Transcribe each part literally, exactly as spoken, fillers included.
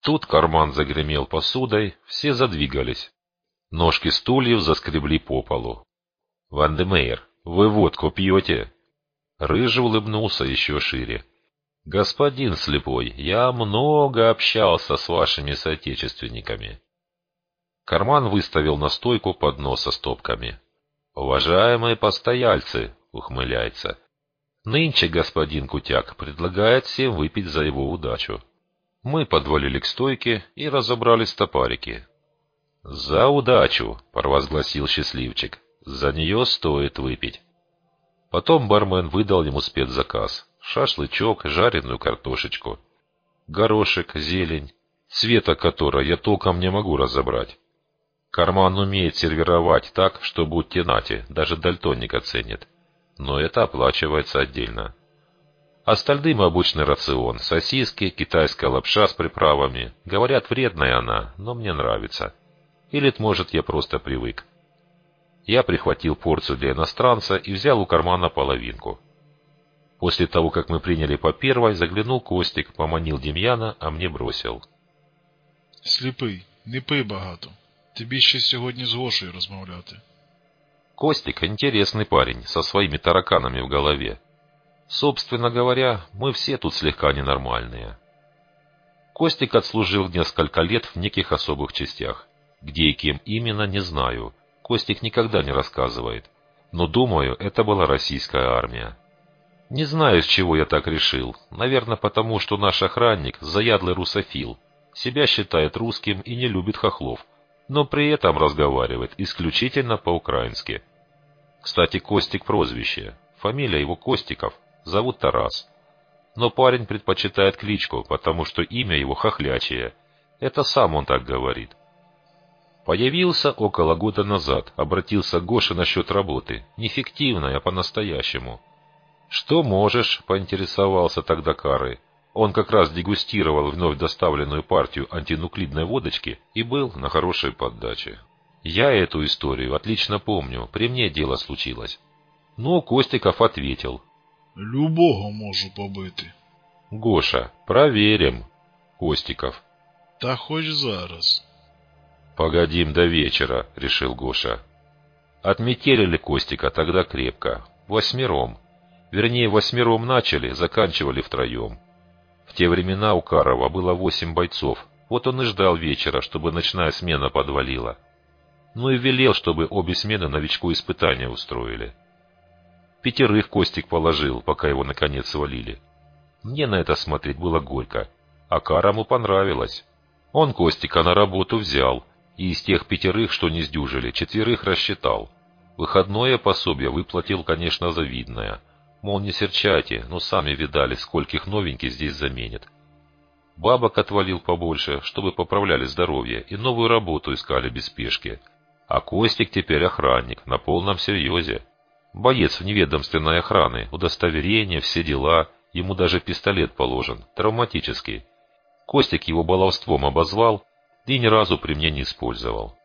Тут карман загремел посудой, все задвигались. Ножки стульев заскребли по полу. — Ван-де-Мейер, вы водку пьете? Рыжий улыбнулся еще шире. — Господин слепой, я много общался с вашими соотечественниками. Карман выставил на стойку поднос со стопками. — Уважаемые постояльцы, — ухмыляется, — нынче господин Кутяк предлагает всем выпить за его удачу. Мы подвалили к стойке и разобрали стопарики. — За удачу, — провозгласил счастливчик, — за нее стоит выпить. Потом бармен выдал ему спецзаказ. Шашлычок, жареную картошечку. Горошек, зелень, цвета которой я толком не могу разобрать. Карман умеет сервировать так, что будьте нати, даже дальтоник оценит. Но это оплачивается отдельно. Остальным обычный рацион, сосиски, китайская лапша с приправами. Говорят, вредная она, но мне нравится. Или, может, я просто привык. Я прихватил порцию для иностранца и взял у кармана половинку. После того, как мы приняли по первой, заглянул Костик, поманил Дем'яна, а мне бросил. — Сліпий, не пий багато. Тобі ще сьогодні з Гошею розмовляти. Костик — интересный парень, со своими тараканами в голове. Собственно говоря, мы все тут слегка ненормальные. Костик отслужил несколько лет в неких особых частях. Где и кем именно, не знаю. Костик никогда не рассказывает. Но, думаю, это была российская армия. Не знаю, с чего я так решил. Наверное, потому что наш охранник – заядлый русофил. Себя считает русским и не любит хохлов. Но при этом разговаривает исключительно по-украински. Кстати, Костик – прозвище. Фамилия его Костиков. Зовут Тарас. Но парень предпочитает кличку, потому что имя его хохлячее. Это сам он так говорит. Появился около года назад. Обратился к Гоше насчет работы. Не фиктивной, а по-настоящему. «Что можешь?» — поинтересовался тогда Кары. Он как раз дегустировал вновь доставленную партию антинуклидной водочки и был на хорошей поддаче. Я эту историю отлично помню, при мне дело случилось. Ну, Костиков ответил. «Любого можу побити». «Гоша, проверим». Костиков. «Та хоч зараз». «Погодим до вечера», — решил Гоша. Отметелили Костика тогда крепко, восьмером. Вернее, восьмером начали, заканчивали втроем. В те времена у Карова было восемь бойцов. Вот он и ждал вечера, чтобы ночная смена подвалила. Ну и велел, чтобы обе смены новичку испытания устроили. Пятерых Костик положил, пока его наконец свалили. Мне на это смотреть было горько, а Карому понравилось. Он Костика на работу взял, и из тех пятерых, что не сдюжили, четверых рассчитал. Выходное пособие выплатил, конечно, завидное. Мол, не серчайте, но сами видали, скольких новеньких здесь заменят. Бабок отвалил побольше, чтобы поправляли здоровье, и новую работу искали без спешки. А Костик теперь охранник, на полном серьезе. Боец в неведомственной охраны, удостоверение, все дела, ему даже пистолет положен, травматический. Костик его баловством обозвал, и ни разу при мне не использовал.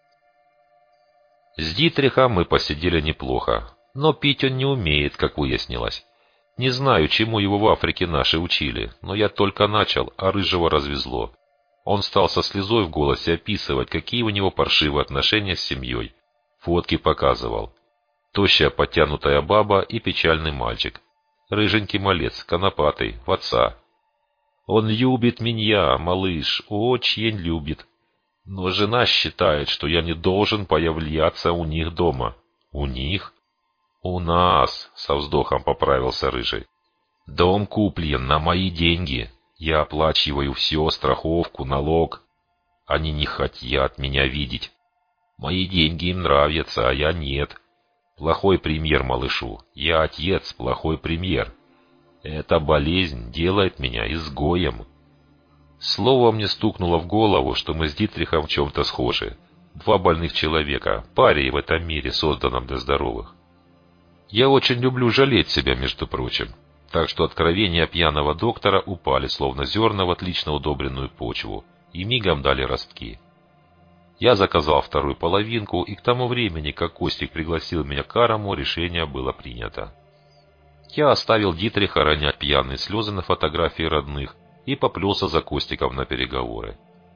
С Дитрихом мы посидели неплохо, но пить он не умеет, как выяснилось. Не знаю, чему его в Африке наши учили, но я только начал, а Рыжего развезло. Он стал со слезой в голосе описывать, какие у него паршивые отношения с семьей. Фотки показывал. Тощая подтянутая баба и печальный мальчик. Рыженький малец, конопатый, в отца. Он любит меня, малыш, очень любит. Но жена считает, что я не должен появляться у них дома. У них? У нас, со вздохом поправился Рыжий. Дом куплен на мои деньги. Я оплачиваю все, страховку, налог. Они не хотят меня видеть. Мои деньги им нравятся, а я нет. Плохой премьер малышу. Я отец, плохой премьер. Эта болезнь делает меня изгоем. Слово мне стукнуло в голову, что мы с Дитрихом в чем-то схожи. Два больных человека, паре в этом мире, созданном для здоровых. Я очень люблю жалеть себя, между прочим. Так что откровения пьяного доктора упали, словно зерна в отлично удобренную почву, и мигом дали ростки. Я заказал вторую половинку, и к тому времени, как Костик пригласил меня к Карому, решение было принято. Я оставил Дитриха ронять пьяные слезы на фотографии родных и поплелся за Костиком на переговоры.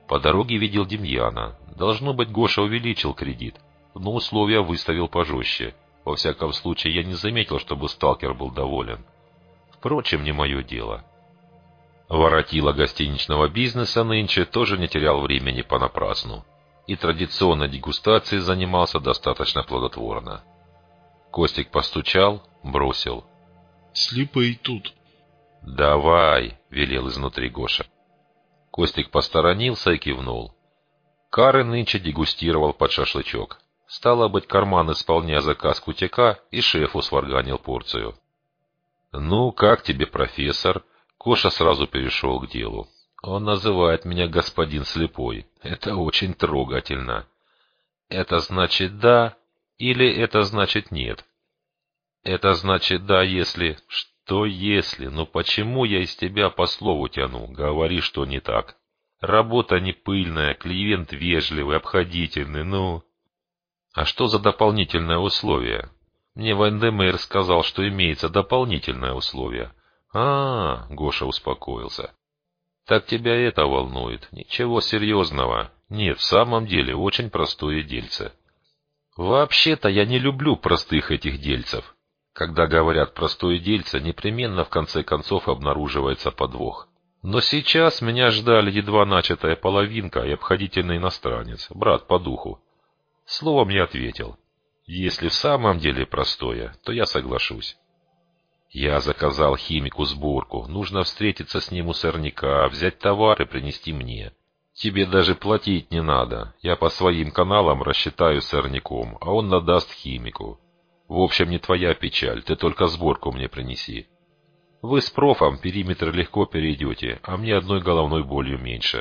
По дороге видел Демьяна. Должно быть, Гоша увеличил кредит, но условия выставил пожестче. Во всяком случае, я не заметил, чтобы сталкер был доволен. Впрочем, не мое дело. Воротило гостиничного бизнеса нынче тоже не терял времени понапрасну. И традиционной дегустацией занимался достаточно плодотворно. Костик постучал, бросил: «Слепый тут». «Давай», — велел изнутри Гоша. Костик посторонился и кивнул. Кары нынче дегустировал под шашлычок. Стало быть, карман, исполняя заказ кутяка, и шефу сварганил порцию. «Ну, как тебе, профессор?» Гоша сразу перешел к делу. «Он называет меня господин слепой. Это очень трогательно. Это значит да или это значит нет?» «Это значит да, если...» «Что если? Ну почему я из тебя по слову тяну? Говори, что не так. Работа не пыльная, клиент вежливый, обходительный, ну...» «А что за дополнительное условие?» «Мне Вандемейр сказал, что имеется дополнительное условие». А, -а, -а, Гоша успокоился. «Так тебя это волнует? Ничего серьезного. Нет, в самом деле, очень простое дельце». «Вообще-то я не люблю простых этих дельцев. Когда говорят «простое дельце», непременно в конце концов обнаруживается подвох. Но сейчас меня ждали едва начатая половинка и обходительный иностранец, брат по духу. Словом, я ответил: если в самом деле простое, то я соглашусь. Я заказал химику сборку, нужно встретиться с ним у сорняка, взять товар и принести мне. Тебе даже платить не надо, я по своим каналам рассчитаю с сорняком, а он надаст химику. В общем, не твоя печаль, ты только сборку мне принеси. Вы с профом периметр легко перейдете, а мне одной головной болью меньше».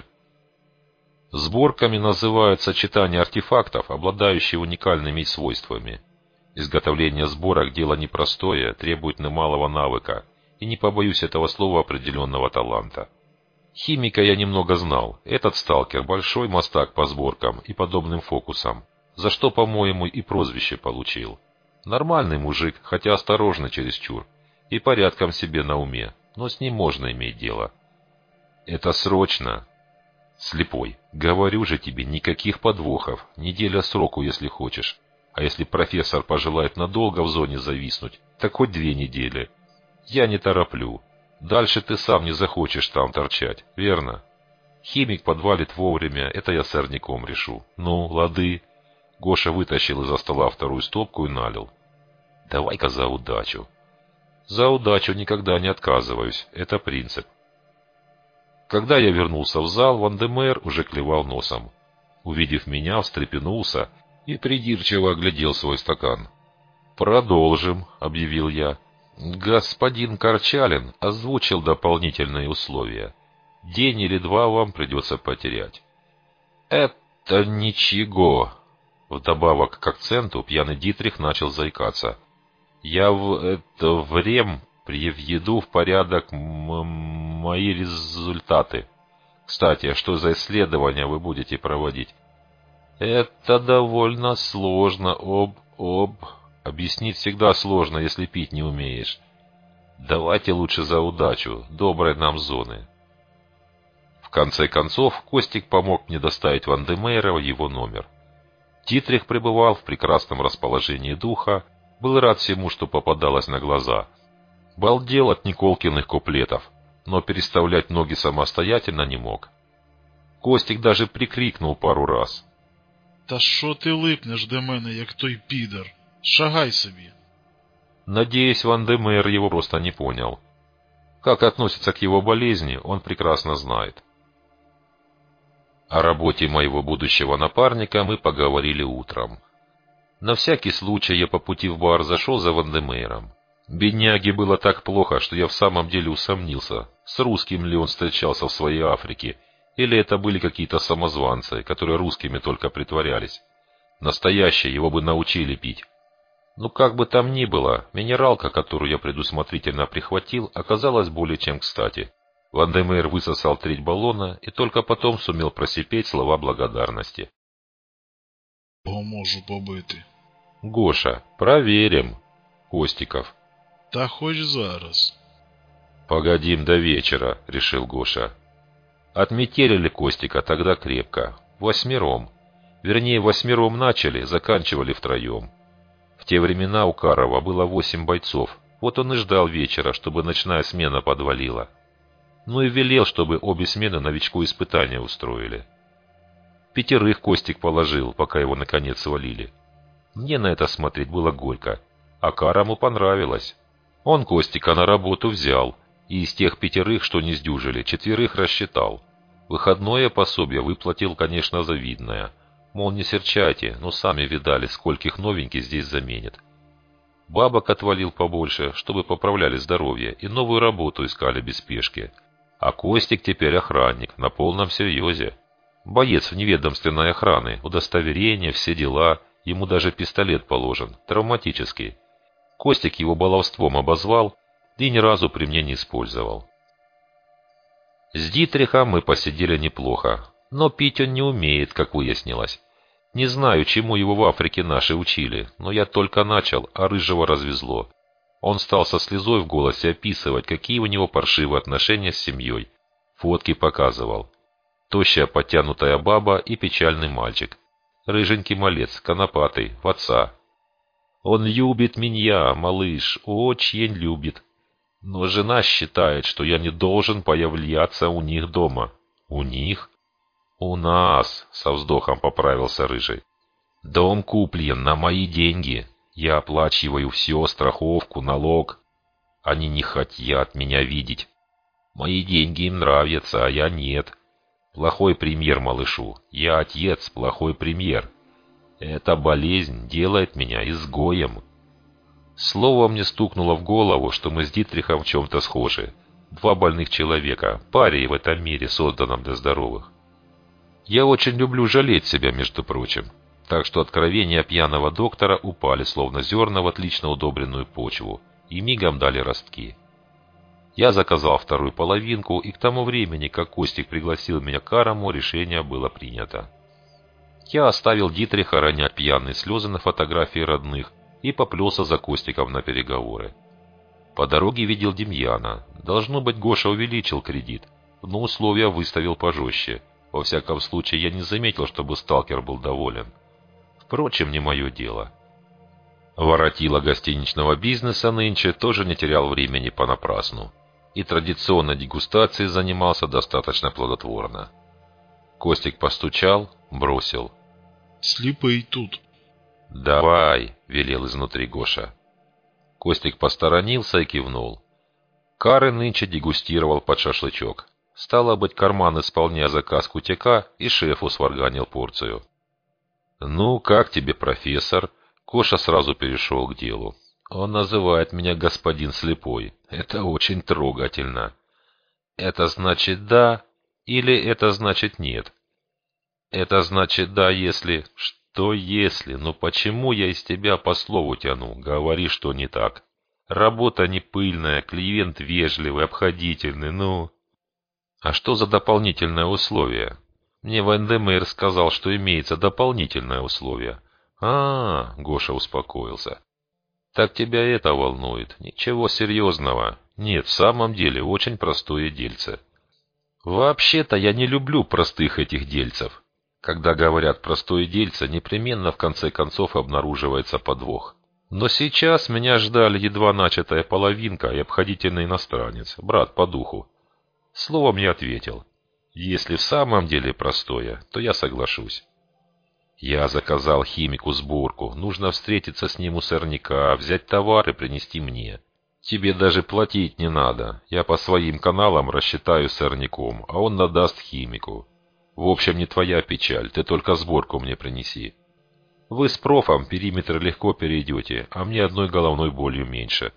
Сборками называют сочетание артефактов, обладающие уникальными свойствами. Изготовление сборок – дело непростое, требует немалого навыка, и не побоюсь этого слова, определенного таланта. Химика я немного знал, этот сталкер – большой мастак по сборкам и подобным фокусам, за что, по-моему, и прозвище получил. Нормальный мужик, хотя осторожный чересчур, и порядком себе на уме, но с ним можно иметь дело. Это срочно. Слепой, говорю же тебе, никаких подвохов, неделя сроку, если хочешь. А если профессор пожелает надолго в зоне зависнуть, так хоть две недели. Я не тороплю. Дальше ты сам не захочешь там торчать, верно? Химик подвалит вовремя, это я сорняком решу. Ну, лады. Гоша вытащил из-за стола вторую стопку и налил. Давай-ка за удачу. За удачу никогда не отказываюсь, это принцип. Когда я вернулся в зал, Вандемейр уже клевал носом. Увидев меня, встрепенулся и придирчиво оглядел свой стакан. «Продолжим», — объявил я. «Господин Корчалин озвучил дополнительные условия. День или два вам придется потерять». «Это ничего». Вдобавок к акценту пьяный Дитрих начал заикаться. «Я в это время приведу в порядок м мои результаты. Кстати, что за исследования вы будете проводить?» «Это довольно сложно, об-об. Объяснить всегда сложно, если пить не умеешь. Давайте лучше за удачу, доброй нам зоны». В конце концов, Костик помог мне доставить Вандемейра в его номер. Дитрих пребывал в прекрасном расположении духа, был рад всему, что попадалось на глаза. Балдел от Николкиных куплетов, но переставлять ноги самостоятельно не мог. Костик даже прикрикнул пару раз. «Та що ти липнеш до мене, як той підар? Шагай собі!» Надеюсь, Вандемейр его просто не понял. Как относится к его болезни, он прекрасно знает. О работе моего будущего напарника мы поговорили утром. На всякий случай я по пути в бар зашел за Вандемейром. Бедняге было так плохо, что я в самом деле усомнился, с русским ли он встречался в своей Африке, или это были какие-то самозванцы, которые русскими только притворялись. Настоящие его бы научили пить. Ну как бы там ни было, минералка, которую я предусмотрительно прихватил, оказалась более чем кстати. Вандемейр высосал треть баллона и только потом сумел просипеть слова благодарности. «Його можу побити». «Гоша, проверим». Костиков. «Та хоч зараз». «Погодим до вечера», — решил Гоша. Отметелили Костика тогда крепко. Восьмером. Вернее, восьмером начали, заканчивали втроем. В те времена у Карова было восемь бойцов. Вот он и ждал вечера, чтобы ночная смена подвалила. Ну и велел, чтобы обе смены новичку испытания устроили. Пятерых Костик положил, пока его наконец свалили. Мне на это смотреть было горько, а Карому понравилось. Он Костика на работу взял, и из тех пятерых, что не сдюжили, четверых рассчитал. Выходное пособие выплатил, конечно, завидное. Мол, не серчайте, но сами видали, скольких новеньких здесь заменят. Бабок отвалил побольше, чтобы поправляли здоровье, и новую работу искали без спешки. А Костик теперь охранник, на полном серьезе. Боец вневедомственной охраны, удостоверение, все дела, ему даже пистолет положен, травматический. Костик его баловством обозвал и ни разу при мне не использовал. С Дитрихом мы посидели неплохо, но пить он не умеет, как выяснилось. Не знаю, чему его в Африке наши учили, но я только начал, а рыжего развезло. Он стал со слезой в голосе описывать, какие у него паршивые отношения с семьей. Фотки показывал. Тощая подтянутая баба и печальный мальчик. Рыженький малец, конопатый, в отца. Он любит меня, малыш, очень любит. Но жена считает, что я не должен появляться у них дома. У них? У нас, со вздохом поправился Рыжий. Дом куплен на мои деньги. Я оплачиваю все, страховку, налог. Они не хотят меня видеть. Мои деньги им нравятся, а я нет. Плохой премьер малышу. Я отец, плохой премьер. Эта болезнь делает меня изгоем. Слово мне стукнуло в голову, что мы с Дитрихом в чем-то схожи. Два больных человека, паре в этом мире, созданном для здоровых. Я очень люблю жалеть себя, между прочим. Так что откровения пьяного доктора упали, словно зерна в отлично удобренную почву, и мигом дали ростки. Я заказал вторую половинку, и к тому времени, как Костик пригласил меня к Карому, решение было принято. Я оставил Дитриха ронять пьяные слезы на фотографии родных и поплелся за Костиком на переговоры. По дороге видел Демьяна. Должно быть, Гоша увеличил кредит, но условия выставил пожестче. Во всяком случае, я не заметил, чтобы сталкер был доволен. Впрочем, не мое дело. Воротило гостиничного бизнеса нынче тоже не терял времени понапрасну. И традиционной дегустацией занимался достаточно плодотворно. Костик постучал, бросил. «Слепый тут». «Давай», — велел изнутри Гоша. Костик посторонился и кивнул. Кары нынче дегустировал под шашлычок. Стало быть, карман, исполняя заказ кутяка, и шефу сварганил порцию. «Ну, как тебе, профессор?» Гоша сразу перешел к делу. «Он называет меня господин слепой. Это очень трогательно. Это значит да или это значит нет?» «Это значит да, если...» «Что если? Ну почему я из тебя по слову тяну? Говори, что не так. Работа не пыльная, клиент вежливый, обходительный, ну...» «А что за дополнительное условие?» «Мне Вандемейр сказал, что имеется дополнительное условие». «А, — Гоша успокоился. — Так тебя это волнует? Ничего серьезного. Нет, в самом деле, очень простое дельце». «Вообще-то я не люблю простых этих дельцев. Когда говорят «простое дельце», непременно в конце концов обнаруживается подвох. Но сейчас меня ждали едва начатая половинка и обходительный иностранец, брат по духу. Словом, я ответил: если в самом деле простое, то я соглашусь. Я заказал химику сборку, нужно встретиться с ним у сорняка, взять товар и принести мне. Тебе даже платить не надо, я по своим каналам рассчитаю с сорняком, а он надаст химику. В общем, не твоя печаль, ты только сборку мне принеси. Вы с профом периметр легко перейдете, а мне одной головной болью меньше.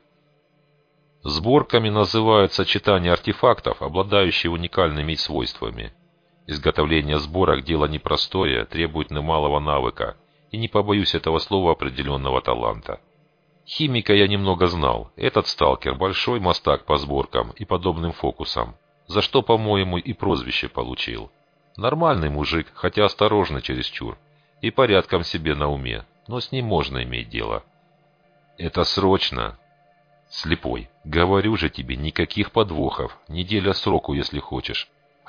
Сборками называют сочетание артефактов, обладающие уникальными свойствами. Изготовление сборок – дело непростое, требует немалого навыка, и не побоюсь этого слова, определенного таланта. Химика я немного знал, этот сталкер – большой мастак по сборкам и подобным фокусам, за что, по-моему, и прозвище получил. Нормальный мужик, хотя осторожный чересчур, и порядком себе на уме, но с ним можно иметь дело. Это срочно. Слепой, говорю же тебе, никаких подвохов, неделя сроку, если хочешь.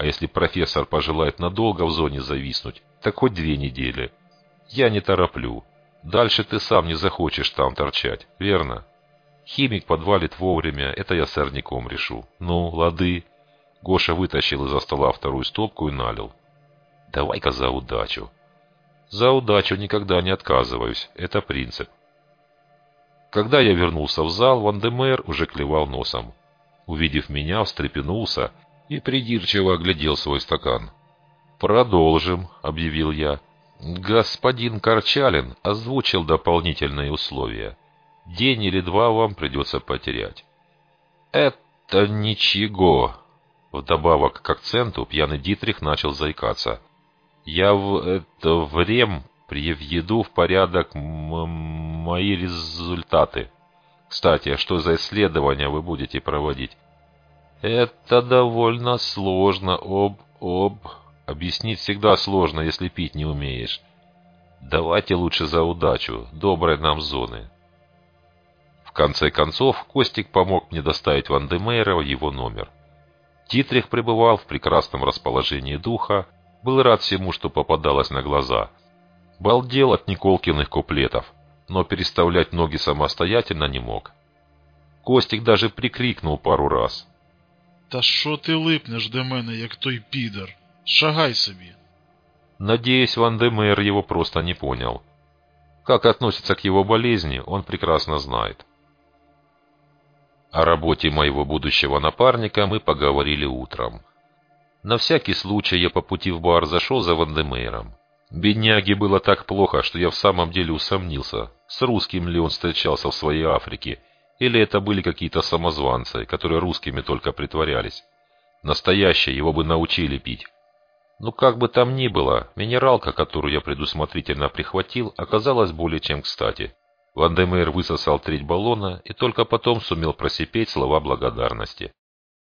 А если профессор пожелает надолго в зоне зависнуть, так хоть две недели. Я не тороплю. Дальше ты сам не захочешь там торчать, верно? Химик подвалит вовремя, это я с сорняком решу. Ну, лады. Гоша вытащил из-за стола вторую стопку и налил. Давай-ка за удачу. За удачу никогда не отказываюсь, это принцип. Когда я вернулся в зал, Ван-де-Мейер уже клевал носом. Увидев меня, встрепенулся и придирчиво оглядел свой стакан. «Продолжим», — объявил я. «Господин Корчалин озвучил дополнительные условия. День или два вам придется потерять». «Это ничего». Вдобавок к акценту пьяный Дитрих начал заикаться. «Я в это время приведу в порядок м мои результаты. Кстати, что за исследования вы будете проводить?» «Это довольно сложно, об... об...» «Объяснить всегда сложно, если пить не умеешь. Давайте лучше за удачу, доброй нам зоны». В конце концов, Костик помог мне доставить Ван-де-Мейера в его номер. Дитрих пребывал в прекрасном расположении духа, был рад всему, что попадалось на глаза. Балдел от Николкиных куплетов, но переставлять ноги самостоятельно не мог. Костик даже прикрикнул пару раз. «Та що ти липнеш до мене, як той підар? Шагай собі!» Надеюсь, Ван-де-Мейер его просто не понял. Как относится к его болезни, он прекрасно знает. О работе моего будущего напарника мы поговорили утром. На всякий случай я по пути в бар зашел за Ван-де-Мейером. Бедняге было так плохо, что я в самом деле усомнился, с русским ли он встречался в своей Африке, или это были какие-то самозванцы, которые русскими только притворялись. Настоящие его бы научили пить. Ну как бы там ни было, минералка, которую я предусмотрительно прихватил, оказалась более чем кстати. Ван-де-Мейер высосал треть баллона и только потом сумел просипеть слова благодарности.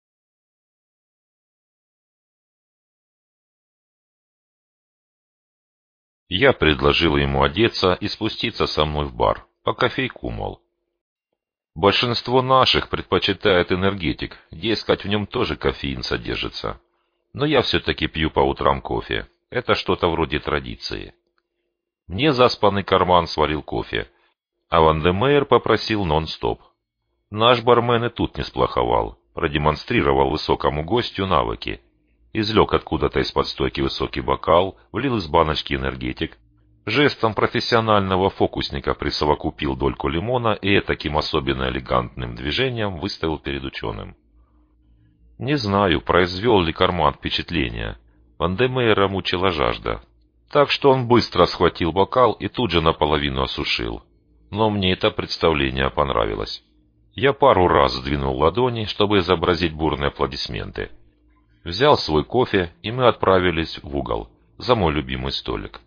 Я предложил ему одеться и спуститься со мной в бар, по кофейку, мол. Большинство наших предпочитает энергетик, дескать, в нем тоже кофеин содержится. Но я все-таки пью по утрам кофе. Это что-то вроде традиции. Мне заспанный карман сварил кофе, а Ван-де-Мейер попросил нон-стоп. Наш бармен и тут не сплоховал, продемонстрировал высокому гостю навыки. Излег откуда-то из-под стойки высокий бокал, влил из баночки энергетик, жестом профессионального фокусника присовокупил дольку лимона и таким особенно элегантным движением выставил перед ученым. Не знаю, произвел ли карман впечатление. Ван-де-Мейера мучила жажда. Так что он быстро схватил бокал и тут же наполовину осушил. Но мне это представление понравилось. Я пару раз сдвинул ладони, чтобы изобразить бурные аплодисменты. Взял свой кофе, и мы отправились в угол, за мой любимый столик.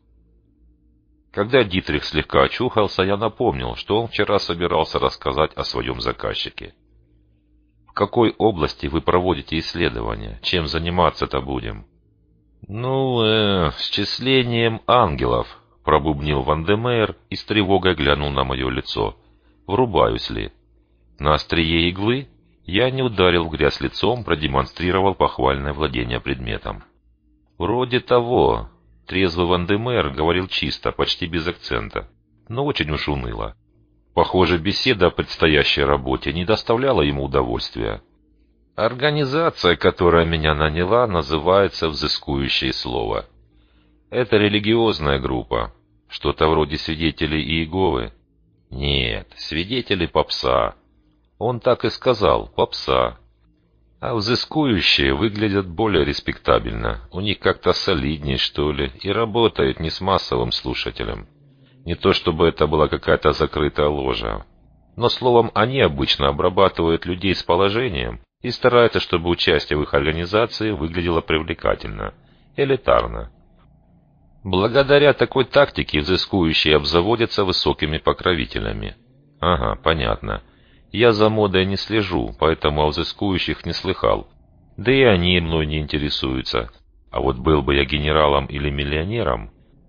Когда Дитрих слегка очухался, я напомнил, что он вчера собирался рассказать о своем заказчике. «В какой области вы проводите исследования? Чем заниматься-то будем?» «Ну, э, счислением ангелов», — пробубнил Ван-де-Мейер и с тревогой глянул на мое лицо. «Врубаюсь ли?» На острие иглы я не ударил в грязь лицом, продемонстрировал похвальное владение предметом. «Вроде того», — трезвый Ван-де-Мейер говорил чисто, почти без акцента, но очень уж уныло. Похоже, беседа о предстоящей работе не доставляла ему удовольствия. «Организация, которая меня наняла, называется «Взыскующее слово». Это религиозная группа, что-то вроде свидетелей Иеговы. Нет, свидетели попса. Он так и сказал, попса. А взыскующие выглядят более респектабельно, у них как-то солиднее, что ли, и работают не с массовым слушателем. Не то чтобы это была какая-то закрытая ложа. Но словом, они обычно обрабатывают людей с положением и стараются, чтобы участие в их организации выглядело привлекательно, элитарно. Благодаря такой тактике взыскующие обзаводятся высокими покровителями. Ага, понятно. Я за модой не слежу, поэтому о взыскующих не слыхал. Да и они мной не интересуются. А вот был бы я генералом или миллионером...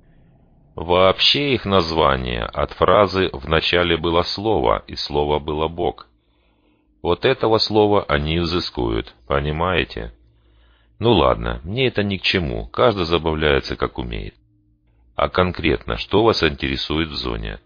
Вообще их название от фразы «в начале было слово» и слово было Бог. Вот этого слова они взыскуют, понимаете? Ну ладно, мне это ни к чему, каждый забавляется как умеет. А конкретно, что вас интересует в зоне?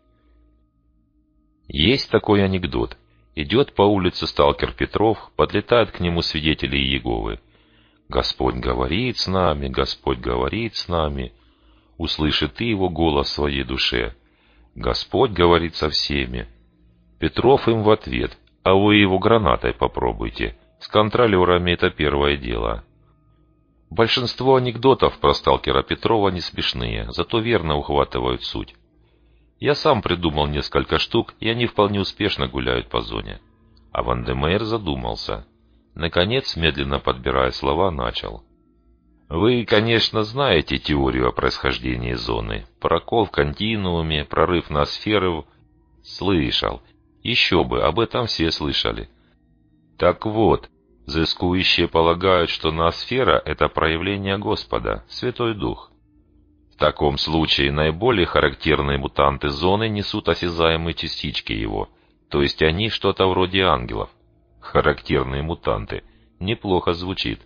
Есть такой анекдот. Идет по улице сталкер Петров, подлетают к нему свидетели Иеговы. «Господь говорит с нами, Господь говорит с нами». Услышит ты его голос в своей душе. «Господь говорит со всеми». Петров им в ответ: «А вы его гранатой попробуйте. С контролерами это первое дело». Большинство анекдотов про сталкера Петрова не смешные, зато верно ухватывают суть. Я сам придумал несколько штук, и они вполне успешно гуляют по зоне. А Ван-де-Мейер задумался. Наконец, медленно подбирая слова, начал. Вы, конечно, знаете теорию о происхождении зоны. Прокол в континууме, прорыв на сферы. Слышал. Еще бы, об этом все слышали. Так вот, взыскующие полагают, что ноосфера — это проявление Господа, Святой Дух. В таком случае наиболее характерные мутанты зоны несут осязаемые частички его, то есть они что-то вроде ангелов. Характерные мутанты. Неплохо звучит.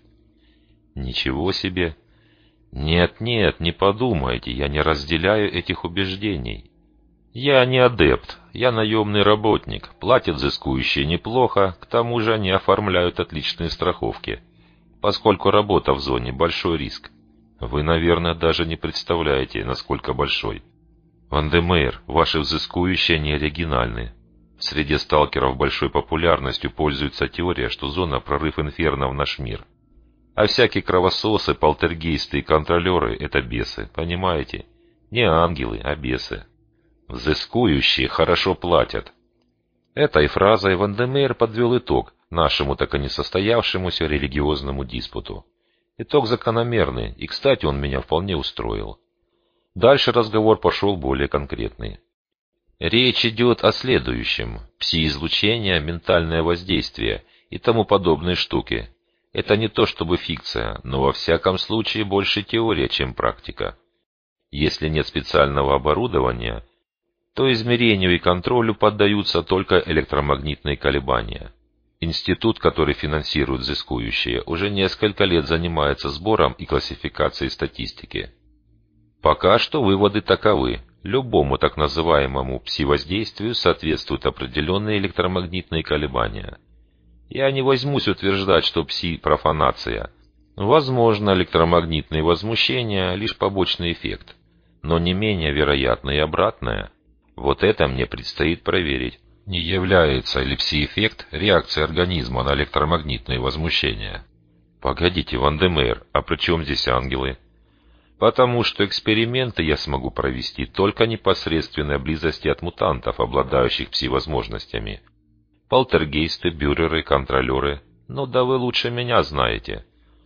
Ничего себе. Нет-нет, не подумайте, я не разделяю этих убеждений. Я не адепт, я наемный работник, платят взыскующие неплохо, к тому же они оформляют отличные страховки, поскольку работа в зоне — большой риск. Вы, наверное, даже не представляете, насколько большой. Ван-де-Мейер, ваши взыскующие не оригинальны. В среде сталкеров большой популярностью пользуется теория, что зона — прорыв инферно в наш мир. А всякие кровососы, полтергейсты и контролеры — это бесы, понимаете? Не ангелы, а бесы. Взыскующие хорошо платят. Этой фразой Ван-де-Мейер подвел итог нашему так и не состоявшемуся религиозному диспуту. Итог закономерный, и, кстати, он меня вполне устроил. Дальше разговор пошел более конкретный. Речь идет о следующем. Пси-излучение, ментальное воздействие и тому подобные штуки. Это не то чтобы фикция, но во всяком случае больше теория, чем практика. Если нет специального оборудования, то измерению и контролю поддаются только электромагнитные колебания. Институт, который финансирует взыскующие, уже несколько лет занимается сбором и классификацией статистики. Пока что выводы таковы. Любому так называемому пси-воздействию соответствуют определенные электромагнитные колебания. Я не возьмусь утверждать, что пси – профанация. Возможно, электромагнитные возмущения – лишь побочный эффект. Но не менее вероятно и обратное. Вот это мне предстоит проверить. Не является ли пси-эффект реакцией организма на электромагнитные возмущения? Погодите, Ван-де-Мейер, а при чем здесь ангелы? Потому что эксперименты я смогу провести только в непосредственной близости от мутантов, обладающих пси-возможностями. Полтергейсты, бюреры, контролеры. Ну да вы лучше меня знаете.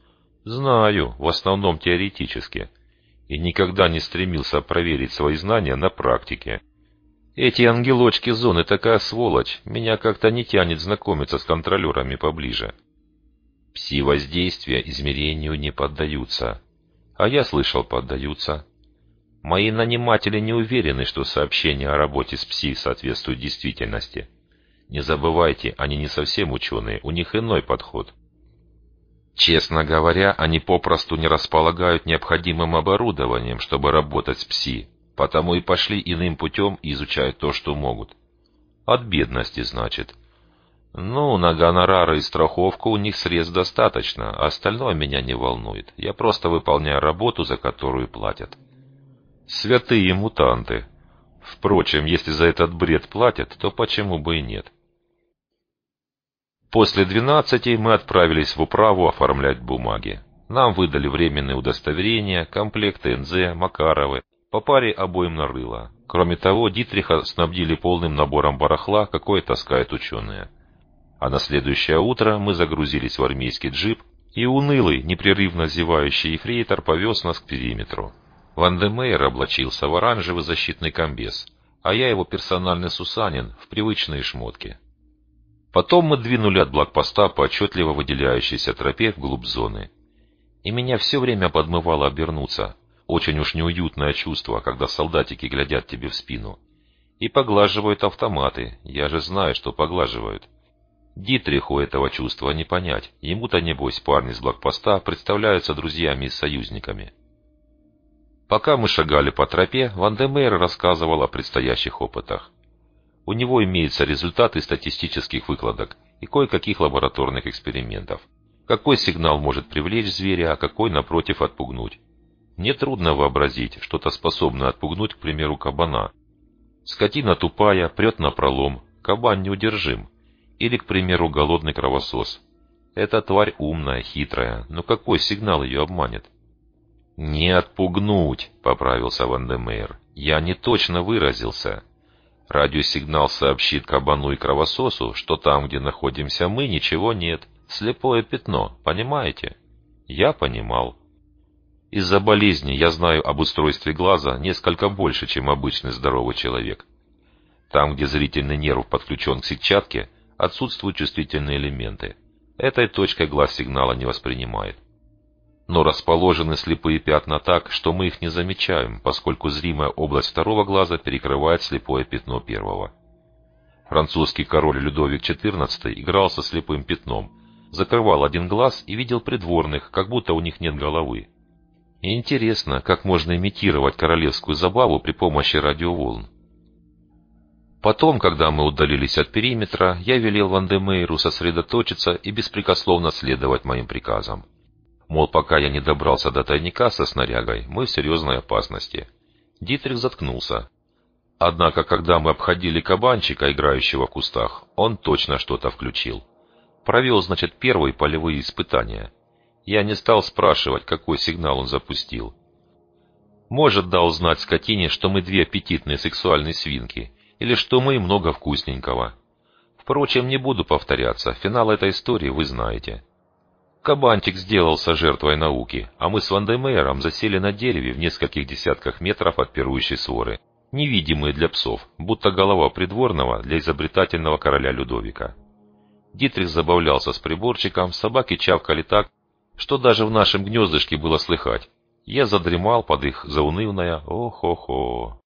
Знаю, в основном теоретически. И никогда не стремился проверить свои знания на практике. Эти ангелочки зоны такая сволочь, меня как-то не тянет знакомиться с контролерами поближе. Пси-воздействия измерению не поддаются. А я слышал, поддаются. Мои наниматели не уверены, что сообщения о работе с пси соответствуют действительности. Не забывайте, они не совсем ученые, у них иной подход. Честно говоря, они попросту не располагают необходимым оборудованием, чтобы работать с пси, потому и пошли иным путем и изучают то, что могут. От бедности, значит. Ну, на гонорары и страховку у них средств достаточно, а остальное меня не волнует. Я просто выполняю работу, за которую платят. Святые мутанты. Впрочем, если за этот бред платят, то почему бы и нет? После двенадцати мы отправились в управу оформлять бумаги. Нам выдали временные удостоверения, комплекты эн зэ, Макаровы, по паре обоим на рыло. Кроме того, Дитриха снабдили полным набором барахла, какое таскают ученые. А на следующее утро мы загрузились в армейский джип, и унылый, непрерывно зевающий ефрейтор повез нас к периметру. Ван-де-Мейер облачился в оранжевый защитный комбез, а я его персональный сусанин в привычные шмотки. Потом мы двинули от блокпоста по отчетливо выделяющейся тропе вглубь зоны. И меня все время подмывало обернуться. Очень уж неуютное чувство, когда солдатики глядят тебе в спину. И поглаживают автоматы, я же знаю, что поглаживают. Дитриху этого чувства не понять, ему-то небось парни с блокпоста представляются друзьями и союзниками. Пока мы шагали по тропе, Ван де Мейер рассказывал о предстоящих опытах. У него имеются результаты статистических выкладок и кое-каких лабораторных экспериментов. Какой сигнал может привлечь зверя, а какой, напротив, отпугнуть. Нетрудно вообразить что-то способное отпугнуть, к примеру, кабана. Скотина тупая, прет напролом, кабан неудержим. Или, к примеру, голодный кровосос. Эта тварь умная, хитрая, но какой сигнал ее обманет? «Не отпугнуть», — поправился Ван де Мейер. «Я не точно выразился. Радиосигнал сообщит кабану и кровососу, что там, где находимся мы, ничего нет. Слепое пятно, понимаете?» Я понимал. Из-за болезни я знаю об устройстве глаза несколько больше, чем обычный здоровый человек. Там, где зрительный нерв подключен к сетчатке, отсутствуют чувствительные элементы. Этой точкой глаз сигнала не воспринимает. Но расположены слепые пятна так, что мы их не замечаем, поскольку зримая область второго глаза перекрывает слепое пятно первого. Французский король Людовик четырнадцатый играл со слепым пятном, закрывал один глаз и видел придворных, как будто у них нет головы. И интересно, как можно имитировать королевскую забаву при помощи радиоволн. Потом, когда мы удалились от периметра, я велел Ван де Мейеру сосредоточиться и беспрекословно следовать моим приказам. Мол, пока я не добрался до тайника со снарягой, мы в серьезной опасности. Дитрих заткнулся. Однако, когда мы обходили кабанчика, играющего в кустах, он точно что-то включил. Провел, значит, первые полевые испытания. Я не стал спрашивать, какой сигнал он запустил. Может, дал знать скотине, что мы две аппетитные сексуальные свинки, или что мы много вкусненького. Впрочем, не буду повторяться, финал этой истории вы знаете. Кабанчик сделался жертвой науки, а мы с Ван де Мейером засели на дереве в нескольких десятках метров от пирующей своры, невидимые для псов, будто голова придворного для изобретательного короля Людовика. Дитрих забавлялся с приборчиком, собаки чавкали так, что даже в нашем гнездышке было слыхать. Я задремал под их заунывное «О-хо-хо».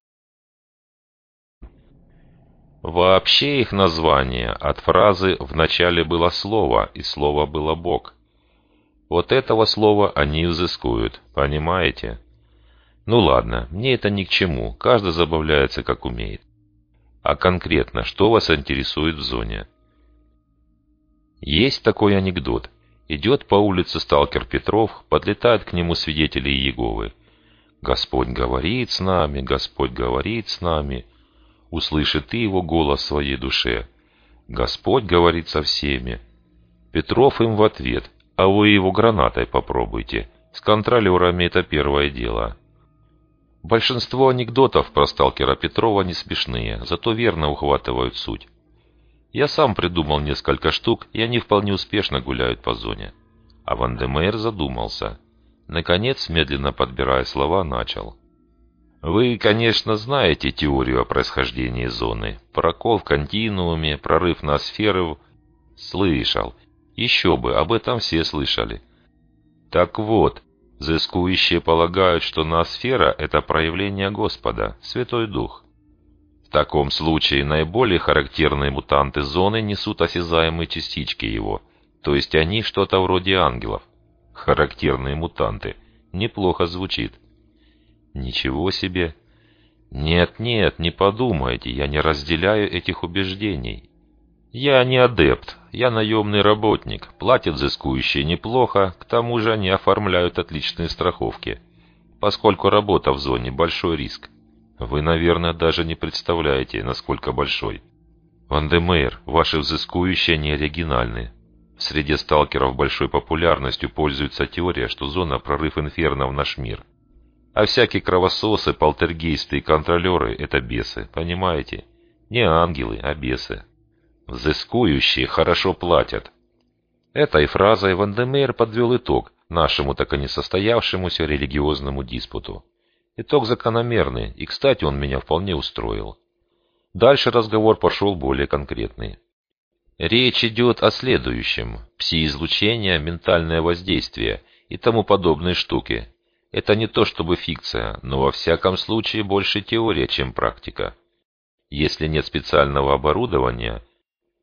Вообще их название от фразы «в начале было слово, и слово было Бог». Вот этого слова они взыскуют, понимаете? Ну ладно, мне это ни к чему, каждый забавляется как умеет. А конкретно, что вас интересует в зоне? Есть такой анекдот. Идет по улице сталкер Петров, подлетают к нему свидетели Иеговы. «Господь говорит с нами, Господь говорит с нами». Услышит ты его голос в своей душе. Господь говорит со всеми. Петров им в ответ: а вы его гранатой попробуйте. С контролерами это первое дело. Большинство анекдотов про сталкера Петрова не смешные, зато верно ухватывают суть. Я сам придумал несколько штук, и они вполне успешно гуляют по зоне. А Ван де Мейер задумался. Наконец, медленно подбирая слова, начал. Вы, конечно, знаете теорию о происхождении зоны. Прокол в континууме, прорыв на сферы. Слышал. Еще бы, об этом все слышали. Так вот, взыскующие полагают, что ноосфера — это проявление Господа, Святой Дух. В таком случае наиболее характерные мутанты зоны несут осязаемые частички его, то есть они что-то вроде ангелов. Характерные мутанты. Неплохо звучит. Ничего себе. Нет-нет, не подумайте, я не разделяю этих убеждений. Я не адепт, я наемный работник, платят взыскующие неплохо, к тому же они оформляют отличные страховки, поскольку работа в зоне – большой риск. Вы, наверное, даже не представляете, насколько большой. Ван де Мейер, ваши взыскующие не оригинальны. В среде сталкеров большой популярностью пользуется теория, что зона – прорыв инферно в наш мир. А всякие кровососы, полтергейсты и контролеры – это бесы, понимаете? Не ангелы, а бесы. Взыскующие хорошо платят. Этой фразой Ван де Мейер подвел итог нашему так и не состоявшемуся религиозному диспуту. Итог закономерный, и, кстати, он меня вполне устроил. Дальше разговор пошел более конкретный. Речь идет о следующем. Пси-излучение, ментальное воздействие и тому подобные штуки. Это не то чтобы фикция, но во всяком случае больше теория, чем практика. Если нет специального оборудования,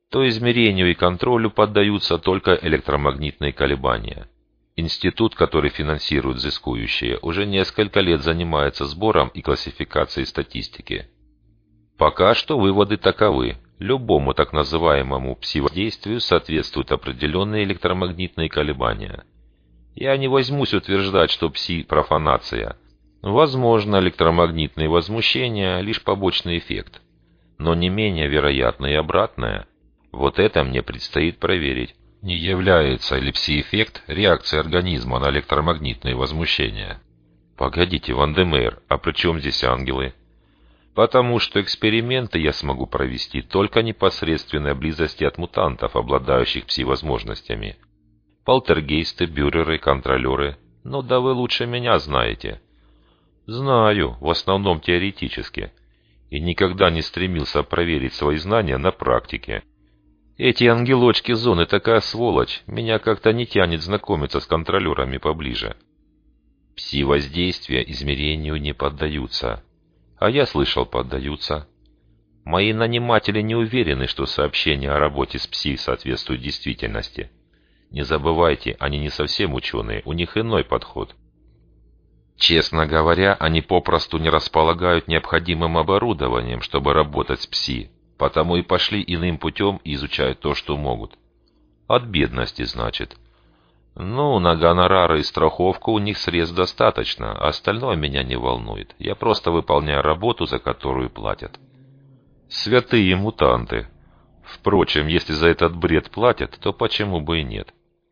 то измерению и контролю поддаются только электромагнитные колебания. Институт, который финансирует взыскующие, уже несколько лет занимается сбором и классификацией статистики. Пока что выводы таковы. Любому так называемому пси-воздействию соответствуют определенные электромагнитные колебания. Я не возьмусь утверждать, что пси-профанация. Возможно, электромагнитные возмущения – лишь побочный эффект. Но не менее вероятно и обратное. Вот это мне предстоит проверить. Не является ли пси-эффект реакцией организма на электромагнитные возмущения? Погодите, Ван-де-Мейер, а при чем здесь ангелы? Потому что эксперименты я смогу провести только в непосредственной близости от мутантов, обладающих пси-возможностями. Полтергейсты, бюреры, контролеры. Ну да вы лучше меня знаете. Знаю, в основном теоретически. И никогда не стремился проверить свои знания на практике. Эти ангелочки зоны такая сволочь, меня как-то не тянет знакомиться с контролерами поближе. Пси-воздействия измерению не поддаются. А я слышал, поддаются. Мои наниматели не уверены, что сообщения о работе с пси соответствуют действительности. Не забывайте, они не совсем ученые, у них иной подход. Честно говоря, они попросту не располагают необходимым оборудованием, чтобы работать с пси, потому и пошли иным путем и изучают то, что могут. От бедности, значит. Ну, на гонорары и страховку у них средств достаточно, а остальное меня не волнует. Я просто выполняю работу, за которую платят. Святые мутанты. Впрочем, если за этот бред платят, то почему бы и нет?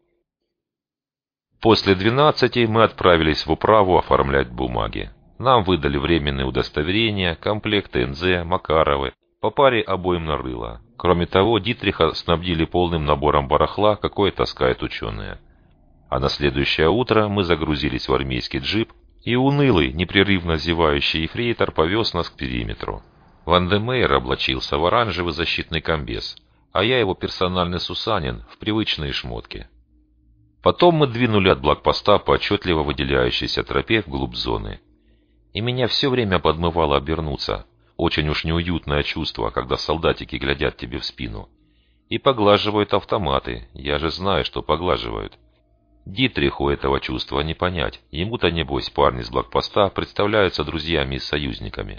После двенадцати мы отправились в управу оформлять бумаги. Нам выдали временные удостоверения, комплекты эн зэ, Макаровы, по паре обоим на рыло. Кроме того, Дитриха снабдили полным набором барахла, какое таскают ученые. А на следующее утро мы загрузились в армейский джип, и унылый, непрерывно зевающий ефрейтор повез нас к периметру. Ван-де-Мейер облачился в оранжевый защитный комбез, а я его персональный сусанин в привычные шмотки. Потом мы двинули от блокпоста по отчетливо выделяющейся тропе вглубь зоны. И меня все время подмывало обернуться. Очень уж неуютное чувство, когда солдатики глядят тебе в спину. И поглаживают автоматы, я же знаю, что поглаживают. Дитриху этого чувства не понять, ему-то небось парни с блокпоста представляются друзьями и союзниками.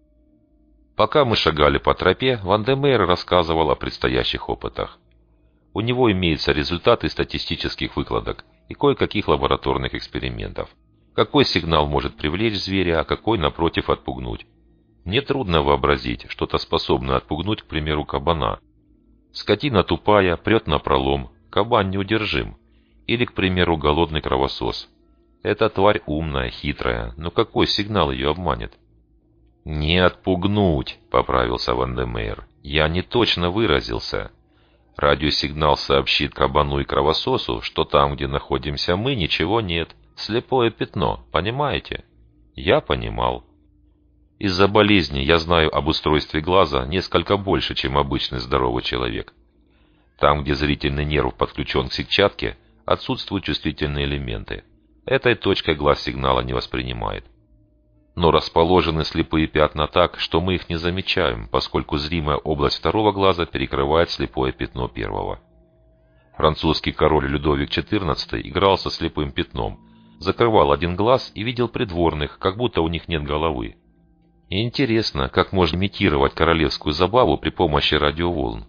Пока мы шагали по тропе, Ван-де-Мейер рассказывал о предстоящих опытах. У него имеются результаты статистических выкладок и кое-каких лабораторных экспериментов. Какой сигнал может привлечь зверя, а какой, напротив, отпугнуть. Мне трудно вообразить что-то способное отпугнуть, к примеру, кабана. Скотина тупая, прет напролом, кабан неудержим. Или, к примеру, голодный кровосос. Эта тварь умная, хитрая, но какой сигнал ее обманет? «Не отпугнуть», — поправился Ван-де-Мейер. «Я не точно выразился. Радиосигнал сообщит кабану и кровососу, что там, где находимся мы, ничего нет. Слепое пятно, понимаете?» Я понимал. Из-за болезни я знаю об устройстве глаза несколько больше, чем обычный здоровый человек. Там, где зрительный нерв подключен к сетчатке, отсутствуют чувствительные элементы. Этой точкой глаз сигнала не воспринимает. Но расположены слепые пятна так, что мы их не замечаем, поскольку зримая область второго глаза перекрывает слепое пятно первого. Французский король Людовик четырнадцатый играл со слепым пятном, закрывал один глаз и видел придворных, как будто у них нет головы. И интересно, как можно имитировать королевскую забаву при помощи радиоволн.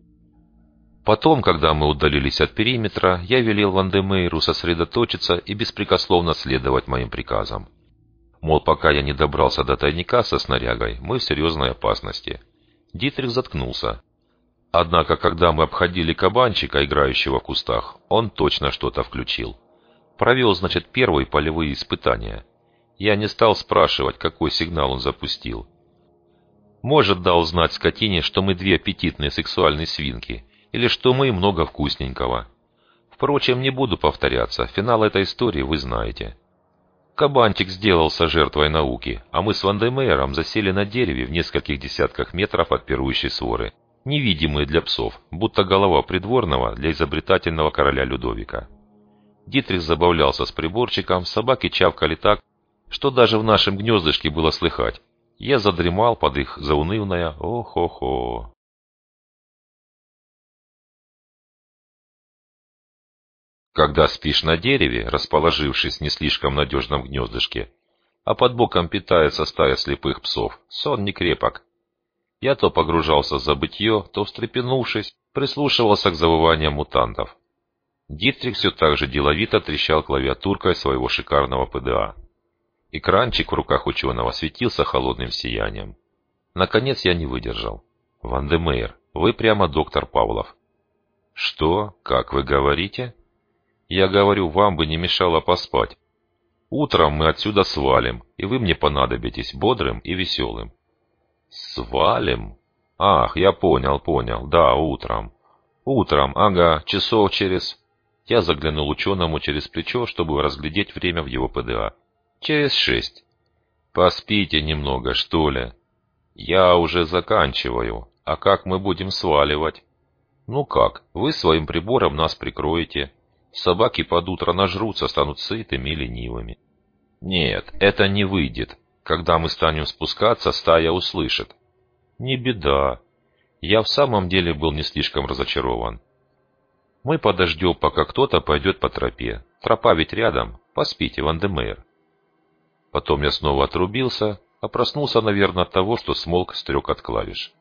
Потом, когда мы удалились от периметра, я велел Ван-де-Мейеру сосредоточиться и беспрекословно следовать моим приказам. Мол, пока я не добрался до тайника со снарягой, мы в серьезной опасности. Дитрих заткнулся. Однако, когда мы обходили кабанчика, играющего в кустах, он точно что-то включил. Провел, значит, первые полевые испытания. Я не стал спрашивать, какой сигнал он запустил. Может, дал знать скотине, что мы две аппетитные сексуальные свинки, или что мы много вкусненького. Впрочем, не буду повторяться, финал этой истории вы знаете. Кабанчик сделался жертвой науки, а мы с Ван-де-Мейером засели на дереве в нескольких десятках метров от пирующей своры, невидимые для псов, будто голова придворного для изобретательного короля Людовика. Дитрих забавлялся с приборчиком, собаки чавкали так, что даже в нашем гнездышке было слыхать. Я задремал под их заунывное «О-хо-хо». Когда спишь на дереве, расположившись в не слишком надежном гнездышке, а под боком питается стая слепых псов, сон не крепок. Я то погружался в забытье, то, встрепенувшись, прислушивался к завываниям мутантов. Дитрих все так же деловито трещал клавиатуркой своего шикарного ПДА. Экранчик в руках ученого светился холодным сиянием. Наконец я не выдержал. «Ван-де-Мейер, вы прямо доктор Павлов». «Что? Как вы говорите?» «Я говорю, вам бы не мешало поспать. Утром мы отсюда свалим, и вы мне понадобитесь бодрым и веселым». «Свалим? Ах, я понял, понял, да, утром. Утром, ага, часов через...» Я заглянул ученому через плечо, чтобы разглядеть время в его ПДА. «Через шесть». «Поспите немного, что ли?» «Я уже заканчиваю. А как мы будем сваливать?» «Ну как, вы своим прибором нас прикроете. Собаки под утро нажрутся, станут сытыми и ленивыми». «Нет, это не выйдет. Когда мы станем спускаться, стая услышит». «Не беда. Я в самом деле был не слишком разочарован. Мы подождем, пока кто-то пойдет по тропе. Тропа ведь рядом. Поспите, Ван-де-Мейер». Потом я снова отрубился, а проснулся, наверное, от того, что смолк стрекот клавиш.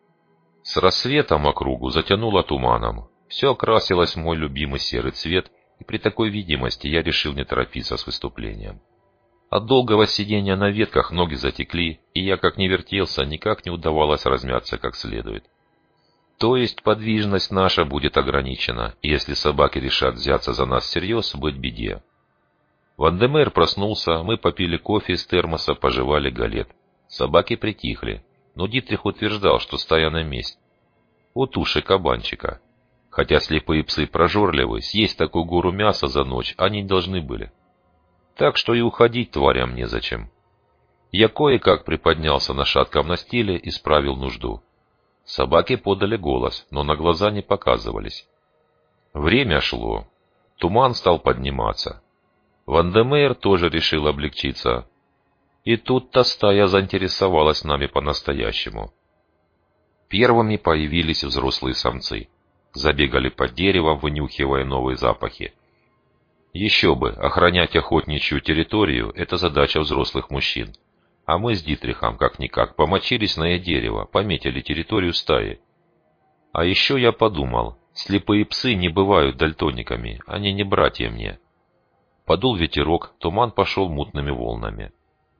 С рассветом округу затянуло туманом. Все окрасилось в мой любимый серый цвет, и при такой видимости я решил не торопиться с выступлением. От долгого сидения на ветках ноги затекли, и я, как ни вертелся, никак не удавалось размяться как следует. То есть подвижность наша будет ограничена, и если собаки решат взяться за нас всерьез, быть беде. Ван-де-Мейер проснулся, мы попили кофе из термоса, пожевали галет. Собаки притихли, но Дитрих утверждал, что стая на месте. У туши кабанчика. Хотя слепые псы прожорливы, съесть такую гору мяса за ночь они не должны были. Так что и уходить тварям незачем. Я кое-как приподнялся на шатком настиле и справил нужду. Собаки подали голос, но на глаза не показывались. Время шло. Туман стал подниматься. Ван-де-Мейер тоже решил облегчиться. И тут-то стая заинтересовалась нами по-настоящему. Первыми появились взрослые самцы. Забегали под деревом, вынюхивая новые запахи. Еще бы, охранять охотничью территорию – это задача взрослых мужчин. А мы с Дитрихом, как-никак, помочились на ее дерево, пометили территорию стаи. А еще я подумал, слепые псы не бывают дальтониками, они не братья мне. Подул ветерок, туман пошел мутными волнами.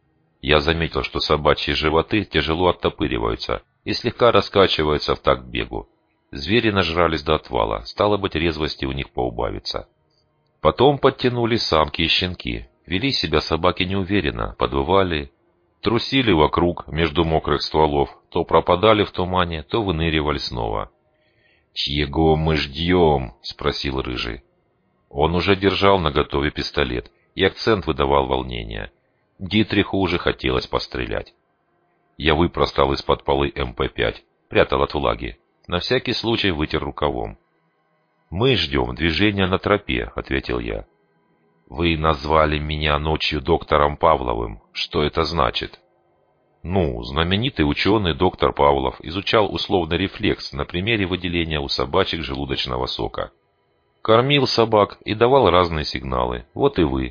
Я заметил, что собачьи животы тяжело оттопыриваются и слегка раскачиваются в такт бегу. Звери нажрались до отвала, стало быть, резвости у них поубавится. Потом подтянулись самки и щенки. Вели себя собаки неуверенно, подвывали, трусили вокруг, между мокрых стволов, то пропадали в тумане, то выныривали снова. «Чьего мы ждем?» — спросил Рыжий. Он уже держал наготове пистолет, и акцент выдавал волнение. Дитриху уже хотелось пострелять. Я выпростал из-под полы эм пэ пять, прятал от влаги. На всякий случай вытер рукавом. «Мы ждем движения на тропе», — ответил я. «Вы назвали меня ночью доктором Павловым. Что это значит?» «Ну, знаменитый ученый доктор Павлов изучал условный рефлекс на примере выделения у собачек желудочного сока. Кормил собак и давал разные сигналы. Вот и вы».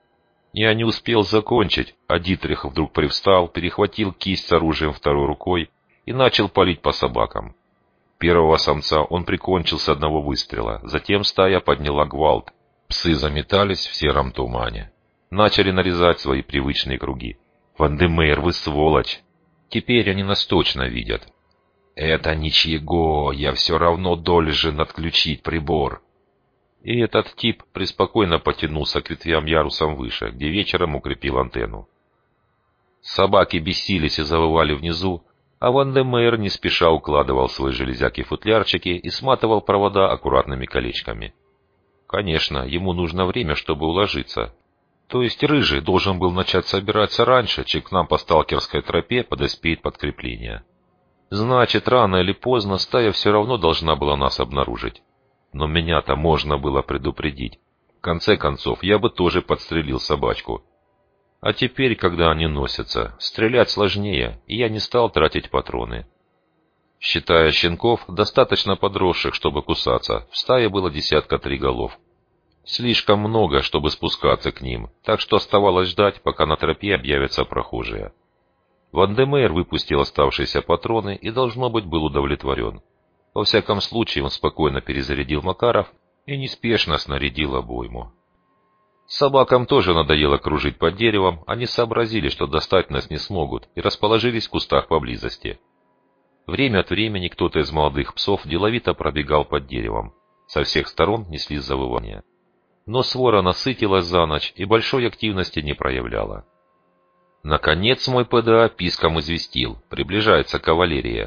Я не успел закончить, а Дитрих вдруг привстал, перехватил кисть с оружием второй рукой и начал палить по собакам. Первого самца он прикончил с одного выстрела, затем стая подняла гвалт. Псы заметались в сером тумане. Начали нарезать свои привычные круги. «Ван-де-Мейер, вы сволочь!» Теперь они нас точно видят. «Это ничего, я все равно должен отключить прибор». И этот тип преспокойно потянулся к ветвям ярусом выше, где вечером укрепил антенну. Собаки бесились и завывали внизу, а Ван-де-Мейер не спеша укладывал свои железяки-футлярчики и сматывал провода аккуратными колечками. Конечно, ему нужно время, чтобы уложиться. То есть Рыжий должен был начать собираться раньше, чем к нам по сталкерской тропе подоспеет подкрепление. Значит, рано или поздно стая все равно должна была нас обнаружить. Но меня-то можно было предупредить. В конце концов, я бы тоже подстрелил собачку. А теперь, когда они носятся, стрелять сложнее, и я не стал тратить патроны. Считая щенков, достаточно подросших, чтобы кусаться, в стае было десятка три голов. Слишком много, чтобы спускаться к ним, так что оставалось ждать, пока на тропе объявятся прохожие. Ван-де-Мейер выпустил оставшиеся патроны и, должно быть, был удовлетворен. Во всяком случае, он спокойно перезарядил Макаров и неспешно снарядил обойму. Собакам тоже надоело кружить под деревом, они сообразили, что достать нас не смогут, и расположились в кустах поблизости. Время от времени кто-то из молодых псов деловито пробегал под деревом. Со всех сторон неслись завывания. Но свора насытилась за ночь и большой активности не проявляла. Наконец мой ПДА писком известил: приближается кавалерия.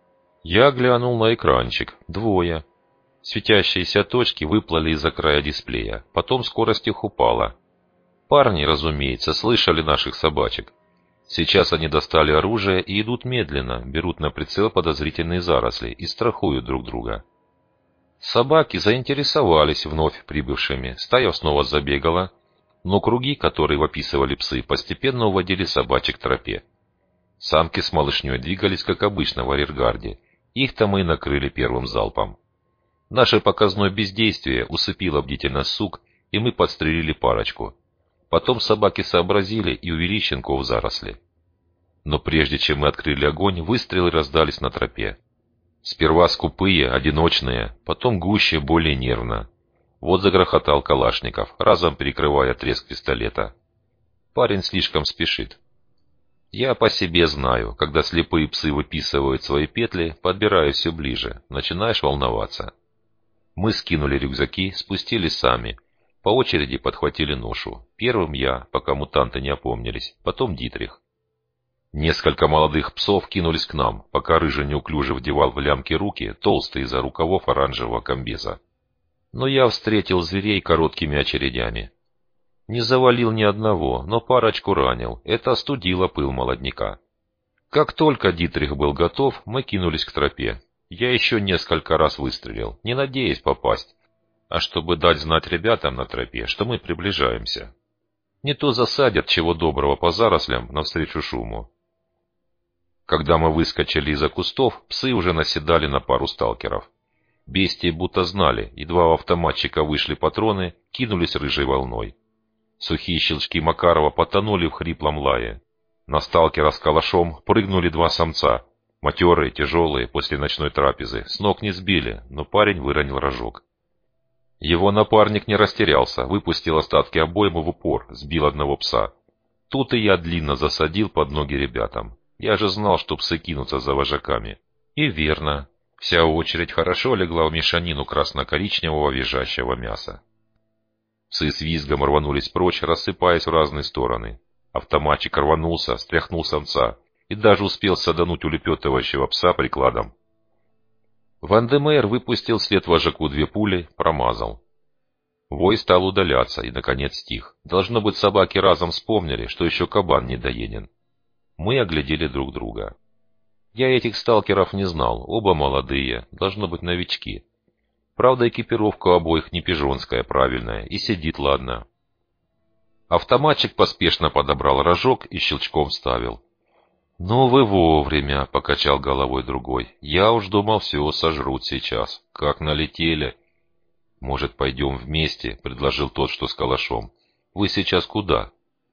Я глянул на экранчик. Двое. Светящиеся точки выплыли из-за края дисплея, потом скорость их упала. Парни, разумеется, слышали наших собачек. Сейчас они достали оружие и идут медленно, берут на прицел подозрительные заросли и страхуют друг друга. Собаки заинтересовались вновь прибывшими, стая снова забегала, но круги, которые выписывали псы, постепенно уводили собачек к тропе. Самки с малышней двигались, как обычно, в арьергарде. Их-то мы и накрыли первым залпом. Наше показное бездействие усыпило бдительность сук, и мы подстрелили парочку. Потом собаки сообразили и увели щенков в заросли. Но прежде чем мы открыли огонь, выстрелы раздались на тропе. Сперва скупые, одиночные, потом гуще, более нервно. Вот загрохотал Калашников, разом перекрывая треск пистолета. Парень слишком спешит. Я по себе знаю, когда слепые псы выписывают свои петли, подбираю все ближе, начинаешь волноваться. Мы скинули рюкзаки, спустились сами. По очереди подхватили ношу. Первым я, пока мутанты не опомнились, потом Дитрих. Несколько молодых псов кинулись к нам, пока Рыжий неуклюже вдевал в лямки руки, толстые из-за рукавов оранжевого комбеза. Но я встретил зверей короткими очередями. Не завалил ни одного, но парочку ранил. Это остудило пыл молодняка. Как только Дитрих был готов, мы кинулись к тропе. Я еще несколько раз выстрелил, не надеясь попасть, а чтобы дать знать ребятам на тропе, что мы приближаемся. Не то засадят чего доброго по зарослям навстречу шуму. Когда мы выскочили из-за кустов, псы уже наседали на пару сталкеров. Бестии будто знали, едва у автоматчика вышли патроны, кинулись рыжей волной. Сухие щелчки Макарова потонули в хриплом лае. На сталкера с калашом прыгнули два самца. Матерые, тяжелые, после ночной трапезы, с ног не сбили, но парень выронил рожок. Его напарник не растерялся, выпустил остатки обоймы в упор, сбил одного пса. Тут и я длинно засадил под ноги ребятам. Я же знал, что псы кинутся за вожаками. И верно. Вся очередь хорошо легла в мешанину красно-коричневого визжащего мяса. Псы с визгом рванулись прочь, рассыпаясь в разные стороны. Автоматчик рванулся, стряхнул самца и даже успел садануть улепетывающего пса прикладом. Ван-де-Мейер выпустил вслед вожаку две пули, промазал. Вой стал удаляться и, наконец, стих. Должно быть, собаки разом вспомнили, что еще кабан недоеден. Мы оглядели друг друга. Я этих сталкеров не знал, оба молодые, должно быть, новички. Правда, экипировка у обоих не пижонская, правильная, и сидит ладно. Автоматчик поспешно подобрал рожок и щелчком вставил. «Ну вы вовремя», — покачал головой другой. «Я уж думал, все сожрут сейчас. Как налетели». «Может, пойдем вместе?» — предложил тот, что с калашом. «Вы сейчас куда?»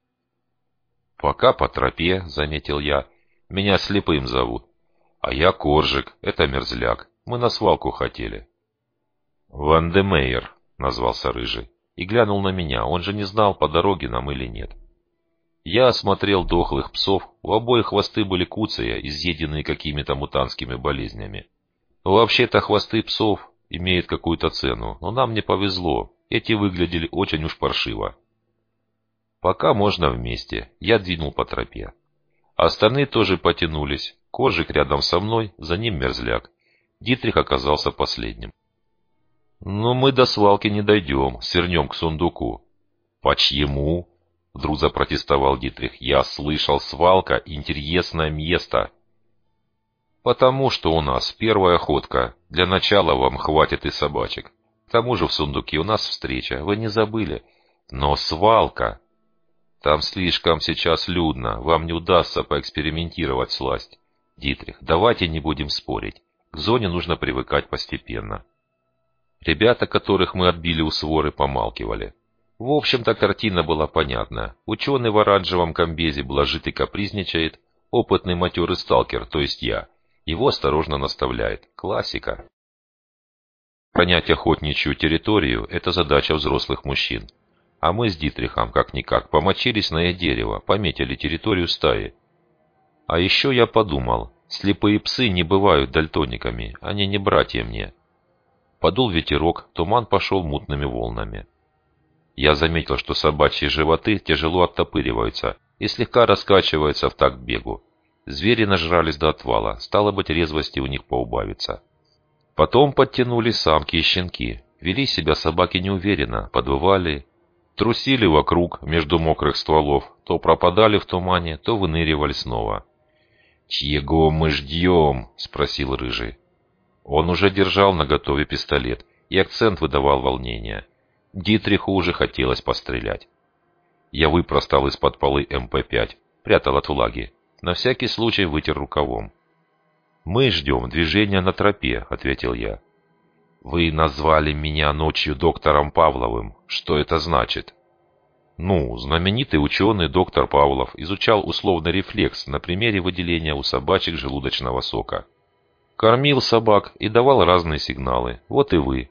«Пока по тропе», — заметил я. «Меня Слепым зовут». «А я Коржик, это Мерзляк. Мы на свалку хотели». «Ван-де-Мейер», — назвался Рыжий, и глянул на меня. Он же не знал, по дороге нам или нет. Я осмотрел дохлых псов, у обоих хвосты были куцые, изъеденные какими-то мутантскими болезнями. Вообще-то хвосты псов имеют какую-то цену, но нам не повезло, эти выглядели очень уж паршиво. Пока можно вместе, я двинул по тропе. Остальные тоже потянулись, Коржик рядом со мной, за ним Мерзляк. Дитрих оказался последним. «Но мы до свалки не дойдем, свернем к сундуку». «Почему?» — вдруг запротестовал Дитрих. «Я слышал, свалка — интересное место». «Потому что у нас первая охотка. Для начала вам хватит и собачек. К тому же в сундуке у нас встреча, вы не забыли. Но свалка... Там слишком сейчас людно, вам не удастся поэкспериментировать всласть. Дитрих, давайте не будем спорить. К зоне нужно привыкать постепенно». Ребята, которых мы отбили у своры, помалкивали. В общем-то, картина была понятна. Ученый в оранжевом комбезе блажит и капризничает, опытный матерый сталкер, то есть я, его осторожно наставляет. Классика. Понять охотничью территорию – это задача взрослых мужчин. А мы с Дитрихом, как-никак, помочились на дерево, пометили территорию стаи. А еще я подумал, слепые псы не бывают дальтониками, они не братья мне. Подул ветерок, туман пошел мутными волнами. Я заметил, что собачьи животы тяжело оттопыриваются и слегка раскачиваются в такт бегу. Звери нажрались до отвала, стало быть, резвости у них поубавится. Потом подтянулись самки и щенки. Вели себя собаки неуверенно, подвывали, трусили вокруг, между мокрых стволов, то пропадали в тумане, то выныривали снова. «Чьего мы ждем?» — спросил Рыжий. Он уже держал наготове пистолет, и акцент выдавал волнение. Дитриху уже хотелось пострелять. Я выпростал из-под полы эм пэ пять, прятал от влаги. На всякий случай вытер рукавом. «Мы ждем движения на тропе», — ответил я. «Вы назвали меня ночью доктором Павловым. Что это значит?» «Ну, знаменитый ученый доктор Павлов изучал условный рефлекс на примере выделения у собачек желудочного сока. Кормил собак и давал разные сигналы. Вот и вы».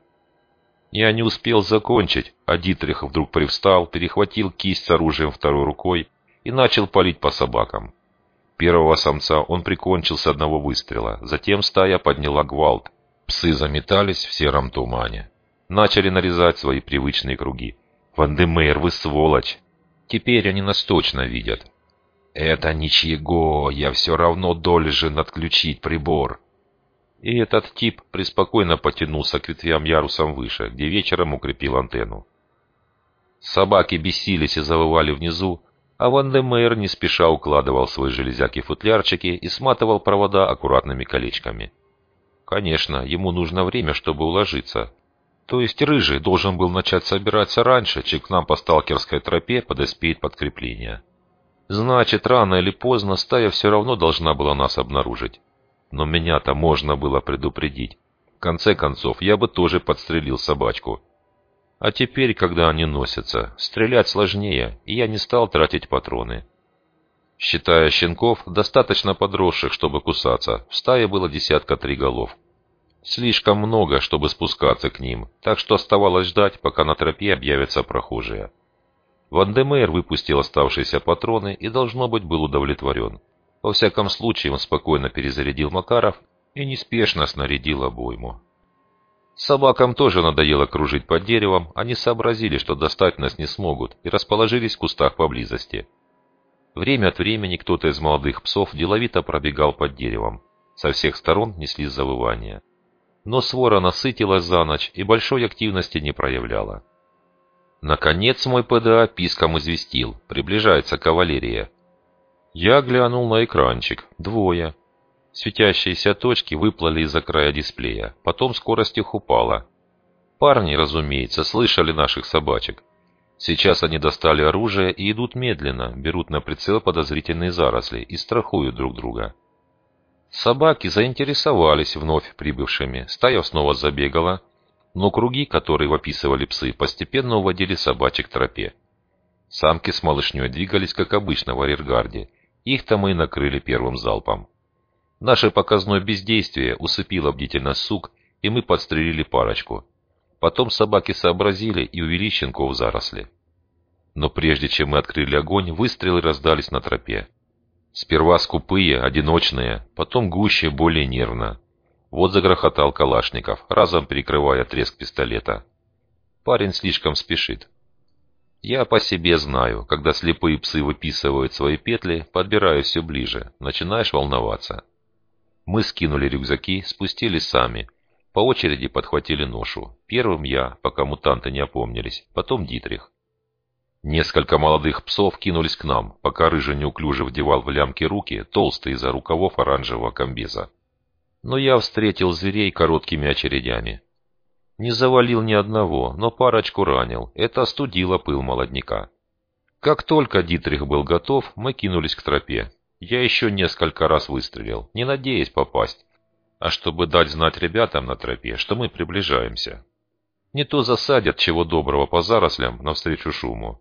Я не успел закончить, а Дитрих вдруг привстал, перехватил кисть с оружием второй рукой и начал палить по собакам. Первого самца он прикончил с одного выстрела, затем стая подняла гвалт. Псы заметались в сером тумане. Начали нарезать свои привычные круги. «Вандемейр, вы сволочь!» Теперь они нас точно видят. «Это ничего, я все равно должен отключить прибор». И этот тип преспокойно потянулся к ветвям ярусом выше, где вечером укрепил антенну. Собаки бесились и завывали внизу, а Вандемейр не спеша укладывал свои железяки-футлярчики и сматывал провода аккуратными колечками. Конечно, ему нужно время, чтобы уложиться. То есть Рыжий должен был начать собираться раньше, чем к нам по сталкерской тропе подоспеет подкрепление. Значит, рано или поздно стая все равно должна была нас обнаружить. Но меня-то можно было предупредить. В конце концов, я бы тоже подстрелил собачку. А теперь, когда они носятся, стрелять сложнее, и я не стал тратить патроны. Считая щенков, достаточно подросших, чтобы кусаться, в стае было десятка три голов. Слишком много, чтобы спускаться к ним, так что оставалось ждать, пока на тропе объявятся прохожие. Вандемейр выпустил оставшиеся патроны и, должно быть, был удовлетворен. Во всяком случае, он спокойно перезарядил Макаров и неспешно снарядил обойму. Собакам тоже надоело кружить под деревом, они сообразили, что достать нас не смогут, и расположились в кустах поблизости. Время от времени кто-то из молодых псов деловито пробегал под деревом. Со всех сторон неслись завывания. Но свора насытилась за ночь и большой активности не проявляла. Наконец мой ПДА писком известил: приближается кавалерия. Я глянул на экранчик. Двое. Светящиеся точки выплыли из-за края дисплея. Потом скорость их упала. Парни, разумеется, слышали наших собачек. Сейчас они достали оружие и идут медленно, берут на прицел подозрительные заросли и страхуют друг друга. Собаки заинтересовались вновь прибывшими. Стая снова забегала, но круги, которые описывали псы, постепенно уводили собачек к тропе. Самки с малышней двигались, как обычно, в арьергарде. Их-то мы и накрыли первым залпом. Наше показное бездействие усыпило бдительность сук, и мы подстрелили парочку. Потом собаки сообразили и увели щенков в заросли. Но прежде чем мы открыли огонь, выстрелы раздались на тропе. Сперва скупые, одиночные, потом гуще, более нервно. Вот загрохотал Калашников, разом перекрывая треск пистолета. Парень слишком спешит. Я по себе знаю, когда слепые псы выписывают свои петли, подбираю все ближе, начинаешь волноваться. Мы скинули рюкзаки, спустились сами. По очереди подхватили ношу. Первым я, пока мутанты не опомнились, потом Дитрих. Несколько молодых псов кинулись к нам, пока Рыжий неуклюже вдевал в лямки руки, толстые из-за рукавов оранжевого комбеза. Но я встретил зверей короткими очередями. Не завалил ни одного, но парочку ранил. Это остудило пыл молодняка. Как только Дитрих был готов, мы кинулись к тропе. Я еще несколько раз выстрелил, не надеясь попасть, а чтобы дать знать ребятам на тропе, что мы приближаемся. Не то засадят чего доброго по зарослям навстречу шуму.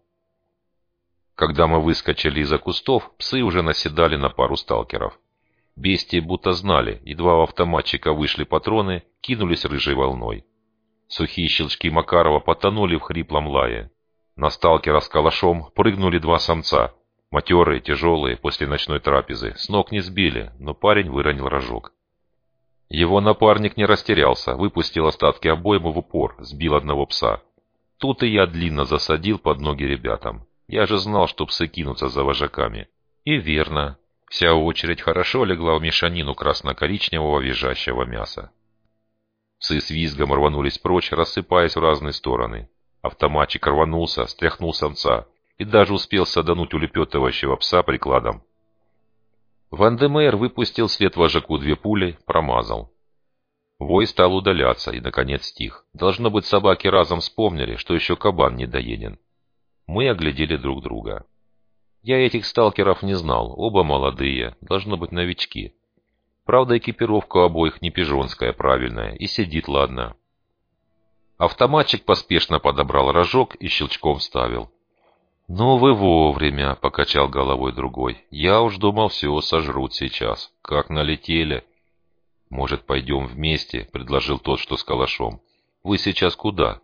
Когда мы выскочили из-за кустов, псы уже наседали на пару сталкеров. Бестии будто знали, едва у автоматчика вышли патроны, кинулись рыжей волной. Сухие щелчки Макарова потонули в хриплом лае. На сталкера с калашом прыгнули два самца. Матерые, тяжелые, после ночной трапезы. С ног не сбили, но парень выронил рожок. Его напарник не растерялся, выпустил остатки обоймы в упор, сбил одного пса. Тут и я длинно засадил под ноги ребятам. Я же знал, что псы кинутся за вожаками. И верно. Вся очередь хорошо легла в мешанину красно-коричневого визжащего мяса. Псы с визгом рванулись прочь, рассыпаясь в разные стороны. Автоматчик рванулся, стряхнул самца и даже успел садануть улепетывающего пса прикладом. Ван-де-Мейер выпустил вслед вожаку две пули, промазал. Вой стал удаляться и, наконец, стих. Должно быть, собаки разом вспомнили, что еще кабан недоеден. Мы оглядели друг друга. Я этих сталкеров не знал, оба молодые, должно быть, новички. Правда, экипировка у обоих не пижонская, правильная, и сидит ладно. Автоматчик поспешно подобрал рожок и щелчком вставил. «Ну вы вовремя», — покачал головой другой. «Я уж думал, все сожрут сейчас. Как налетели». «Может, пойдем вместе?» — предложил тот, что с калашом. «Вы сейчас куда?»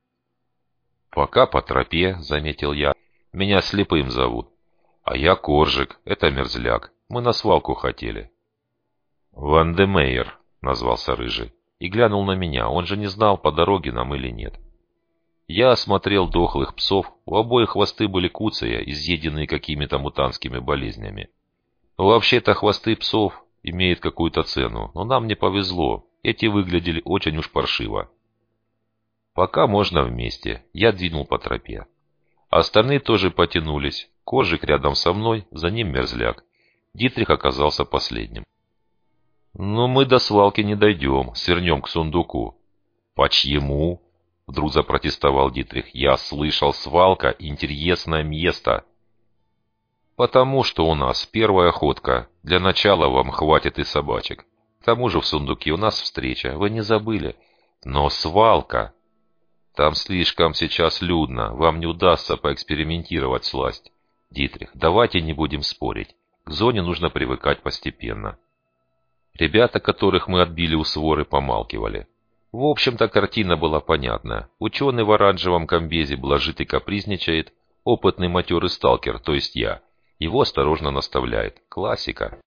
«Пока по тропе», — заметил я. «Меня Слепым зовут». «А я Коржик, это Мерзляк. Мы на свалку хотели». «Ван-де-Мейер», — назвался Рыжий, и глянул на меня. Он же не знал, по дороге нам или нет. Я осмотрел дохлых псов, у обоих хвосты были куцая, изъеденные какими-то мутантскими болезнями. Вообще-то хвосты псов имеют какую-то цену, но нам не повезло, эти выглядели очень уж паршиво. Пока можно вместе, я двинул по тропе. Остальные тоже потянулись, Коржик рядом со мной, за ним Мерзляк. Дитрих оказался последним. «Ну, мы до свалки не дойдем, свернем к сундуку». «Почему?» — вдруг запротестовал Дитрих. «Я слышал, свалка — интересное место». «Потому что у нас первая охотка. Для начала вам хватит и собачек. К тому же в сундуке у нас встреча, вы не забыли. Но свалка... Там слишком сейчас людно, вам не удастся поэкспериментировать сласть. Дитрих, давайте не будем спорить. К зоне нужно привыкать постепенно». Ребята, которых мы отбили у своры, помалкивали. В общем-то, картина была понятна. Ученый в оранжевом комбезе блажит и капризничает, опытный матерый сталкер, то есть я. Его осторожно наставляет. Классика.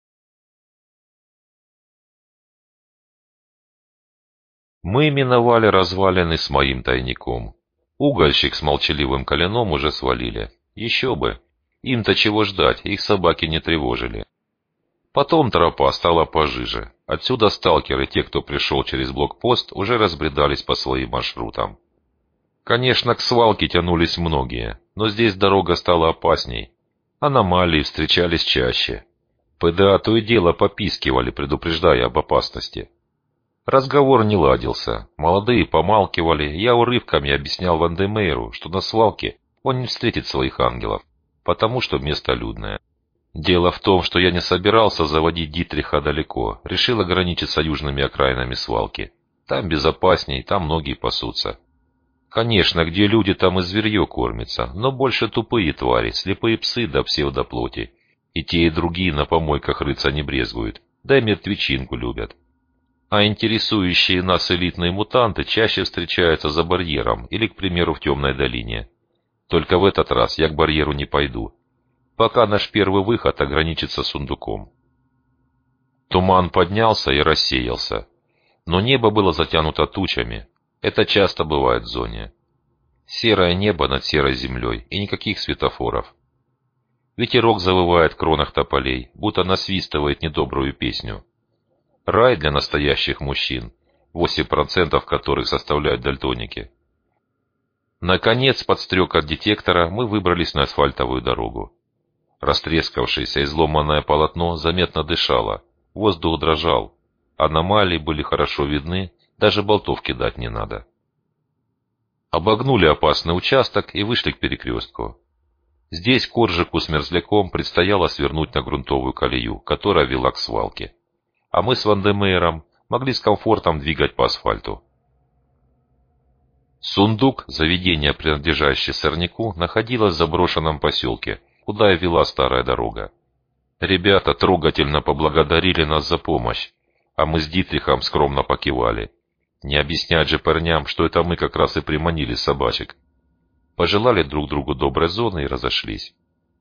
Мы миновали развалины с моим тайником. Угольщик с молчаливым коленом уже свалили. Еще бы. Им-то чего ждать, их собаки не тревожили. Потом тропа стала пожиже. Отсюда сталкеры, те, кто пришел через блокпост, уже разбредались по своим маршрутам. Конечно, к свалке тянулись многие, но здесь дорога стала опасней. Аномалии встречались чаще. ПДА то и дело попискивали, предупреждая об опасности. Разговор не ладился. Молодые помалкивали, я урывками объяснял Ван-де-Мейеру, что на свалке он не встретит своих ангелов, потому что место людное. Дело в том, что я не собирался заводить Дитриха далеко, решил ограничиться южными окраинами свалки. Там безопасней, там многие пасутся. Конечно, где люди, там и зверье кормится, но больше тупые твари, слепые псы да псевдоплоти. И те, и другие на помойках рыться не брезгуют, да и мертвечинку любят. А интересующие нас элитные мутанты чаще встречаются за барьером или, к примеру, в темной долине. Только в этот раз я к барьеру не пойду. Пока наш первый выход ограничится сундуком. Туман поднялся и рассеялся, но небо было затянуто тучами. Это часто бывает в зоне. Серое небо над серой землей и никаких светофоров. Ветерок завывает в кронах тополей, будто насвистывает недобрую песню. Рай для настоящих мужчин, восемь процентов которых составляют дальтоники. Наконец, под стрекот детектора мы выбрались на асфальтовую дорогу. Растрескавшееся изломанное полотно заметно дышало, воздух дрожал, аномалии были хорошо видны, даже болтов кидать не надо. Обогнули опасный участок и вышли к перекрестку. Здесь Коржику с Мерзляком предстояло свернуть на грунтовую колею, которая вела к свалке, а мы с Ван-де-Мейером могли с комфортом двигать по асфальту. Сундук, заведение, принадлежащее сорняку, находилось в заброшенном поселке, куда и вела старая дорога. Ребята трогательно поблагодарили нас за помощь, а мы с Дитрихом скромно покивали. Не объяснять же парням, что это мы как раз и приманили собачек. Пожелали друг другу доброй зоны и разошлись.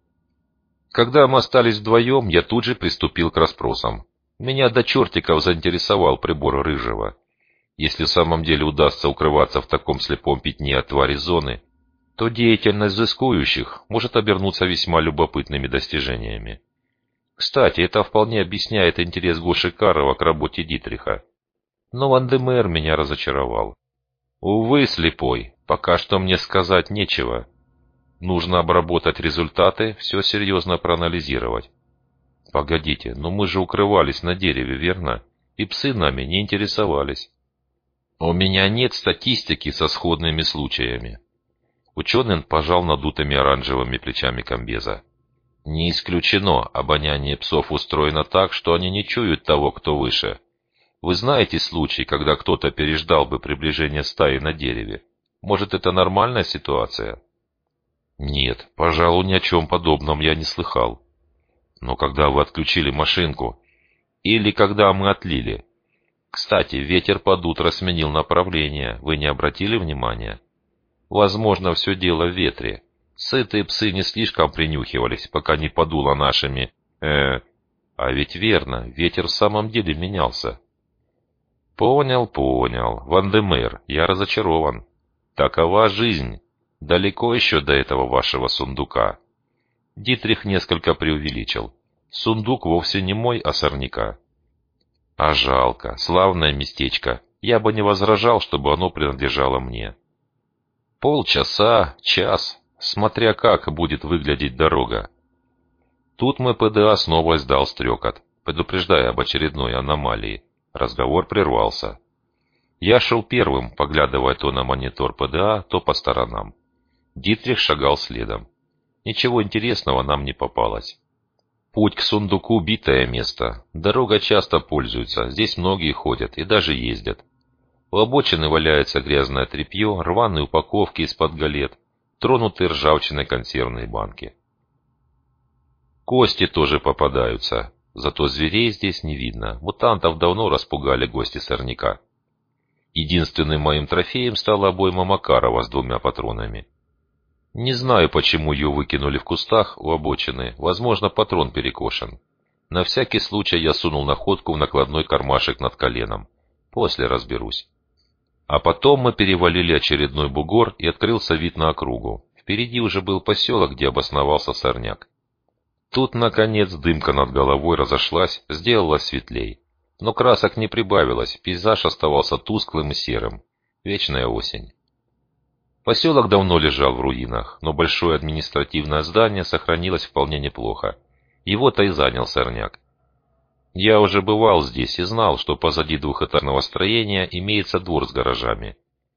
Когда мы остались вдвоем, я тут же приступил к расспросам. Меня до чертиков заинтересовал прибор Рыжего. Если в самом деле удастся укрываться в таком слепом пятне от твари зоны, то деятельность взыскующих может обернуться весьма любопытными достижениями. Кстати, это вполне объясняет интерес Гоши Карова к работе Дитриха. Но Ван-де-Мейр меня разочаровал. Увы, слепой, пока что мне сказать нечего. Нужно обработать результаты, все серьезно проанализировать. Погодите, но мы же укрывались на дереве, верно? И псы нами не интересовались. У меня нет статистики со сходными случаями. Ученый пожал надутыми оранжевыми плечами комбеза. Не исключено, обоняние псов устроено так, что они не чуют того, кто выше. Вы знаете случай, когда кто-то переждал бы приближение стаи на дереве? Может, это нормальная ситуация? Нет, пожалуй, ни о чем подобном я не слыхал. Но когда вы отключили машинку, или когда мы отлили... Кстати, ветер под утро сменил направление, вы не обратили внимания? Возможно, все дело в ветре. Сытые псы не слишком принюхивались, пока не подуло нашими... Э, а ведь верно, ветер в самом деле менялся. Понял, понял. Ван-де-Мейр, я разочарован. Такова жизнь. Далеко еще до этого вашего сундука. Дитрих несколько преувеличил. Сундук вовсе не мой, а сорняка. А жалко, славное местечко. Я бы не возражал, чтобы оно принадлежало мне. Полчаса, час, смотря как будет выглядеть дорога. Тут мой ПДА снова издал стрекот, предупреждая об очередной аномалии. Разговор прервался. Я шел первым, поглядывая то на монитор ПДА, то по сторонам. Дитрих шагал следом. Ничего интересного нам не попалось. Путь к сундуку — битое место. Дорога часто пользуется, здесь многие ходят и даже ездят. У обочины валяется грязное тряпье, рваные упаковки из-под галет, тронутые ржавчиной консервные банки. Кости тоже попадаются, зато зверей здесь не видно. Мутантов давно распугали гости сорняка. Единственным моим трофеем стала обойма Макарова с двумя патронами. Не знаю, почему ее выкинули в кустах у обочины, возможно, патрон перекошен. На всякий случай я сунул находку в накладной кармашек над коленом. После разберусь. А потом мы перевалили очередной бугор, и открылся вид на округу. Впереди уже был поселок, где обосновался сорняк. Тут, наконец, дымка над головой разошлась, сделалась светлей. Но красок не прибавилось, пейзаж оставался тусклым и серым. Вечная осень. Поселок давно лежал в руинах, но большое административное здание сохранилось вполне неплохо. Его-то и занял сорняк. Я уже бывал здесь и знал, что позади двухэтажного строения имеется двор с гаражами.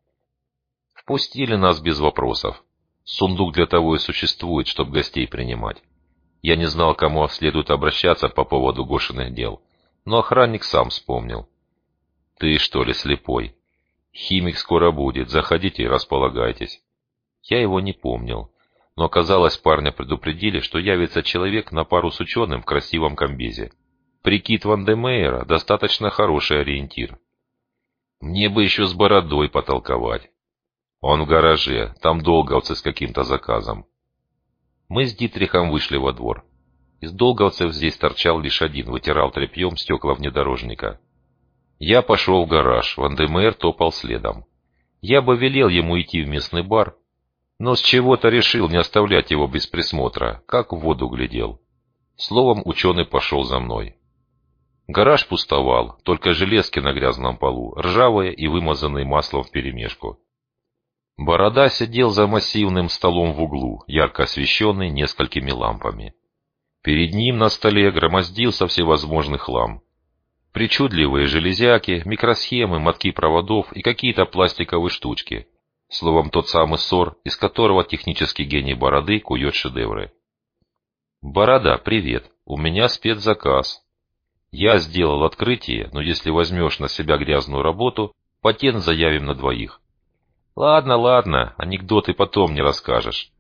Впустили нас без вопросов. Сундук для того и существует, чтобы гостей принимать. Я не знал, к кому следует обращаться по поводу Гошиных дел, но охранник сам вспомнил. «Ты что ли слепой? Химик скоро будет, заходите и располагайтесь». Я его не помнил, но оказалось, парня предупредили, что явится человек на пару с ученым в красивом комбезе. Прикид Ван-де-Мейра достаточно хороший ориентир. Мне бы еще с бородой потолковать. Он в гараже, там долговцы с каким-то заказом. Мы с Дитрихом вышли во двор. Из долговцев здесь торчал лишь один, вытирал тряпьем стекла внедорожника. Я пошел в гараж, Ван-де-Мейр топал следом. Я бы велел ему идти в местный бар, но с чего-то решил не оставлять его без присмотра, как в воду глядел. Словом, ученый пошел за мной. Гараж пустовал, только железки на грязном полу, ржавые и вымазанные маслом вперемешку. Борода сидел за массивным столом в углу, ярко освещенный несколькими лампами. Перед ним на столе громоздился всевозможный хлам. Причудливые железяки, микросхемы, мотки проводов и какие-то пластиковые штучки. Словом, тот самый ссор, из которого технический гений Бороды кует шедевры. «Борода, привет. У меня спецзаказ. Я сделал открытие, но если возьмешь на себя грязную работу, патент заявим на двоих». Ладно, ладно, анекдоты потом не расскажешь.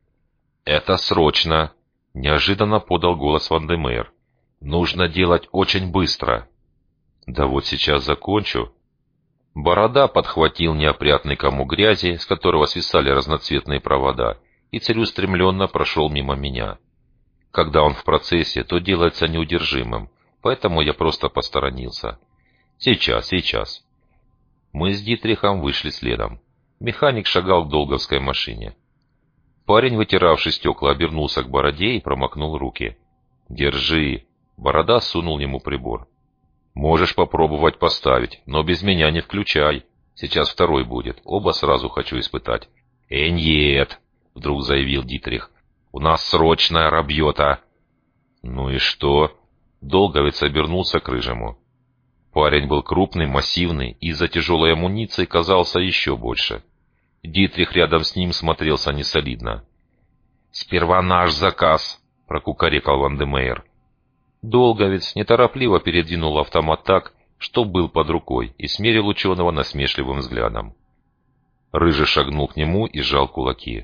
Это срочно, неожиданно подал голос Ван-де-Мейер. Нужно делать очень быстро. Да вот сейчас закончу. Борода подхватил неопрятный комок грязи, с которого свисали разноцветные провода, и целеустремленно прошел мимо меня. Когда он в процессе, то делается неудержимым, поэтому я просто посторонился. Сейчас, сейчас. Мы с Дитрихом вышли следом. Механик шагал к долговской машине. Парень, вытиравший стекла, обернулся к Бороде и промокнул руки. «Держи!» Борода сунул ему прибор. «Можешь попробовать поставить, но без меня не включай. Сейчас второй будет, оба сразу хочу испытать». «Э, нет!» — вдруг заявил Дитрих. «У нас срочная работа!» «Ну и что?» Долговец обернулся к Рыжему. Парень был крупный, массивный и из-за тяжелой амуниции казался еще больше. Дитрих рядом с ним смотрелся несолидно. «Сперва наш заказ!» — прокукарекал Ван-де-Мейер. Долговец неторопливо передвинул автомат так, что был под рукой, и смерил ученого насмешливым взглядом. Рыжий шагнул к нему и сжал кулаки.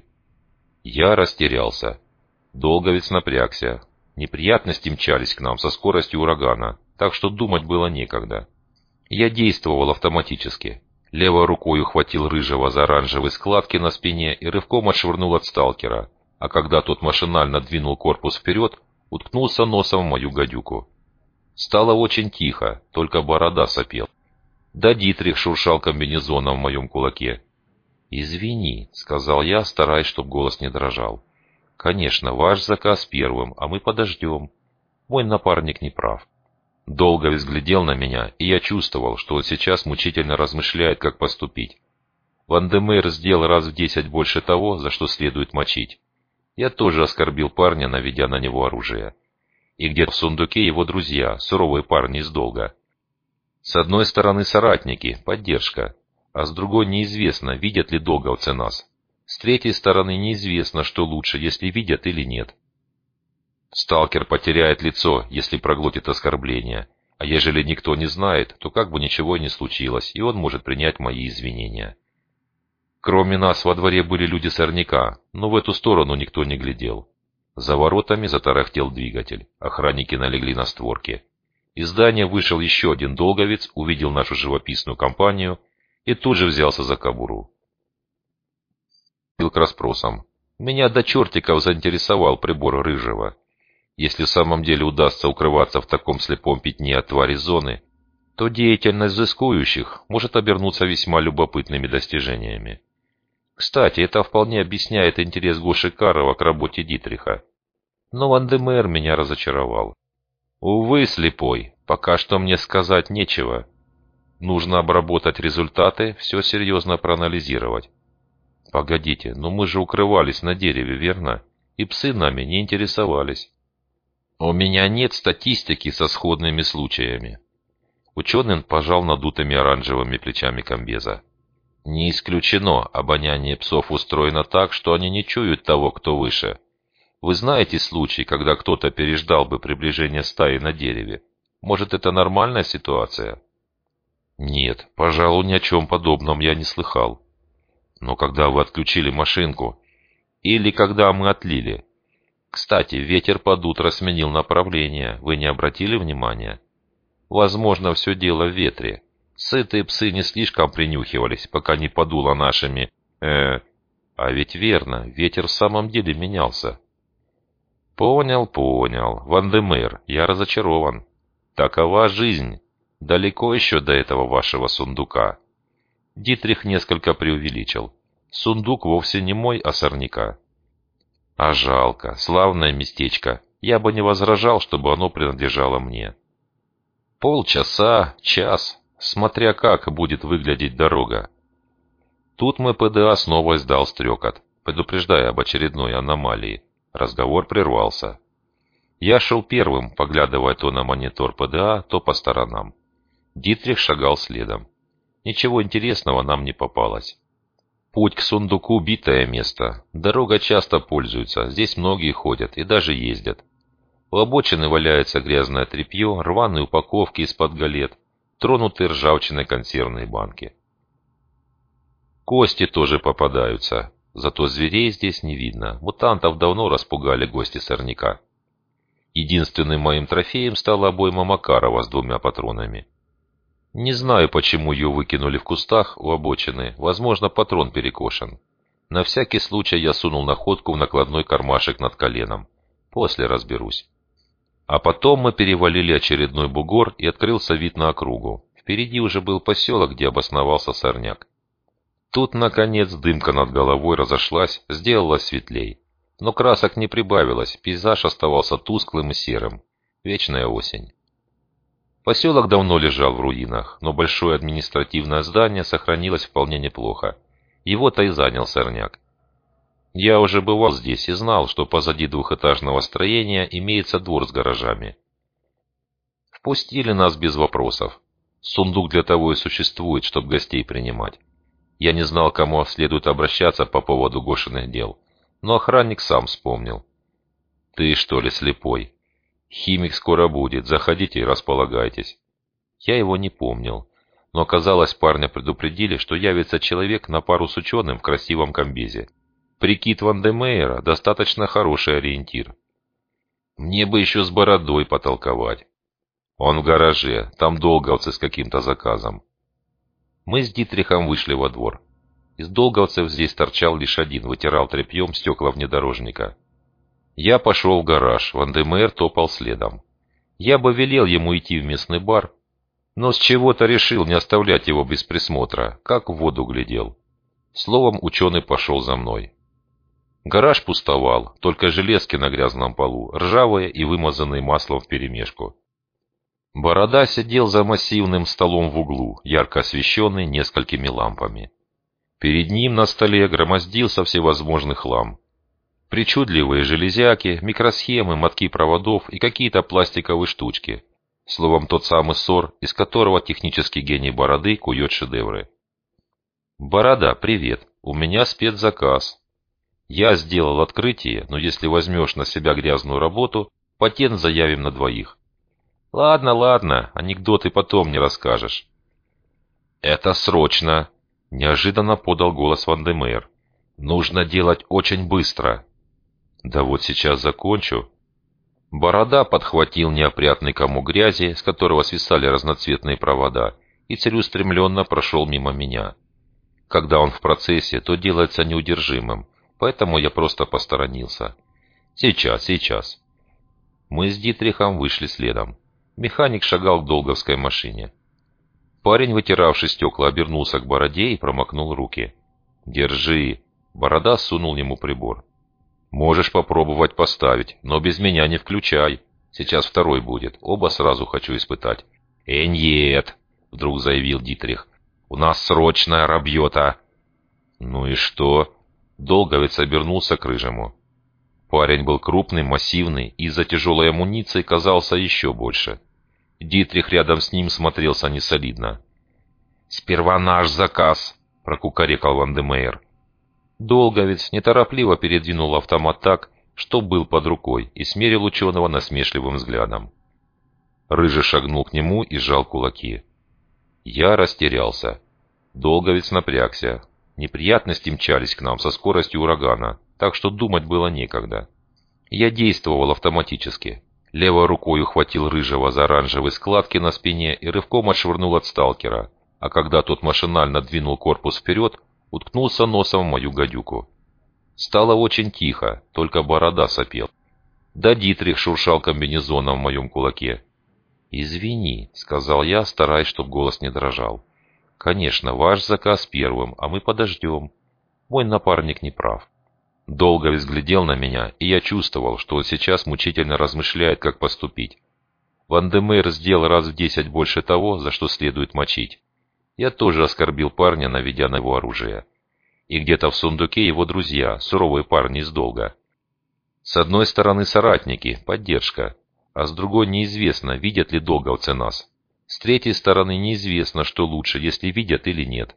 Я растерялся. Долговец напрягся. Неприятности мчались к нам со скоростью урагана, так что думать было некогда. Я действовал автоматически. Левой рукой ухватил Рыжего за оранжевые складки на спине и рывком отшвырнул от сталкера, а когда тот машинально двинул корпус вперед, уткнулся носом в мою гадюку. Стало очень тихо, только Борода сопел. Да Дитрих шуршал комбинезоном в моем кулаке. «Извини», — сказал я, стараясь, чтобы голос не дрожал. «Конечно, ваш заказ первым, а мы подождем. Мой напарник не прав». Долговец глядел на меня, и я чувствовал, что он сейчас мучительно размышляет, как поступить. Ван-де-Мейер сделал раз в десять больше того, за что следует мочить. Я тоже оскорбил парня, наведя на него оружие. И где-то в сундуке его друзья, суровые парни из долга. С одной стороны соратники, поддержка, а с другой неизвестно, видят ли долговцы нас. С третьей стороны неизвестно, что лучше, если видят или нет. Сталкер потеряет лицо, если проглотит оскорбление, а ежели никто не знает, то как бы ничего и не случилось, и он может принять мои извинения. Кроме нас во дворе были люди сорняка, но в эту сторону никто не глядел. За воротами затарахтел двигатель, охранники налегли на створки. Из здания вышел еще один долговец, увидел нашу живописную компанию и тут же взялся за кобуру. К расспросам. Меня до чертиков заинтересовал прибор Рыжего. Если в самом деле удастся укрываться в таком слепом пятне от твари зоны, то деятельность взыскующих может обернуться весьма любопытными достижениями. Кстати, это вполне объясняет интерес Гоши Карова к работе Дитриха. Но Ван-де-Мейер меня разочаровал. Увы, слепой, пока что мне сказать нечего. Нужно обработать результаты, все серьезно проанализировать. Погодите, но мы же укрывались на дереве, верно? И псы нами не интересовались. У меня нет статистики со сходными случаями. Ученый пожал надутыми оранжевыми плечами комбеза. Не исключено, обоняние псов устроено так, что они не чуют того, кто выше. Вы знаете случай, когда кто-то переждал бы приближение стаи на дереве? Может, это нормальная ситуация? Нет, пожалуй, ни о чем подобном я не слыхал. Но когда вы отключили машинку, или когда мы отлили. Кстати, ветер под утро сменил направление, вы не обратили внимания? Возможно, все дело в ветре. Сытые псы не слишком принюхивались, пока не подуло нашими... Э, а ведь верно, ветер в самом деле менялся. Понял, понял. Ван-де-Мейер, я разочарован. Такова жизнь. Далеко еще до этого вашего сундука. Дитрих несколько преувеличил. Сундук вовсе не мой, а сорняка. А жалко, славное местечко. Я бы не возражал, чтобы оно принадлежало мне. Полчаса, час, смотря как будет выглядеть дорога. Тут мой ПДА снова издал стрекот, предупреждая об очередной аномалии. Разговор прервался. Я шел первым, поглядывая то на монитор ПДА, то по сторонам. Дитрих шагал следом. Ничего интересного нам не попалось. Путь к сундуку — битое место. Дорога часто пользуется, здесь многие ходят и даже ездят. У обочины валяется грязное тряпье, рваные упаковки из-под галет, тронутые ржавчиной консервные банки. Кости тоже попадаются, зато зверей здесь не видно. Мутантов давно распугали гости сорняка. Единственным моим трофеем стала обойма Макарова с двумя патронами. Не знаю, почему ее выкинули в кустах у обочины, возможно, патрон перекошен. На всякий случай я сунул находку в накладной кармашек над коленом. После разберусь. А потом мы перевалили очередной бугор, и открылся вид на округу. Впереди уже был поселок, где обосновался сорняк. Тут, наконец, дымка над головой разошлась, сделалась светлей. Но красок не прибавилось, пейзаж оставался тусклым и серым. Вечная осень. Поселок давно лежал в руинах, но большое административное здание сохранилось вполне неплохо. Его-то и занял сорняк. Я уже бывал здесь и знал, что позади двухэтажного строения имеется двор с гаражами. Впустили нас без вопросов. Сундук для того и существует, чтобы гостей принимать. Я не знал, к кому следует обращаться по поводу Гошиных дел, но охранник сам вспомнил. «Ты что ли слепой? Химик скоро будет, заходите и располагайтесь». Я его не помнил, но оказалось, парня предупредили, что явится человек на пару с ученым в красивом комбезе. Прикид Вандемейера — достаточно хороший ориентир. Мне бы еще с бородой потолковать. Он в гараже, там долговцы с каким-то заказом. Мы с Дитрихом вышли во двор. Из долговцев здесь торчал лишь один, вытирал тряпьем стекла внедорожника. Я пошел в гараж, Вандемейер топал следом. Я бы велел ему идти в местный бар, но с чего-то решил не оставлять его без присмотра, как в воду глядел. Словом, ученый пошел за мной. Гараж пустовал, только железки на грязном полу, ржавые и вымазанные маслом вперемешку. Борода сидел за массивным столом в углу, ярко освещенный несколькими лампами. Перед ним на столе громоздился всевозможный хлам. Причудливые железяки, микросхемы, мотки проводов и какие-то пластиковые штучки. Словом, тот самый ссор, из которого технический гений Бороды кует шедевры. «Борода, привет. У меня спецзаказ. Я сделал открытие, но если возьмешь на себя грязную работу, патент заявим на двоих». «Ладно, ладно, анекдоты потом не расскажешь». «Это срочно!» — неожиданно подал голос Вандемейер. «Нужно делать очень быстро». «Да вот сейчас закончу». Борода подхватил неопрятный комок грязи, с которого свисали разноцветные провода, и целеустремленно прошел мимо меня. Когда он в процессе, то делается неудержимым, поэтому я просто посторонился. «Сейчас, сейчас». Мы с Дитрихом вышли следом. Механик шагал к долговской машине. Парень, вытиравший стекла, обернулся к Бороде и промокнул руки. «Держи». Борода сунул ему прибор. «Можешь попробовать поставить, но без меня не включай. Сейчас второй будет, оба сразу хочу испытать». «Э, нет», — вдруг заявил Дитрих. «У нас срочная работа». «Ну и что?» Долговец обернулся к Рыжему. Парень был крупный, массивный, и из-за тяжелой амуниции казался еще больше. Дитрих рядом с ним смотрелся несолидно. «Сперва наш заказ», — прокукарекал Вандемейер. Долговец неторопливо передвинул автомат так, что был под рукой, и смерил ученого насмешливым взглядом. Рыжий шагнул к нему и сжал кулаки. Я растерялся. Долговец напрягся. Неприятности мчались к нам со скоростью урагана, так что думать было некогда. Я действовал автоматически. Левой рукой ухватил Рыжего за оранжевые складки на спине и рывком отшвырнул от сталкера, а когда тот машинально двинул корпус вперед, уткнулся носом в мою гадюку. Стало очень тихо, только Борода сопел. Да Дитрих шуршал комбинезоном в моем кулаке. «Извини», — сказал я, стараясь, чтобы голос не дрожал. «Конечно, ваш заказ первым, а мы подождем. Мой напарник не прав». Долговец глядел на меня, и я чувствовал, что он сейчас мучительно размышляет, как поступить. Вандемейер сделал раз в десять больше того, за что следует мочить. Я тоже оскорбил парня, наведя на его оружие. И где-то в сундуке его друзья, суровые парни из долга. С одной стороны соратники, поддержка, а с другой неизвестно, видят ли долговцы нас. С третьей стороны неизвестно, что лучше, если видят или нет.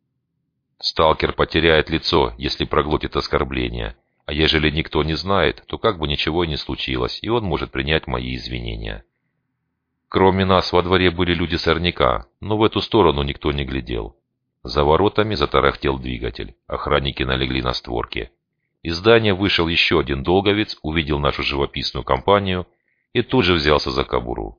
Сталкер потеряет лицо, если проглотит оскорбление, а ежели никто не знает, то как бы ничего и не случилось, и он может принять мои извинения. Кроме нас во дворе были люди сорняка, но в эту сторону никто не глядел. За воротами затарахтел двигатель. Охранники налегли на створки. Из здания вышел еще один долговец, увидел нашу живописную компанию и тут же взялся за кобуру.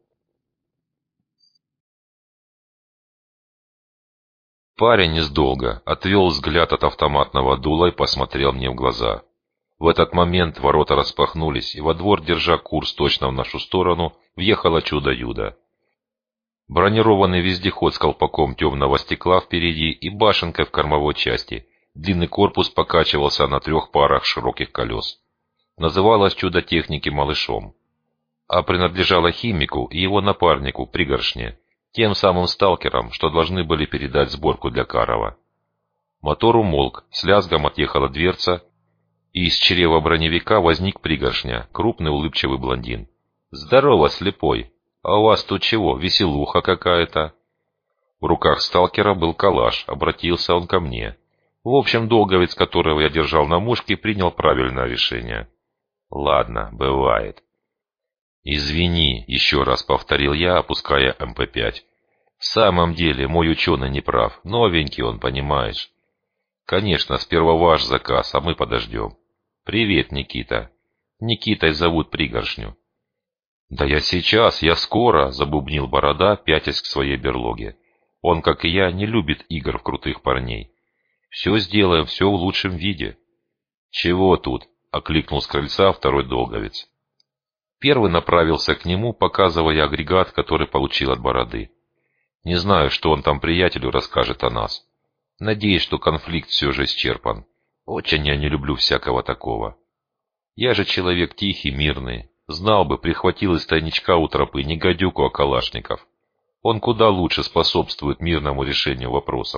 Парень из долга отвел взгляд от автоматного дула и посмотрел мне в глаза. В этот момент ворота распахнулись, и во двор, держа курс точно в нашу сторону, въехало чудо-юдо. Бронированный вездеход с колпаком темного стекла впереди и башенкой в кормовой части. Длинный корпус покачивался на трех парах широких колес. Называлось чудо техники «Малышом», а принадлежало химику и его напарнику Пригоршне, тем самым сталкерам, что должны были передать сборку для Карова. Мотор умолк, с лязгом отъехала дверца, и из чрева броневика возник Пригоршня, крупный улыбчивый блондин. «Здорово, слепой! А у вас тут чего, веселуха какая-то?» В руках сталкера был калаш, обратился он ко мне. В общем, долговец, которого я держал на мушке, принял правильное решение. «Ладно, бывает». «Извини», — еще раз повторил я, опуская эм пэ пять. «В самом деле, мой ученый не прав. Новенький он, понимаешь». «Конечно, сперва ваш заказ, а мы подождем». «Привет, Никита». Никитой зовут Пригоршню. «Да я сейчас, я скоро», — забубнил Борода, пятясь к своей берлоге. Он, как и я, не любит игр в крутых парней. «Все сделаем, все в лучшем виде». «Чего тут?» — окликнул с крыльца второй долговец. Первый направился к нему, показывая агрегат, который получил от Бороды. Не знаю, что он там приятелю расскажет о нас. Надеюсь, что конфликт все же исчерпан. Очень я не люблю всякого такого. Я же человек тихий, мирный. Знал бы, прихватил из тайничка у тропы не гадюку, а калашников. Он куда лучше способствует мирному решению вопросов.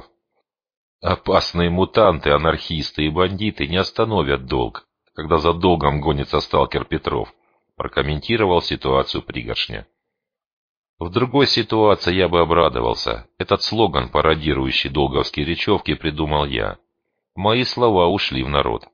Опасные мутанты, анархисты и бандиты не остановят долг, когда за долгом гонится сталкер Петров, прокомментировал ситуацию Пригоршня. В другой ситуации я бы обрадовался. Этот слоган, пародирующий долговские речевки, придумал я. Мои слова ушли в народ.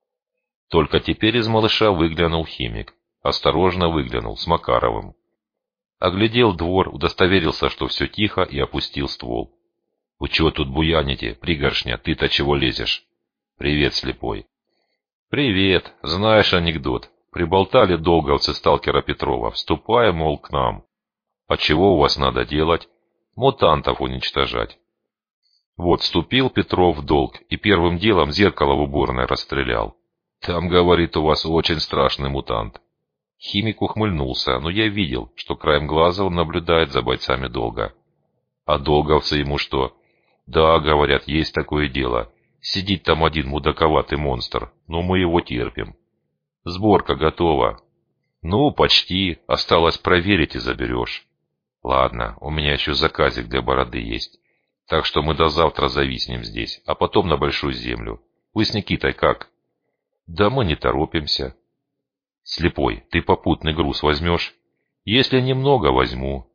Только теперь из малыша выглянул химик. Осторожно выглянул, с Макаровым. Оглядел двор, удостоверился, что все тихо, и опустил ствол. «Вы чего тут буяните, Пригоршня, ты-то чего лезешь?» «Привет, слепой». «Привет. Знаешь анекдот? Приболтали долговцы сталкера Петрова, вступая, мол, к нам. А чего у вас надо делать? Мутантов уничтожать». Вот вступил Петров в долг и первым делом зеркало в уборной расстрелял. Там, говорит, у вас очень страшный мутант. Химик ухмыльнулся, но я видел, что краем глаза он наблюдает за бойцами долга. А долговцы ему что? Да, говорят, есть такое дело. Сидит там один мудаковатый монстр, но мы его терпим. Сборка готова. Ну, почти. Осталось проверить и заберешь. Ладно, у меня еще заказик для Бороды есть. Так что мы до завтра зависнем здесь, а потом на Большую Землю. Вы с Никитой как? Да мы не торопимся. Слепой, ты попутный груз возьмешь? Если немного, возьму.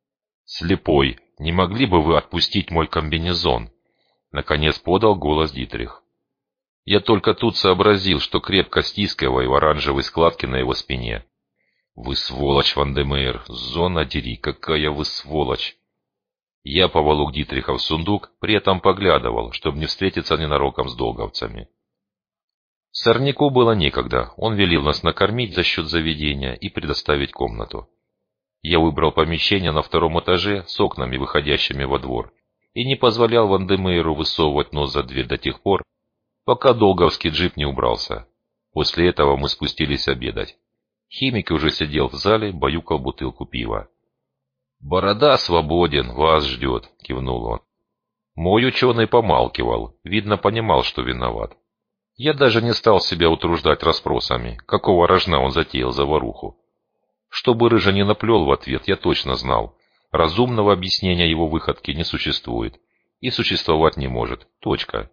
Слепой, не могли бы вы отпустить мой комбинезон? Наконец подал голос Дитрих. Я только тут сообразил, что крепко стискиваю в оранжевой складке на его спине. Вы сволочь, Вандемейр, зона дери, какая вы сволочь. Я поволок Дитриха в сундук, при этом поглядывал, чтобы не встретиться ненароком с долговцами. Сорняку было некогда, он велел нас накормить за счет заведения и предоставить комнату. Я выбрал помещение на втором этаже с окнами, выходящими во двор, и не позволял Вандемейру высовывать нос за дверь до тех пор, пока долговский джип не убрался. После этого мы спустились обедать. Химик уже сидел в зале, баюкал бутылку пива. «Борода свободен, вас ждет», — кивнул он. Мой ученый помалкивал, видно, понимал, что виноват. Я даже не стал себя утруждать расспросами, какого рожна он затеял заваруху. Чтобы Рыжа не наплел в ответ, я точно знал. Разумного объяснения его выходки не существует. И существовать не может. Точка.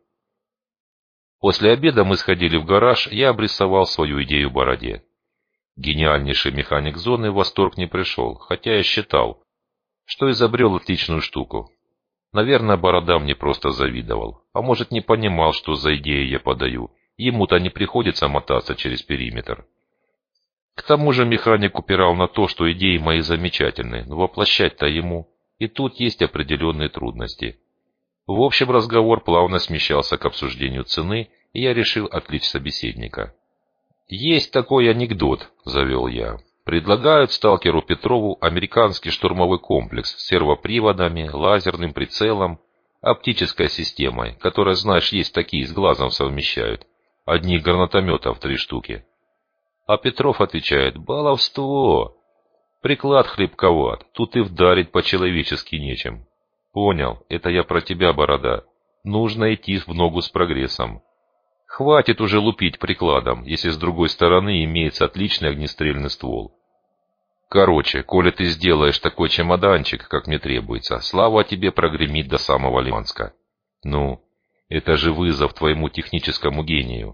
После обеда мы сходили в гараж, я обрисовал свою идею Бороде. Гениальнейший механик зоны в восторг не пришел, хотя я считал, что изобрел отличную штуку. Наверное, Борода мне просто завидовал, а может, не понимал, что за идею я подаю. Ему-то не приходится мотаться через периметр. К тому же механик упирал на то, что идеи мои замечательны, но воплощать-то ему. И тут есть определенные трудности. В общем, разговор плавно смещался к обсуждению цены, и я решил отвлечь собеседника. «Есть такой анекдот», — завел я. «Предлагают сталкеру Петрову американский штурмовой комплекс с сервоприводами, лазерным прицелом, оптической системой, которая, знаешь, есть такие, с глазом совмещают. Одних гранатометов три штуки». А Петров отвечает: «Баловство! Приклад хлебковат, тут и вдарить по-человечески нечем». Понял, это я про тебя, Борода. Нужно идти в ногу с прогрессом. Хватит уже лупить прикладом, если с другой стороны имеется отличный огнестрельный ствол. Короче, коли ты сделаешь такой чемоданчик, как мне требуется, слава тебе прогремит до самого Лиманска. Ну, это же вызов твоему техническому гению.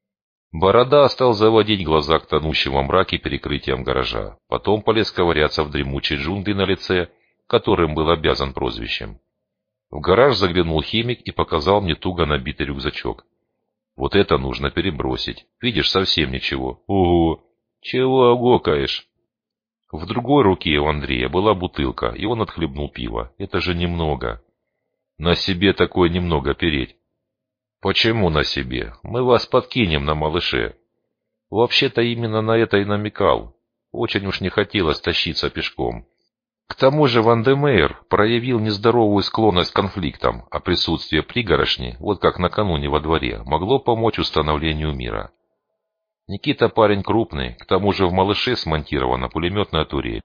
Борода стал заводить глаза к тонущему во мраке перекрытиям гаража. Потом полез ковыряться в дремучей джунгли на лице, которым был обязан прозвищем. В гараж заглянул химик и показал мне туго набитый рюкзачок. Вот это нужно перебросить. Видишь, совсем ничего. Ого! Чего гокаешь? В другой руке у Андрея была бутылка, и он отхлебнул пиво. Это же немного. На себе такое немного переть. Почему на себе? Мы вас подкинем на малыше. Вообще-то именно на это и намекал. Очень уж не хотелось тащиться пешком. К тому же Ван де Мейер проявил нездоровую склонность к конфликтам, а присутствие пригорошни, вот как накануне во дворе, могло помочь установлению мира. Никита парень крупный, к тому же в малыше смонтирована пулеметная турель.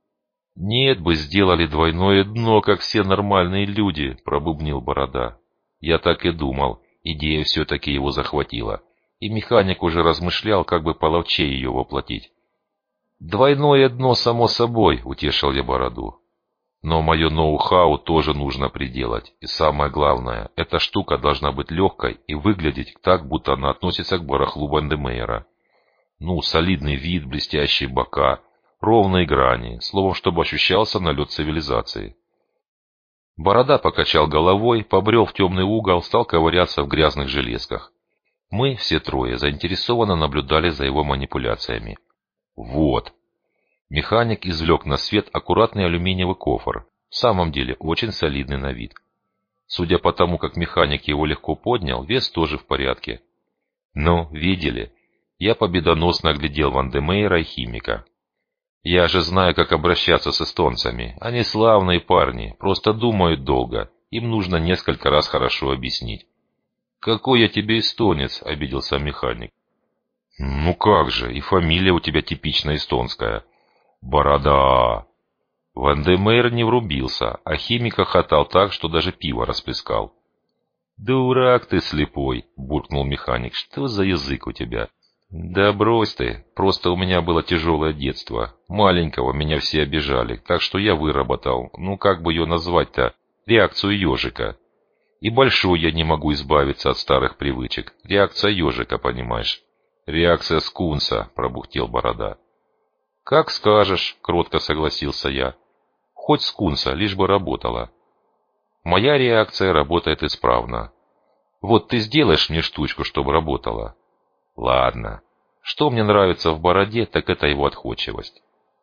«Нет бы сделали двойное дно, как все нормальные люди», — пробубнил Борода. Я так и думал, идея все-таки его захватила, и механик уже размышлял, как бы половчей ее воплотить. «Двойное дно, само собой», — утешил я Бороду. «Но мое ноу-хау тоже нужно приделать. И самое главное, эта штука должна быть легкой и выглядеть так, будто она относится к барахлу Ван де Мейера. Ну, солидный вид, блестящие бока, ровные грани, словом, чтобы ощущался налет цивилизации». Борода покачал головой, побрел в темный угол, стал ковыряться в грязных железках. Мы, все трое, заинтересованно наблюдали за его манипуляциями. Вот. Механик извлек на свет аккуратный алюминиевый кофр, в самом деле очень солидный на вид. Судя по тому, как механик его легко поднял, вес тоже в порядке. Ну, видели? Я победоносно оглядел Ван де Мейера и химика. Я же знаю, как обращаться с эстонцами. Они славные парни, просто думают долго. Им нужно несколько раз хорошо объяснить. «Какой я тебе эстонец?» — обиделся механик. «Ну как же, и фамилия у тебя типично эстонская. Борода!» Ван де Мейер не врубился, а химик хохотал так, что даже пиво расплескал. «Дурак ты слепой!» — буркнул механик. «Что за язык у тебя?» «Да брось ты, просто у меня было тяжелое детство. Маленького меня все обижали, так что я выработал, ну как бы ее назвать-то, реакцию ежика. И большой я не могу избавиться от старых привычек. Реакция ежика, понимаешь?» «Реакция скунса», — пробухтел Борода. «Как скажешь», — кротко согласился я. «Хоть скунса, лишь бы работала. Моя реакция работает исправно. Вот ты сделаешь мне штучку, чтобы работала?» «Ладно. Что мне нравится в Бороде, так это его отходчивость.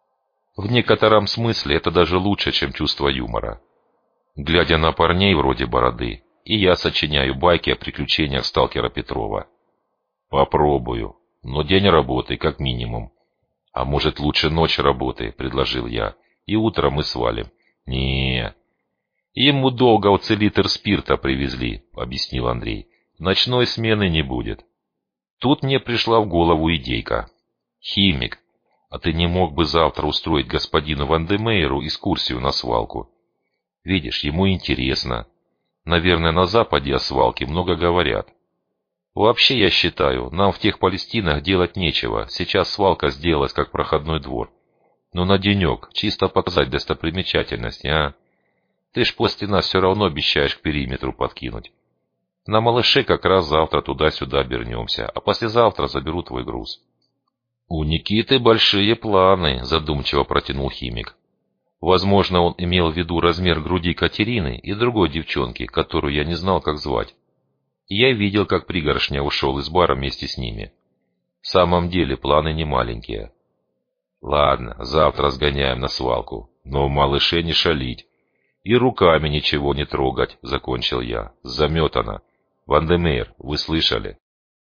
В некотором смысле это даже лучше, чем чувство юмора. Глядя на парней вроде Бороды, и я сочиняю байки о приключениях сталкера Петрова. «Попробую. Но день работы, как минимум. А может, лучше ночь работы», — предложил я. «И утром мы свалим». не Ему долго уцелитр спирта привезли», — объяснил Андрей. «Ночной смены не будет». Тут мне пришла в голову идейка. «Химик, а ты не мог бы завтра устроить господину Ван де Мейеру экскурсию на свалку? Видишь, ему интересно. Наверное, на Западе о свалке много говорят. Вообще, я считаю, нам в тех Палестинах делать нечего. Сейчас свалка сделалась как проходной двор. Но на денек, чисто показать достопримечательности, а? Ты ж после нас все равно обещаешь к периметру подкинуть. На малыше как раз завтра туда-сюда обернемся, а послезавтра заберу твой груз». «У Никиты большие планы», — задумчиво протянул химик. Возможно, он имел в виду размер груди Катерины и другой девчонки, которую я не знал, как звать. Я видел, как пригоршня ушел из бара вместе с ними. В самом деле, планы не маленькие. «Ладно, завтра сгоняем на свалку, но в малыше не шалить. И руками ничего не трогать, закончил я. Заметано. Вандемейр, вы слышали?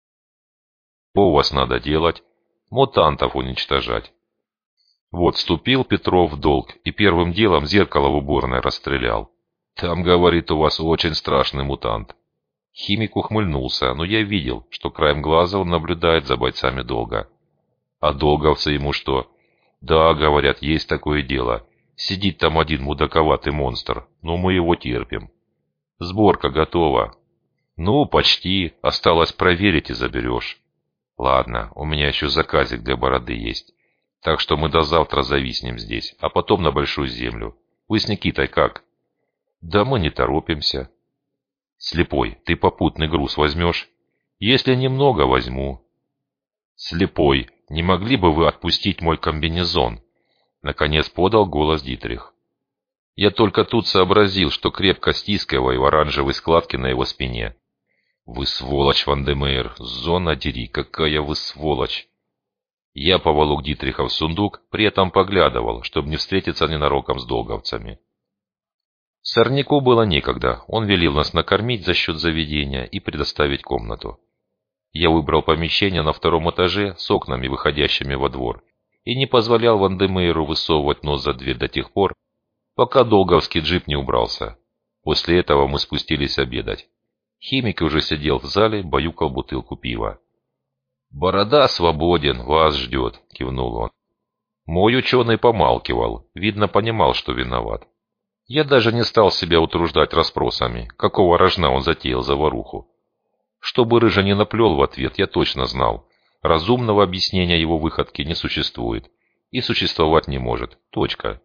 Что у вас надо делать? Мутантов уничтожать. Вот вступил Петров в долг и первым делом зеркало в уборной расстрелял. Там, говорит, у вас очень страшный мутант. Химик ухмыльнулся, но я видел, что краем глаза он наблюдает за бойцами долга. А долговцы ему что? Да, говорят, есть такое дело. Сидит там один мудаковатый монстр, но мы его терпим. Сборка готова. Ну, почти. Осталось проверить и заберешь. Ладно, у меня еще заказик для бороды есть. Так что мы до завтра зависнем здесь, а потом на Большую Землю. Вы с Никитой как? Да мы не торопимся. Слепой, ты попутный груз возьмешь? Если немного, возьму. Слепой, не могли бы вы отпустить мой комбинезон? Наконец подал голос Дитрих. Я только тут сообразил, что крепко стискиваю в оранжевой складке на его спине. Вы сволочь, Вандемейр, зона дери, какая вы сволочь. Я поволок Дитриха в сундук, при этом поглядывал, чтобы не встретиться ненароком с долговцами. Сорняку было некогда, он велел нас накормить за счет заведения и предоставить комнату. Я выбрал помещение на втором этаже с окнами, выходящими во двор, и не позволял Вандемейру высовывать нос за дверь до тех пор, пока долговский джип не убрался. После этого мы спустились обедать. Химик уже сидел в зале, баюкал бутылку пива. «Борода свободен, вас ждет», — кивнул он. Мой ученый помалкивал, видно, понимал, что виноват. Я даже не стал себя утруждать расспросами, какого рожна он затеял заваруху. Чтобы Рыжа не наплел в ответ, я точно знал. Разумного объяснения его выходки не существует. И существовать не может. Точка.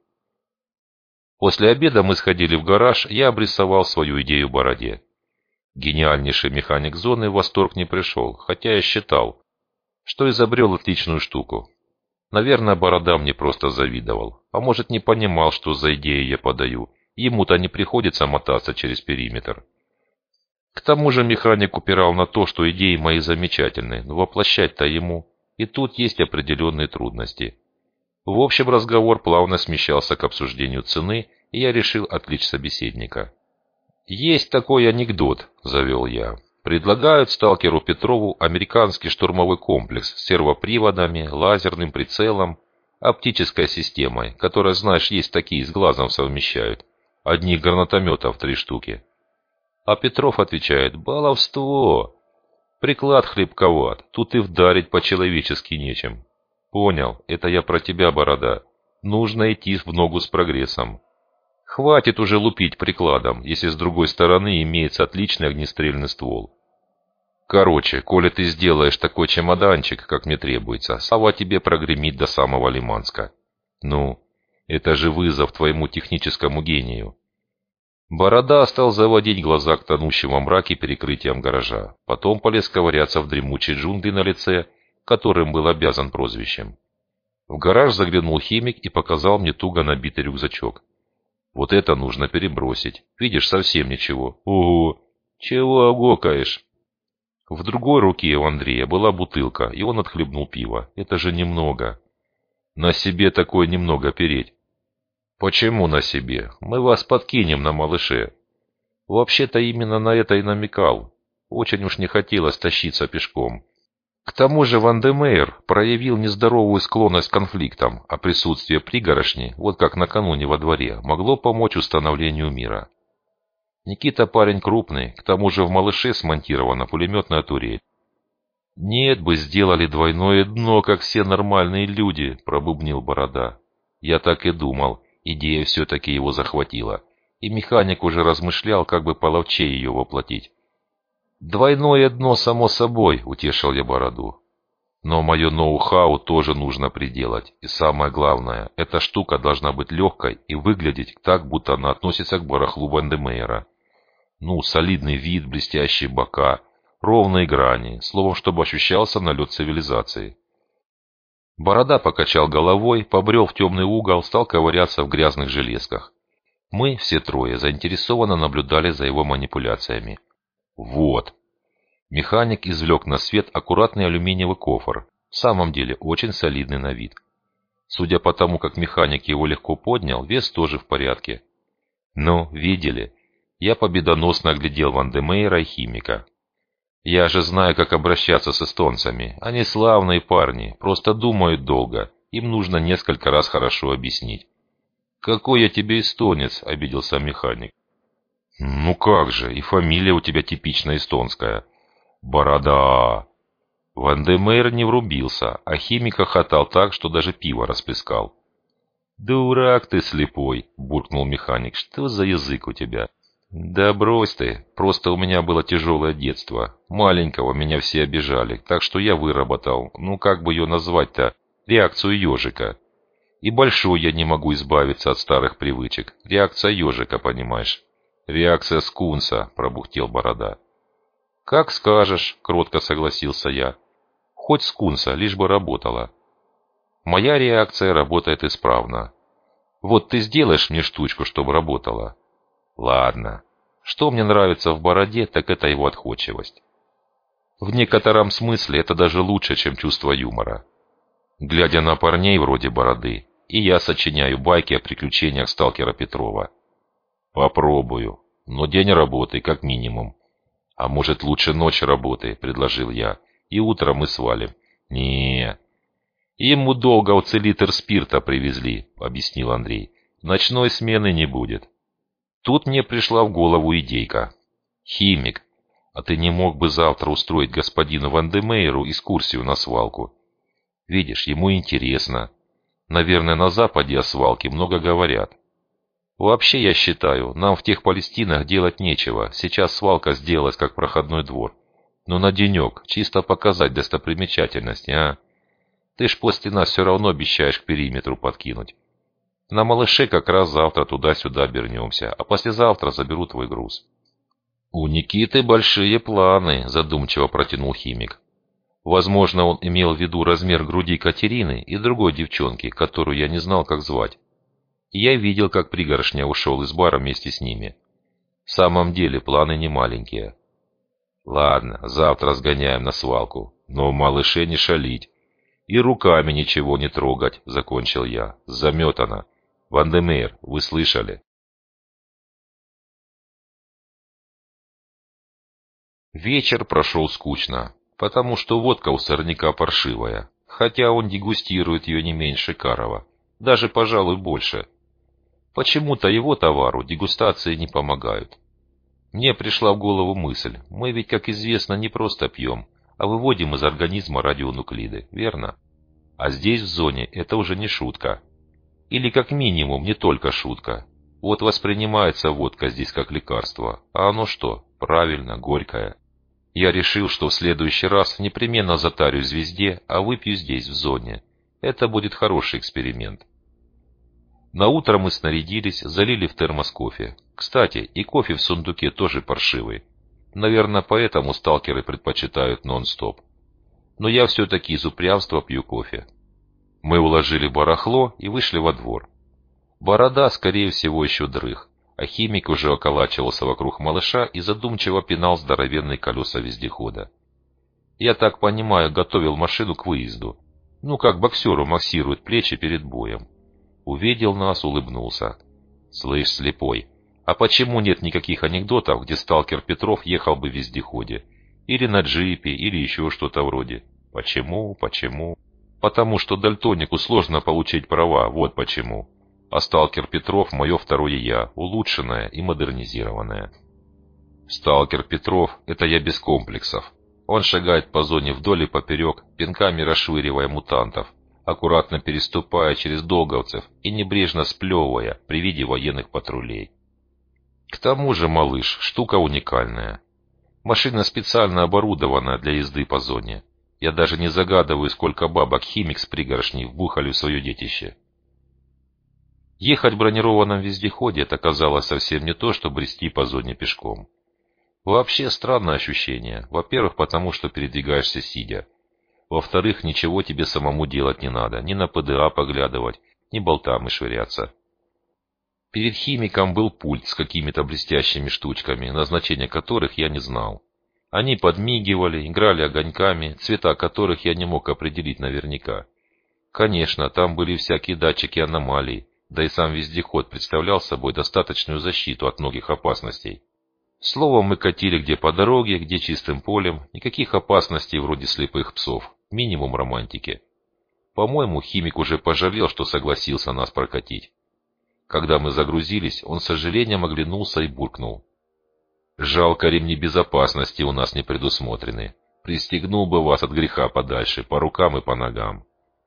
После обеда мы сходили в гараж, я обрисовал свою идею Бороде. Гениальнейший механик зоны в восторг не пришел, хотя я считал, что изобрел отличную штуку. Наверное, Борода мне просто завидовал, а может, не понимал, что за идею я подаю. Ему-то не приходится мотаться через периметр. К тому же механик упирал на то, что идеи мои замечательны, но воплощать-то ему. И тут есть определенные трудности. В общем, разговор плавно смещался к обсуждению цены, и я решил отвлечь собеседника. «Есть такой анекдот», — завел я. «Предлагают сталкеру Петрову американский штурмовой комплекс с сервоприводами, лазерным прицелом, оптической системой, которая, знаешь, есть такие, с глазом совмещают. Одних гранатометов три штуки». А Петров отвечает: «Баловство! Приклад хлебковат, тут и вдарить по-человечески нечем». Понял, это я про тебя, Борода. Нужно идти в ногу с прогрессом. Хватит уже лупить прикладом, если с другой стороны имеется отличный огнестрельный ствол. Короче, коли ты сделаешь такой чемоданчик, как мне требуется, слава тебе прогремит до самого Лиманска. Ну, это же вызов твоему техническому гению. Борода стал заводить глаза к тонущему во мраке перекрытиям гаража. Потом полез ковыряться в дремучей джунгли на лице, которым был обязан прозвищем. В гараж заглянул химик и показал мне туго набитый рюкзачок. Вот это нужно перебросить. Видишь, совсем ничего. Ого! Чего огокаешь? В другой руке у Андрея была бутылка, и он отхлебнул пиво. Это же немного. На себе такое немного переть. Почему на себе? Мы вас подкинем на малыше. Вообще-то именно на это и намекал. Очень уж не хотелось тащиться пешком. К тому же Вандемейр проявил нездоровую склонность к конфликтам, а присутствие пригорошни, вот как накануне во дворе, могло помочь установлению мира. Никита парень крупный, к тому же в малыше смонтирована пулеметная турель. «Нет бы, сделали двойное дно, как все нормальные люди», — пробубнил Борода. Я так и думал, идея все-таки его захватила, и механик уже размышлял, как бы половчее ее воплотить. «Двойное дно, само собой», — утешил я Бороду. «Но мое ноу-хау тоже нужно приделать. И самое главное, эта штука должна быть легкой и выглядеть так, будто она относится к барахлу Вандемейра. Ну, солидный вид, блестящие бока, ровные грани, словом, чтобы ощущался налет цивилизации». Борода покачал головой, побрел в темный угол, стал ковыряться в грязных железках. Мы, все трое, заинтересованно наблюдали за его манипуляциями. Вот. Механик извлек на свет аккуратный алюминиевый кофр, в самом деле очень солидный на вид. Судя по тому, как механик его легко поднял, вес тоже в порядке. Ну, видели? Я победоносно оглядел Ван-де-Мейера и химика. Я же знаю, как обращаться с эстонцами. Они славные парни, просто думают долго. Им нужно несколько раз хорошо объяснить. «Какой я тебе эстонец?» — обиделся механик. «Ну как же, и фамилия у тебя типично эстонская. Борода!» Ван-де-Мейер не врубился, а химик хохотал так, что даже пиво расплескал. «Дурак ты слепой!» — буркнул механик. «Что за язык у тебя?» «Да брось ты, просто у меня было тяжелое детство. Маленького меня все обижали, так что я выработал, ну как бы ее назвать-то, реакцию ежика. И большой я не могу избавиться от старых привычек. Реакция ежика, понимаешь?» «Реакция скунса», — пробухтел Борода. «Как скажешь», — кротко согласился я. «Хоть скунса, лишь бы работала. Моя реакция работает исправно. Вот ты сделаешь мне штучку, чтобы работала?» «Ладно. Что мне нравится в Бороде, так это его отходчивость. В некотором смысле это даже лучше, чем чувство юмора. Глядя на парней вроде Бороды, и я сочиняю байки о приключениях сталкера Петрова. Попробую. Но день работы, как минимум. А может, лучше ночь работы, предложил я, и утром мы свалим. Не, ему долго уцелитр спирта привезли, объяснил Андрей. Ночной смены не будет. Тут мне пришла в голову идейка. «Химик, а ты не мог бы завтра устроить господину Ван-де-Мейеру экскурсию на свалку? Видишь, ему интересно. Наверное, на Западе о свалке много говорят. Вообще, я считаю, нам в тех Палестинах делать нечего. Сейчас свалка сделалась как проходной двор. Но на денек, чисто показать достопримечательности, а? Ты ж после нас все равно обещаешь к периметру подкинуть. На малыше как раз завтра туда-сюда обернемся, а послезавтра заберу твой груз». «У Никиты большие планы», — задумчиво протянул химик. Возможно, он имел в виду размер груди Катерины и другой девчонки, которую я не знал, как звать. Я видел, как пригоршня ушел из бара вместе с ними. В самом деле, планы не маленькие. «Ладно, завтра сгоняем на свалку, но малыше не шалить. И руками ничего не трогать», — закончил я. «Заметано. Ван-де-Мейер, вы слышали?» Вечер прошел скучно, потому что водка у сорняка паршивая, хотя он дегустирует ее не меньше Карова, даже, пожалуй, больше. Почему-то его товару дегустации не помогают. Мне пришла в голову мысль, мы ведь, как известно, не просто пьем, а выводим из организма радионуклиды, верно? А здесь, в зоне, это уже не шутка. Или как минимум не только шутка. Вот воспринимается водка здесь как лекарство, а оно что? Правильно, горькое. Я решил, что в следующий раз непременно затарю звезде, а выпью здесь, в зоне. Это будет хороший эксперимент. Наутро мы снарядились, залили в термос кофе. Кстати, и кофе в сундуке тоже паршивый. Наверное, поэтому сталкеры предпочитают нон-стоп. Но я все-таки из упрямства пью кофе. Мы уложили барахло и вышли во двор. Борода, скорее всего, еще дрых, а химик уже околачивался вокруг малыша и задумчиво пинал здоровенные колеса вездехода. Я так понимаю, готовил машину к выезду. Ну, как боксеру массируют плечи перед боем. Увидел нас, улыбнулся. «Слышь, слепой, а почему нет никаких анекдотов, где сталкер Петров ехал бы в вездеходе? Или на джипе, или еще что-то вроде? Почему, почему?» «Потому что дальтонику сложно получить права, вот почему. А сталкер Петров — мое второе «я», улучшенное и модернизированное». Сталкер Петров — это я без комплексов. Он шагает по зоне вдоль и поперек, пинками расшвыривая мутантов, аккуратно переступая через долговцев и небрежно сплевывая при виде военных патрулей. К тому же, малыш, штука уникальная. Машина специально оборудована для езды по зоне. Я даже не загадываю, сколько бабок химик с пригоршней вбухали в свое детище. Ехать в бронированном вездеходе — это казалось совсем не то, что брести по зоне пешком. Вообще странное ощущение. Во-первых, потому что передвигаешься сидя. Во-вторых, ничего тебе самому делать не надо, ни на ПДА поглядывать, ни болтами швыряться. Перед химиком был пульт с какими-то блестящими штучками, назначения которых я не знал. Они подмигивали, играли огоньками, цвета которых я не мог определить наверняка. Конечно, там были всякие датчики аномалий, Да и сам вездеход представлял собой достаточную защиту от многих опасностей. Словом, мы катили где по дороге, где чистым полем, никаких опасностей вроде слепых псов, минимум романтики. По-моему, химик уже пожалел, что согласился нас прокатить. Когда мы загрузились, он с сожалением оглянулся и буркнул: «Жалко, ремни безопасности у нас не предусмотрены. Пристегнул бы вас от греха подальше, по рукам и по ногам».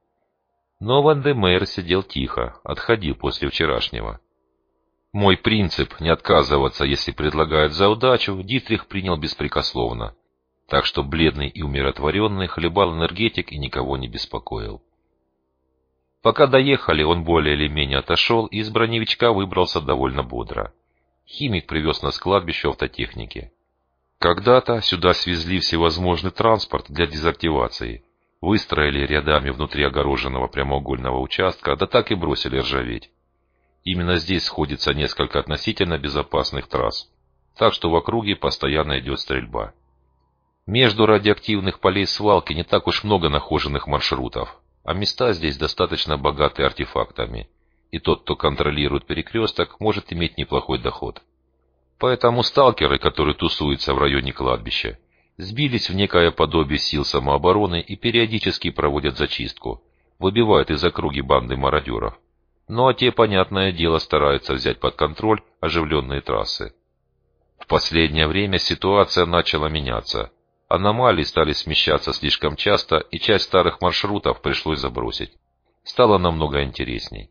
Но Ван де Мейер сидел тихо, отходил после вчерашнего. Мой принцип не отказываться, если предлагают за удачу, Дитрих принял беспрекословно, так что бледный и умиротворенный хлебал энергетик и никого не беспокоил. Пока доехали, он более или менее отошел и из броневичка выбрался довольно бодро. Химик привез нас к кладбищу автотехники. Когда-то сюда свезли всевозможный транспорт для дезактивации, выстроили рядами внутри огороженного прямоугольного участка, да так и бросили ржаветь. Именно здесь сходится несколько относительно безопасных трасс, так что в округе постоянно идет стрельба. Между радиоактивных полей свалки не так уж много нахоженных маршрутов, а места здесь достаточно богаты артефактами, и тот, кто контролирует перекресток, может иметь неплохой доход. Поэтому сталкеры, которые тусуются в районе кладбища, сбились в некое подобие сил самообороны и периодически проводят зачистку, выбивают из округи банды мародеров. Ну а те, понятное дело, стараются взять под контроль оживленные трассы. В последнее время ситуация начала меняться. Аномалии стали смещаться слишком часто, и часть старых маршрутов пришлось забросить. Стало намного интересней.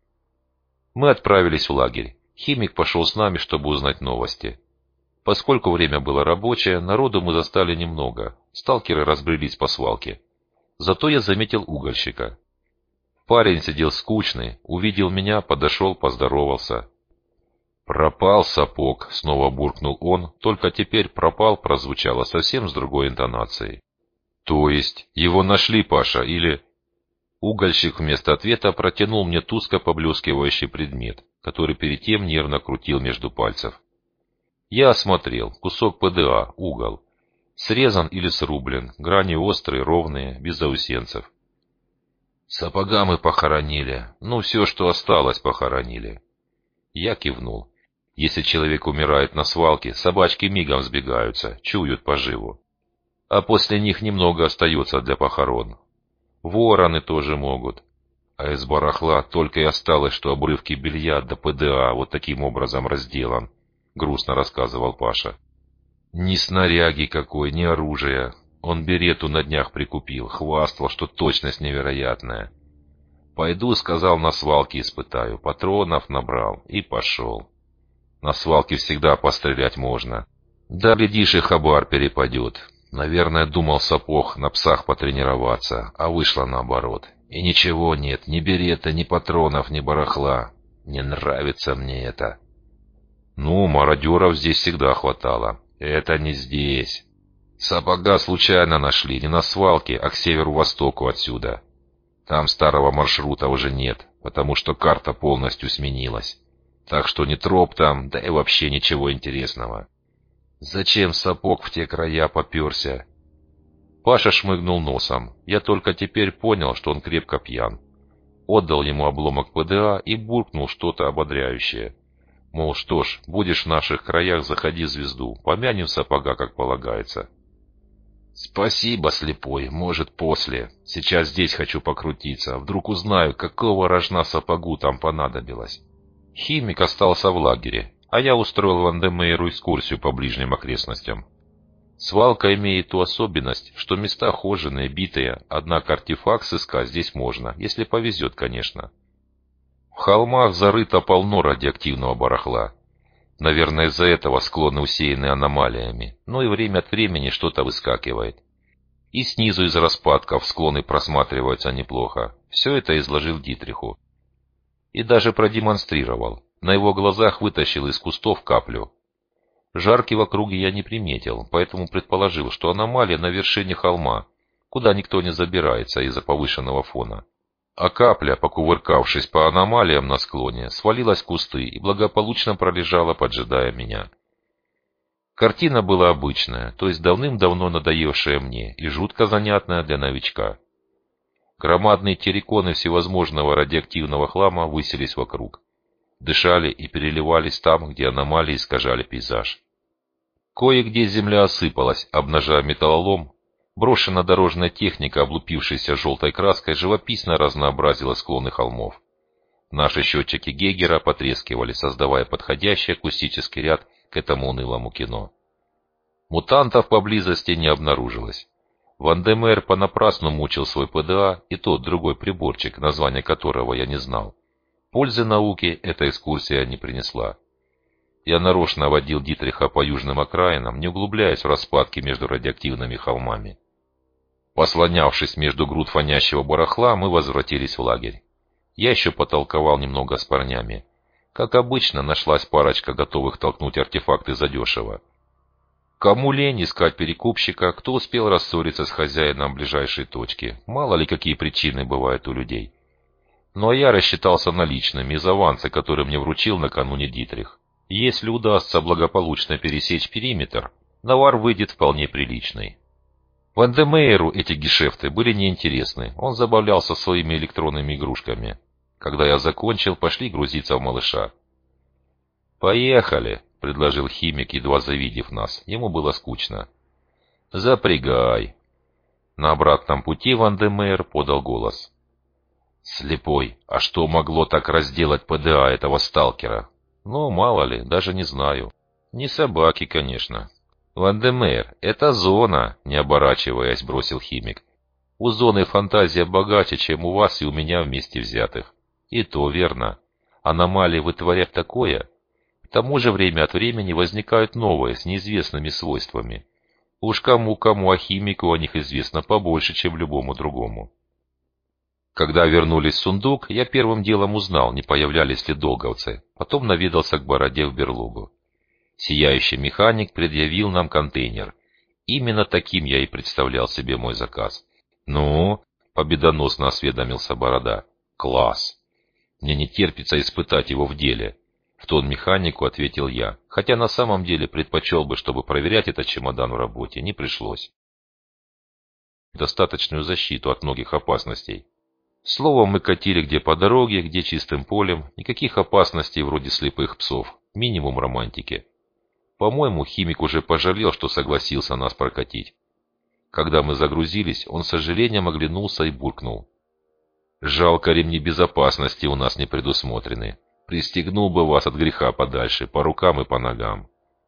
Мы отправились в лагерь. Химик пошел с нами, чтобы узнать новости. Поскольку время было рабочее, народу мы застали немного. Сталкеры разбрелись по свалке. Зато я заметил угольщика. Парень сидел скучный, увидел меня, подошел, поздоровался. «Пропал сапог», — снова буркнул он, только теперь «пропал» прозвучало совсем с другой интонацией. «То есть его нашли, Паша, или...» Угольщик вместо ответа протянул мне тускло поблескивающий предмет, который перед тем нервно крутил между пальцев. Я осмотрел. Кусок ПДА, угол. Срезан или срублен, грани острые, ровные, без заусенцев. «Сапога мы похоронили. Ну, все, что осталось, похоронили». Я кивнул. Если человек умирает на свалке, собачки мигом сбегаются, чуют поживу. А после них немного остается для похорон. Вороны тоже могут. А из барахла только и осталось, что обрывки белья до ПДА вот таким образом разделан, грустно рассказывал Паша. Ни снаряги какой, ни оружия. Он берету на днях прикупил, хвастал, что точность невероятная. «Пойду», — сказал, — «на свалке испытаю». Патронов набрал и пошел. На свалке всегда пострелять можно. Да, глядишь, и хабар перепадет. Наверное, думал сапог на псах потренироваться, а вышло наоборот. И ничего нет, ни берета, ни патронов, ни барахла. Не нравится мне это. Ну, мародеров здесь всегда хватало. Это не здесь. Сапога случайно нашли, не на свалке, а к северу-востоку отсюда. Там старого маршрута уже нет, потому что карта полностью сменилась. Так что ни троп там, да и вообще ничего интересного. Зачем сапог в те края поперся? Паша шмыгнул носом. Я только теперь понял, что он крепко пьян. Отдал ему обломок ПДА и буркнул что-то ободряющее. Мол, что ж, будешь в наших краях, заходи в звезду, помянем сапога, как полагается. «Спасибо, слепой, может, после. Сейчас здесь хочу покрутиться. Вдруг узнаю, какого рожна сапогу там понадобилось». Химик остался в лагере, а я устроил Ван де Мейеру экскурсию по ближним окрестностям. Свалка имеет ту особенность, что места хоженые, битые, однако артефакт сыскать здесь можно, если повезет, конечно. В холмах зарыто полно радиоактивного барахла. Наверное, из-за этого склоны усеяны аномалиями, но и время от времени что-то выскакивает. И снизу из распадков склоны просматриваются неплохо. Все это изложил Дитриху. И даже продемонстрировал. На его глазах вытащил из кустов каплю. Жарки в округе я не приметил, поэтому предположил, что аномалия на вершине холма, куда никто не забирается из-за повышенного фона. А капля, покувыркавшись по аномалиям на склоне, свалилась в кусты и благополучно пролежала, поджидая меня. Картина была обычная, то есть давным-давно надоевшая мне и жутко занятная для новичка. Громадные терриконы всевозможного радиоактивного хлама высились вокруг. Дышали и переливались там, где аномалии искажали пейзаж. Кое-где земля осыпалась, обнажая металлолом. Брошенная дорожная техника, облупившаяся желтой краской, живописно разнообразила склоны холмов. Наши счетчики Гейгера потрескивали, создавая подходящий акустический ряд к этому унылому кино. Мутантов поблизости не обнаружилось. Ван-де-Мер понапрасну мучил свой ПДА и тот другой приборчик, название которого я не знал. Пользы науке эта экскурсия не принесла. Я нарочно водил Дитриха по южным окраинам, не углубляясь в распадки между радиоактивными холмами. Послонявшись между груд фонящего барахла, мы возвратились в лагерь. Я еще потолковал немного с парнями. Как обычно, нашлась парочка готовых толкнуть артефакты задешево. Кому лень искать перекупщика, кто успел рассориться с хозяином ближайшей точки. Мало ли какие причины бывают у людей. Но я рассчитался наличными из аванса, который мне вручил накануне Дитрих. Если удастся благополучно пересечь периметр, навар выйдет вполне приличный. Ван-де-Мейеру эти гешефты были неинтересны, он забавлялся своими электронными игрушками. Когда я закончил, пошли грузиться в малыша. «Поехали!» — предложил химик, едва завидев нас. Ему было скучно. «Запрягай!» На обратном пути Ван-де-Мейер подал голос. «Слепой, а что могло так разделать ПДА этого сталкера?» «Ну, мало ли, даже не знаю. Не собаки, конечно». «Ван-де-Мейер, это зона!» — не оборачиваясь, бросил химик. «У зоны фантазия богаче, чем у вас и у меня вместе взятых». «И то верно. Аномалии вытворят такое. К тому же время от времени возникают новые, с неизвестными свойствами. Уж кому-кому, а химику о них известно побольше, чем любому другому». Когда вернулись в сундук, я первым делом узнал, не появлялись ли долговцы. Потом наведался к Бороде в берлогу. Сияющий механик предъявил нам контейнер. Именно таким я и представлял себе мой заказ. «Ну?» — победоносно осведомился Борода. «Класс! Мне не терпится испытать его в деле». В тон механику ответил я, хотя на самом деле предпочел бы, чтобы проверять этот чемодан в работе не пришлось. Достаточную защиту от многих опасностей. Словом, мы катили где по дороге, где чистым полем, никаких опасностей вроде слепых псов, минимум романтики. По-моему, химик уже пожалел, что согласился нас прокатить. Когда мы загрузились, он с сожалением оглянулся и буркнул. «Жалко, ремни безопасности у нас не предусмотрены. Пристегнул бы вас от греха подальше, по рукам и по ногам».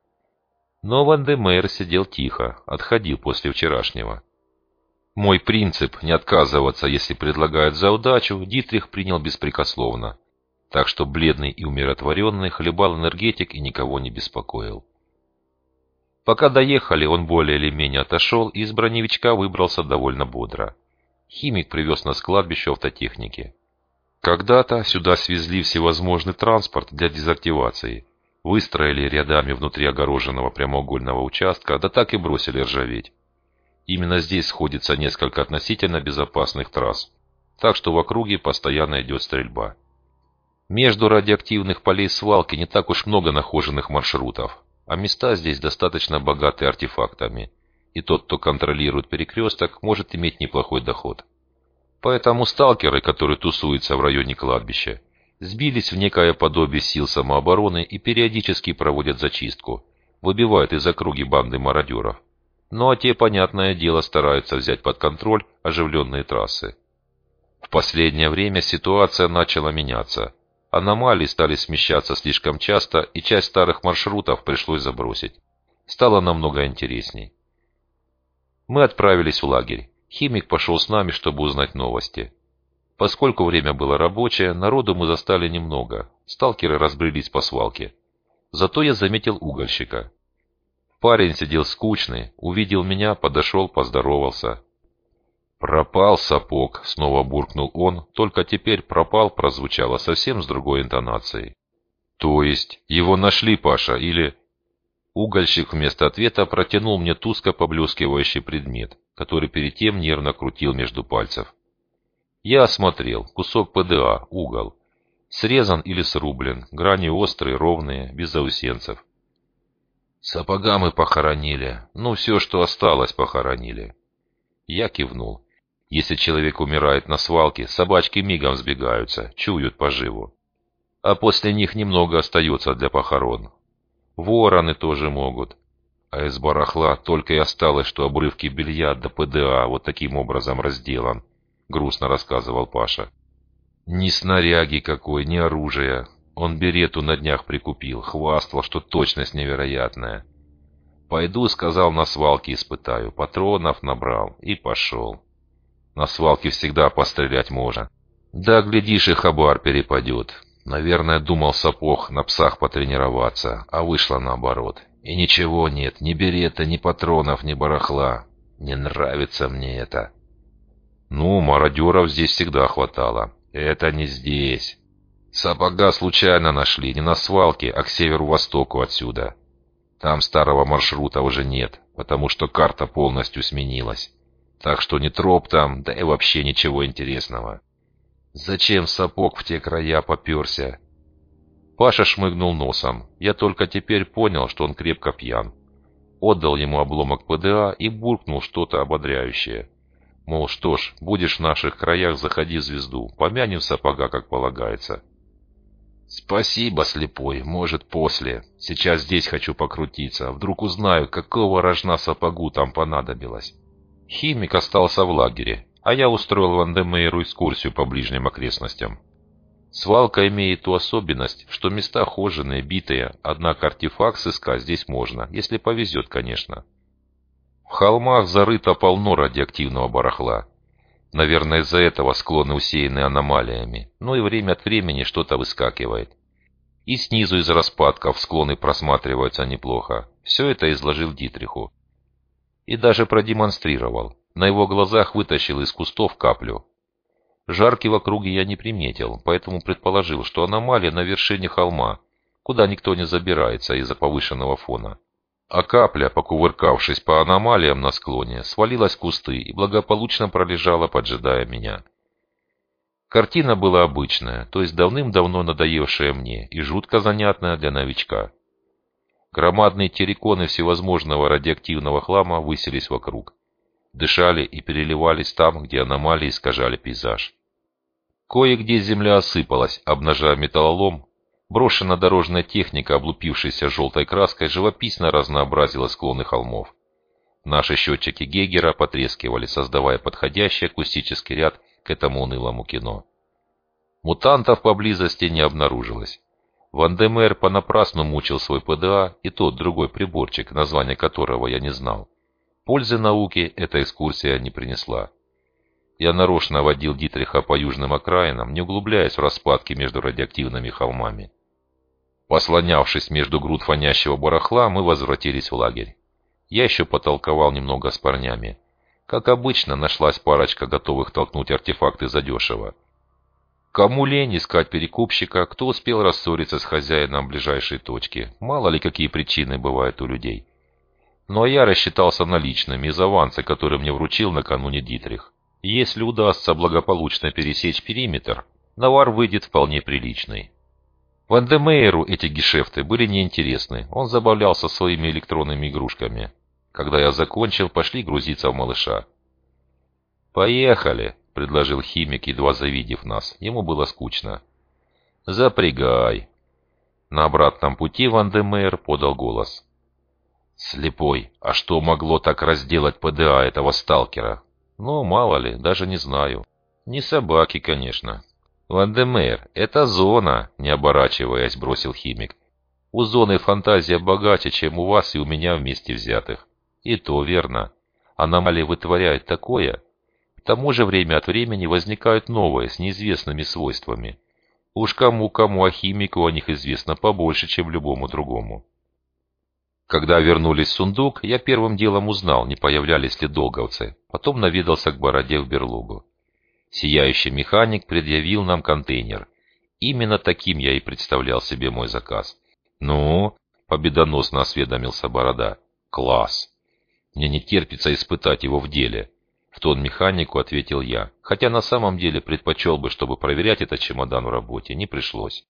Но Ван-де-Мейер сидел тихо, отходил после вчерашнего. Мой принцип не отказываться, если предлагают за удачу, Дитрих принял беспрекословно. Так что бледный и умиротворенный хлебал энергетик и никого не беспокоил. Пока доехали, он более или менее отошел и из броневичка выбрался довольно бодро. Химик привез нас к кладбищу автотехники. Когда-то сюда свезли всевозможный транспорт для дезактивации. Выстроили рядами внутри огороженного прямоугольного участка, да так и бросили ржаветь. Именно здесь сходится несколько относительно безопасных трасс, так что в округе постоянно идет стрельба. Между радиоактивных полей свалки не так уж много нахоженных маршрутов, а места здесь достаточно богаты артефактами, и тот, кто контролирует перекресток, может иметь неплохой доход. Поэтому сталкеры, которые тусуются в районе кладбища, сбились в некое подобие сил самообороны и периодически проводят зачистку, выбивают из округи банды мародеров. Ну а те, понятное дело, стараются взять под контроль оживленные трассы. В последнее время ситуация начала меняться. Аномалии стали смещаться слишком часто, и часть старых маршрутов пришлось забросить. Стало намного интересней. Мы отправились в лагерь. Химик пошел с нами, чтобы узнать новости. Поскольку время было рабочее, народу мы застали немного. Сталкеры разбрелись по свалке. Зато я заметил угольщика. Парень сидел скучный, увидел меня, подошел, поздоровался. «Пропал сапог», — снова буркнул он, только теперь «пропал» прозвучало совсем с другой интонацией. «То есть его нашли, Паша, или...» Угольщик вместо ответа протянул мне тускло поблескивающий предмет, который перед тем нервно крутил между пальцев. Я осмотрел. Кусок ПДА, угол. Срезан или срублен, грани острые, ровные, без заусенцев. «Сапога мы похоронили. Ну, все, что осталось, похоронили». Я кивнул. Если человек умирает на свалке, собачки мигом сбегаются, чуют поживу. А после них немного остается для похорон. Вороны тоже могут. А из барахла только и осталось, что обрывки белья до ПДА вот таким образом разделан, грустно рассказывал Паша. Ни снаряги какой, ни оружия. Он берету на днях прикупил, хвастал, что точность невероятная. Пойду, сказал, на свалке испытаю, патронов набрал и пошел. На свалке всегда пострелять можно. Да, глядишь, и хабар перепадет. Наверное, думал сапог на псах потренироваться, а вышло наоборот. И ничего нет, ни берета, ни патронов, ни барахла. Не нравится мне это. Ну, мародеров здесь всегда хватало. Это не здесь. Сапога случайно нашли, не на свалке, а к северу-востоку отсюда. Там старого маршрута уже нет, потому что карта полностью сменилась. Так что ни троп там, да и вообще ничего интересного. Зачем сапог в те края поперся? Паша шмыгнул носом. Я только теперь понял, что он крепко пьян. Отдал ему обломок ПДА и буркнул что-то ободряющее. Мол, что ж, будешь в наших краях, заходи в звезду, помянем сапога, как полагается. Спасибо, слепой, может, после. Сейчас здесь хочу покрутиться, вдруг узнаю, какого рожна сапогу там понадобилось. Химик остался в лагере, а я устроил Вандемейру экскурсию по ближним окрестностям. Свалка имеет ту особенность, что места хоженые, битые, однако артефакт сыскать здесь можно, если повезет, конечно. В холмах зарыто полно радиоактивного барахла. Наверное, из-за этого склоны усеяны аномалиями, но и время от времени что-то выскакивает. И снизу из распадков склоны просматриваются неплохо. Все это изложил Дитриху. И даже продемонстрировал. На его глазах вытащил из кустов каплю. Жарки в округе я не приметил, поэтому предположил, что аномалия на вершине холма, куда никто не забирается из-за повышенного фона. А капля, покувыркавшись по аномалиям на склоне, свалилась в кусты и благополучно пролежала, поджидая меня. Картина была обычная, то есть давным-давно надоевшая мне и жутко занятная для новичка. Громадные терриконы всевозможного радиоактивного хлама высились вокруг. Дышали и переливались там, где аномалии искажали пейзаж. Кое-где земля осыпалась, обнажая металлолом. Брошенная дорожная техника, облупившаяся желтой краской, живописно разнообразила склоны холмов. Наши счетчики Гейгера потрескивали, создавая подходящий акустический ряд к этому унылому кино. Мутантов поблизости не обнаружилось. Вандемейр понапрасну мучил свой ПДА и тот другой приборчик, название которого я не знал. Пользы науке эта экскурсия не принесла. Я нарочно водил Дитриха по южным окраинам, не углубляясь в распадки между радиоактивными холмами. Послонявшись между груд фонящего барахла, мы возвратились в лагерь. Я еще потолковал немного с парнями. Как обычно, нашлась парочка, готовых толкнуть артефакты задешево. Кому лень искать перекупщика, кто успел рассориться с хозяином ближайшей точки, мало ли какие причины бывают у людей. Ну а я рассчитался наличными из аванса, который мне вручил накануне Дитрих. Если удастся благополучно пересечь периметр, навар выйдет вполне приличный. Вандемейру эти гешефты были неинтересны, он забавлялся своими электронными игрушками. Когда я закончил, пошли грузиться в малыша. «Поехали!» — предложил химик, едва завидев нас. Ему было скучно. «Запрягай!» На обратном пути Вандемейр подал голос. «Слепой, а что могло так разделать ПДА этого сталкера?» «Ну, мало ли, даже не знаю. Не собаки, конечно». «Вандемейр, это зона!» — не оборачиваясь, бросил химик. «У зоны фантазия богаче, чем у вас и у меня вместе взятых». «И то верно. Аномалии вытворяют такое. К тому же время от времени возникают новые, с неизвестными свойствами. Уж кому-кому, а химику о них известно побольше, чем любому другому». Когда вернулись в сундук, я первым делом узнал, не появлялись ли долговцы. Потом наведался к Бороде в берлогу. Сияющий механик предъявил нам контейнер. Именно таким я и представлял себе мой заказ. «Ну?» — победоносно осведомился Борода. «Класс! Мне не терпится испытать его в деле». В тон механику ответил я, хотя на самом деле предпочел бы, чтобы проверять этот чемодан в работе не пришлось.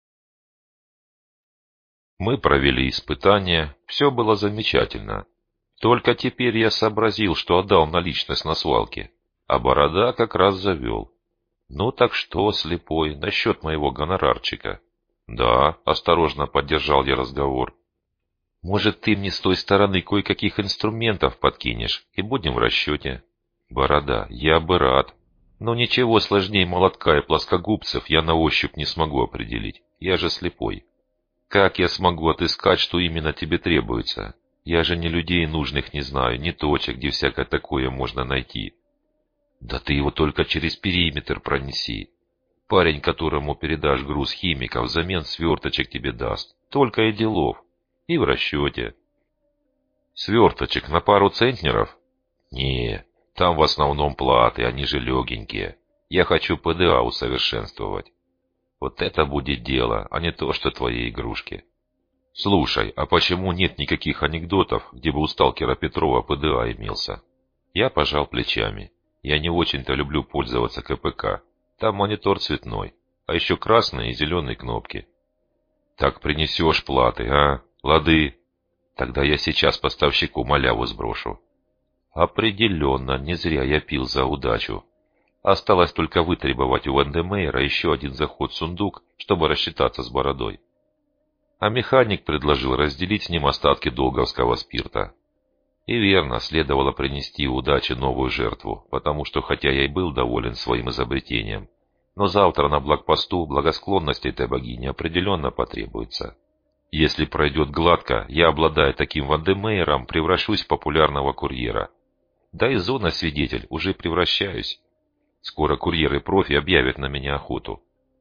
Мы провели испытание, все было замечательно. Только теперь я сообразил, что отдал наличность на свалке, а Борода как раз завел. Ну так что, слепой, насчет моего гонорарчика? Да, осторожно поддержал я разговор. Может, ты мне с той стороны кое-каких инструментов подкинешь, и будем в расчете? Борода, я бы рад. Но ничего сложнее молотка и плоскогубцев я на ощупь не смогу определить. Я же слепой. Как я смогу отыскать, что именно тебе требуется? Я же ни людей нужных не знаю, ни точек, где всякое такое можно найти. Да ты его только через периметр пронеси. Парень, которому передашь груз химиков, взамен сверточек тебе даст. Только и делов. И в расчете. Сверточек на пару центнеров? Не, там в основном платы, они же легенькие. Я хочу ПДА усовершенствовать. Вот это будет дело, а не то, что твои игрушки. Слушай, а почему нет никаких анекдотов, где бы у сталкера Петрова ПДА имелся? Я пожал плечами. Я не очень-то люблю пользоваться КПК. Там монитор цветной, а еще красные и зеленые кнопки. Так принесешь платы, а? Лады. Тогда я сейчас поставщику маляву сброшу. Определенно, не зря я пил за удачу. Осталось только вытребовать у Вандемейра еще один заход в сундук, чтобы рассчитаться с Бородой. А механик предложил разделить с ним остатки долговского спирта. И верно, следовало принести удаче новую жертву, потому что хотя я и был доволен своим изобретением, но завтра на блокпосту благосклонность этой богини определенно потребуется. Если пройдет гладко, я, обладая таким Вандемейром, превращусь в популярного курьера. Да и зона свидетель, уже превращаюсь. Скоро курьеры-профи объявят на меня охоту.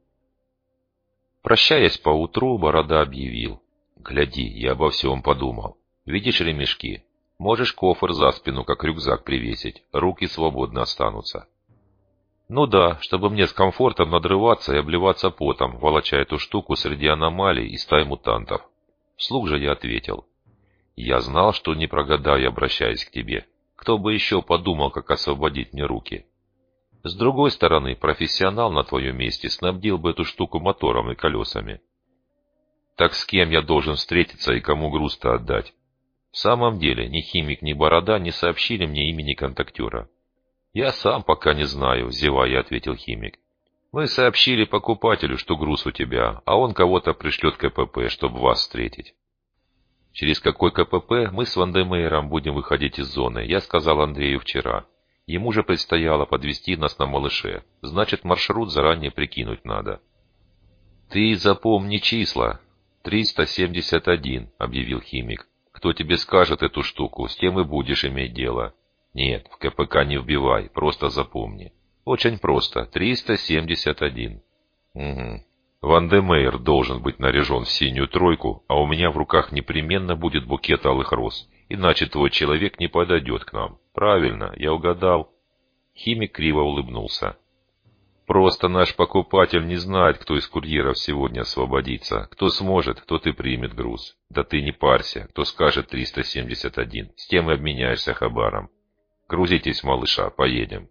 Прощаясь поутру, Борода объявил. Гляди, я обо всем подумал. Видишь ремешки? Можешь кофр за спину, как рюкзак, привесить. Руки свободно останутся. Ну да, чтобы мне с комфортом надрываться и обливаться потом, волоча эту штуку среди аномалий и стай мутантов. Вслух же я ответил. Я знал, что не прогадаю, обращаясь к тебе. Кто бы еще подумал, как освободить мне руки? С другой стороны, профессионал на твоем месте снабдил бы эту штуку мотором и колесами. Так с кем я должен встретиться и кому груз-то отдать? В самом деле, ни химик, ни Борода не сообщили мне имени контактера. Я сам пока не знаю, зевая, ответил химик. Мы сообщили покупателю, что груз у тебя, а он кого-то пришлет КПП, чтобы вас встретить. Через какой КПП мы с Вандемейром будем выходить из зоны, я сказал Андрею вчера. Ему же предстояло подвезти нас на малыше, значит, маршрут заранее прикинуть надо. Ты запомни числа. триста семьдесят один, объявил химик. Кто тебе скажет эту штуку, с тем и будешь иметь дело. Нет, в КПК не вбивай, просто запомни. Очень просто, триста семьдесят один. Угу. Вандемейр должен быть наряжен в синюю тройку, а у меня в руках непременно будет букет алых роз, иначе твой человек не подойдет к нам. Правильно, я угадал. Химик криво улыбнулся. Просто наш покупатель не знает, кто из курьеров сегодня освободится. Кто сможет, тот и примет груз. Да ты не парься, кто скажет триста семьдесят один, с тем и обменяешься хабаром. Грузитесь, малыша, поедем.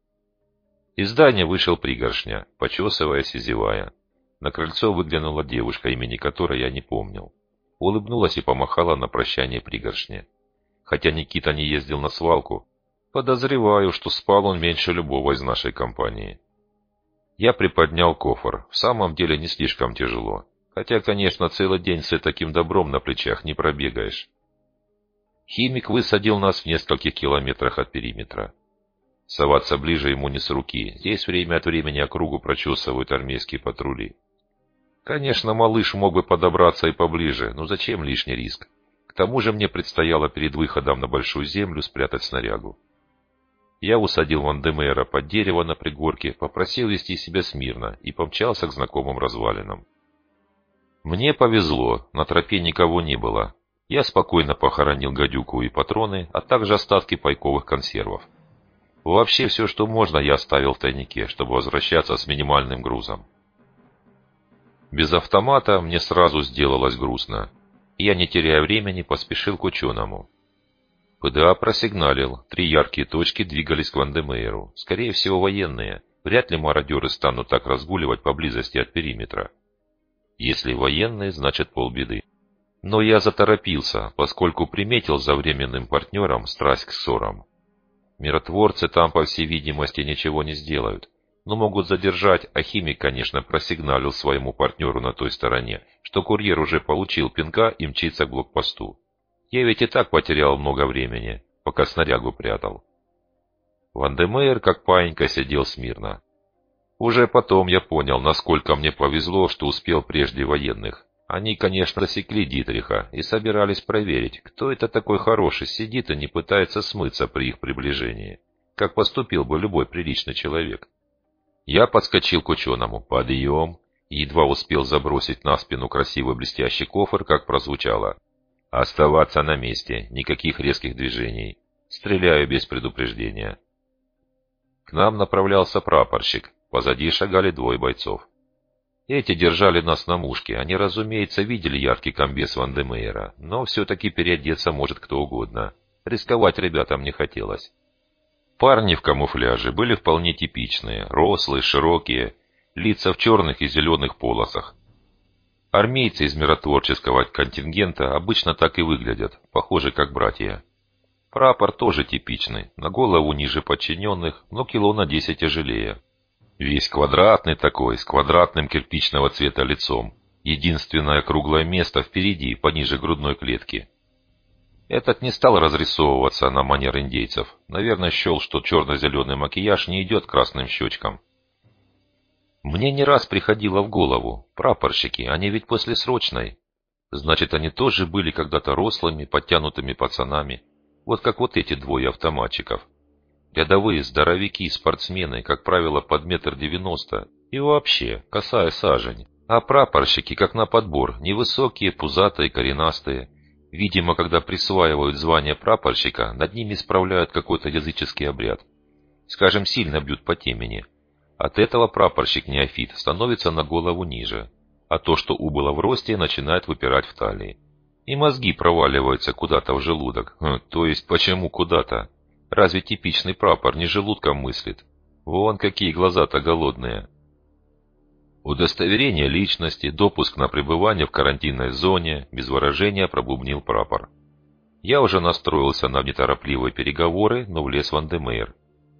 Из здания вышел пригоршня, почесываясь и зевая. На крыльцо выглянула девушка, имени которой я не помнил. Улыбнулась и помахала на прощание пригоршне. Хотя Никита не ездил на свалку, подозреваю, что спал он меньше любого из нашей компании. Я приподнял кофр, в самом деле не слишком тяжело. Хотя, конечно, целый день с таким добром на плечах не пробегаешь. Химик высадил нас в нескольких километрах от периметра. Соваться ближе ему не с руки, здесь время от времени округу прочесывают армейские патрули. Конечно, малыш мог бы подобраться и поближе, но зачем лишний риск? К тому же мне предстояло перед выходом на большую землю спрятать снарягу. Я усадил Вандемейра под дерево на пригорке, попросил вести себя смирно и помчался к знакомым развалинам. Мне повезло, на тропе никого не было. Я спокойно похоронил гадюку и патроны, а также остатки пайковых консервов. Вообще все, что можно, я оставил в тайнике, чтобы возвращаться с минимальным грузом. Без автомата мне сразу сделалось грустно. Я, не теряя времени, поспешил к ученому. ПДА просигналил, три яркие точки двигались к Вандемейру. Скорее всего, военные. Вряд ли мародеры станут так разгуливать поблизости от периметра. Если военные, значит полбеды. Но я заторопился, поскольку приметил за временным партнером страсть к ссорам. Миротворцы там, по всей видимости, ничего не сделают, но могут задержать, а химик, конечно, просигналил своему партнеру на той стороне, что курьер уже получил пинка и мчится к блокпосту. Я ведь и так потерял много времени, пока снарягу прятал. Ван-де-Мейер, как паинька, сидел смирно. Уже потом я понял, насколько мне повезло, что успел прежде военных. Они, конечно, засекли Дитриха и собирались проверить, кто это такой хороший сидит и не пытается смыться при их приближении, как поступил бы любой приличный человек. Я подскочил к ученому. «Подъем!» и едва успел забросить на спину красивый блестящий кофр, как прозвучало: «Оставаться на месте, никаких резких движений. Стреляю без предупреждения». К нам направлялся прапорщик, позади шагали двое бойцов. Эти держали нас на мушке, они, разумеется, видели яркий комбез Ван-де-Мейера, но все-таки переодеться может кто угодно. Рисковать ребятам не хотелось. Парни в камуфляже были вполне типичные, рослые, широкие, лица в черных и зеленых полосах. Армейцы из миротворческого контингента обычно так и выглядят, похожи как братья. Прапор тоже типичный, на голову ниже подчиненных, но кило на десять тяжелее. Весь квадратный такой, с квадратным кирпичного цвета лицом. Единственное круглое место впереди, пониже грудной клетки. Этот не стал разрисовываться на манер индейцев. Наверное, счел, что черно-зеленый макияж не идет красным щечкам. Мне не раз приходило в голову: прапорщики, они ведь после срочной. Значит, они тоже были когда-то рослыми, подтянутыми пацанами. Вот как вот эти двое автоматчиков. Рядовые здоровяки, спортсмены, как правило, под метр девяносто. И вообще, косая сажень. А прапорщики, как на подбор, невысокие, пузатые, коренастые. Видимо, когда присваивают звание прапорщика, над ними справляют какой-то языческий обряд. Скажем, сильно бьют по темени. От этого прапорщик-неофит становится на голову ниже. А то, что убыло в росте, начинает выпирать в талии. И мозги проваливаются куда-то в желудок. Хм, то есть, почему куда-то? Разве типичный прапор не желудком мыслит? Вон какие глаза-то голодные. Удостоверение личности, допуск на пребывание в карантинной зоне, без выражения пробубнил прапор. Я уже настроился на неторопливые переговоры, но влез Ван-де-Мейер.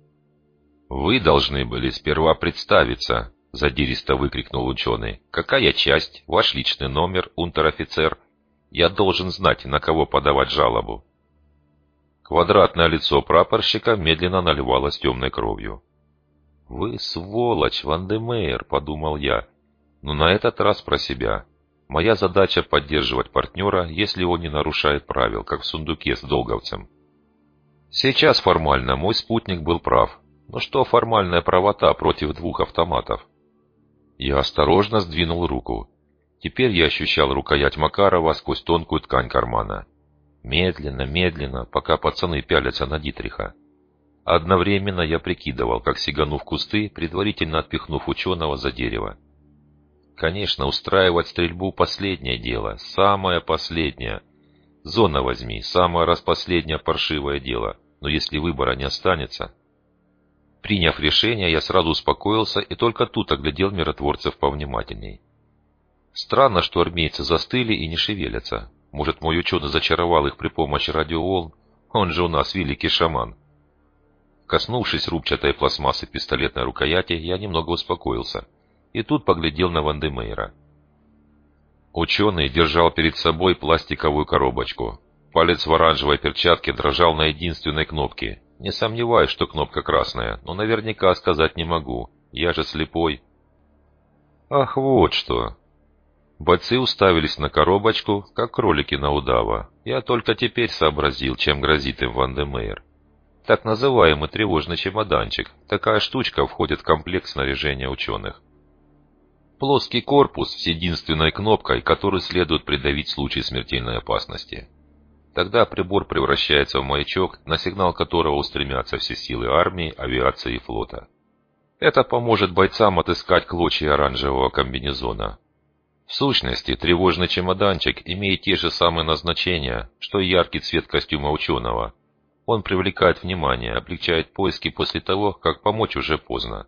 «Вы должны были сперва представиться», — задиристо выкрикнул ученый. «Какая часть? Ваш личный номер, унтер-офицер? Я должен знать, на кого подавать жалобу». Квадратное лицо прапорщика медленно наливалось темной кровью. «Вы сволочь, Ван-де-Мейер», — подумал я, но на этот раз про себя. Моя задача — поддерживать партнера, если он не нарушает правил, как в сундуке с долговцем. Сейчас формально мой спутник был прав. Но что формальная правота против двух автоматов? Я осторожно сдвинул руку. Теперь я ощущал рукоять Макарова сквозь тонкую ткань кармана. Медленно, медленно, пока пацаны пялятся на Дитриха. Одновременно я прикидывал, как сигану в кусты, предварительно отпихнув ученого за дерево. Конечно, устраивать стрельбу — последнее дело, самое последнее. Зона возьми, самое распоследнее паршивое дело, но если выбора не останется... Приняв решение, я сразу успокоился и только тут оглядел миротворцев повнимательней. Странно, что армейцы застыли и не шевелятся. Может, мой ученый зачаровал их при помощи радиоволн? Он же у нас великий шаман. Коснувшись рубчатой пластмассы пистолетной рукояти, я немного успокоился. И тут поглядел на Ван-де-Мейера. Ученый держал перед собой пластиковую коробочку. Палец в оранжевой перчатке дрожал на единственной кнопке. Не сомневаюсь, что кнопка красная, но наверняка сказать не могу. Я же слепой. Ах, вот что. Бойцы уставились на коробочку, как кролики на удава. Я только теперь сообразил, чем грозит им Ван-де-Мейер. Так называемый тревожный чемоданчик. Такая штучка входит в комплект снаряжения ученых. Плоский корпус с единственной кнопкой, которую следует придавить в случае смертельной опасности. Тогда прибор превращается в маячок, на сигнал которого устремятся все силы армии, авиации и флота. Это поможет бойцам отыскать клочья оранжевого комбинезона. В сущности, тревожный чемоданчик имеет те же самые назначения, что и яркий цвет костюма ученого. Он привлекает внимание, облегчает поиски после того, как помочь уже поздно.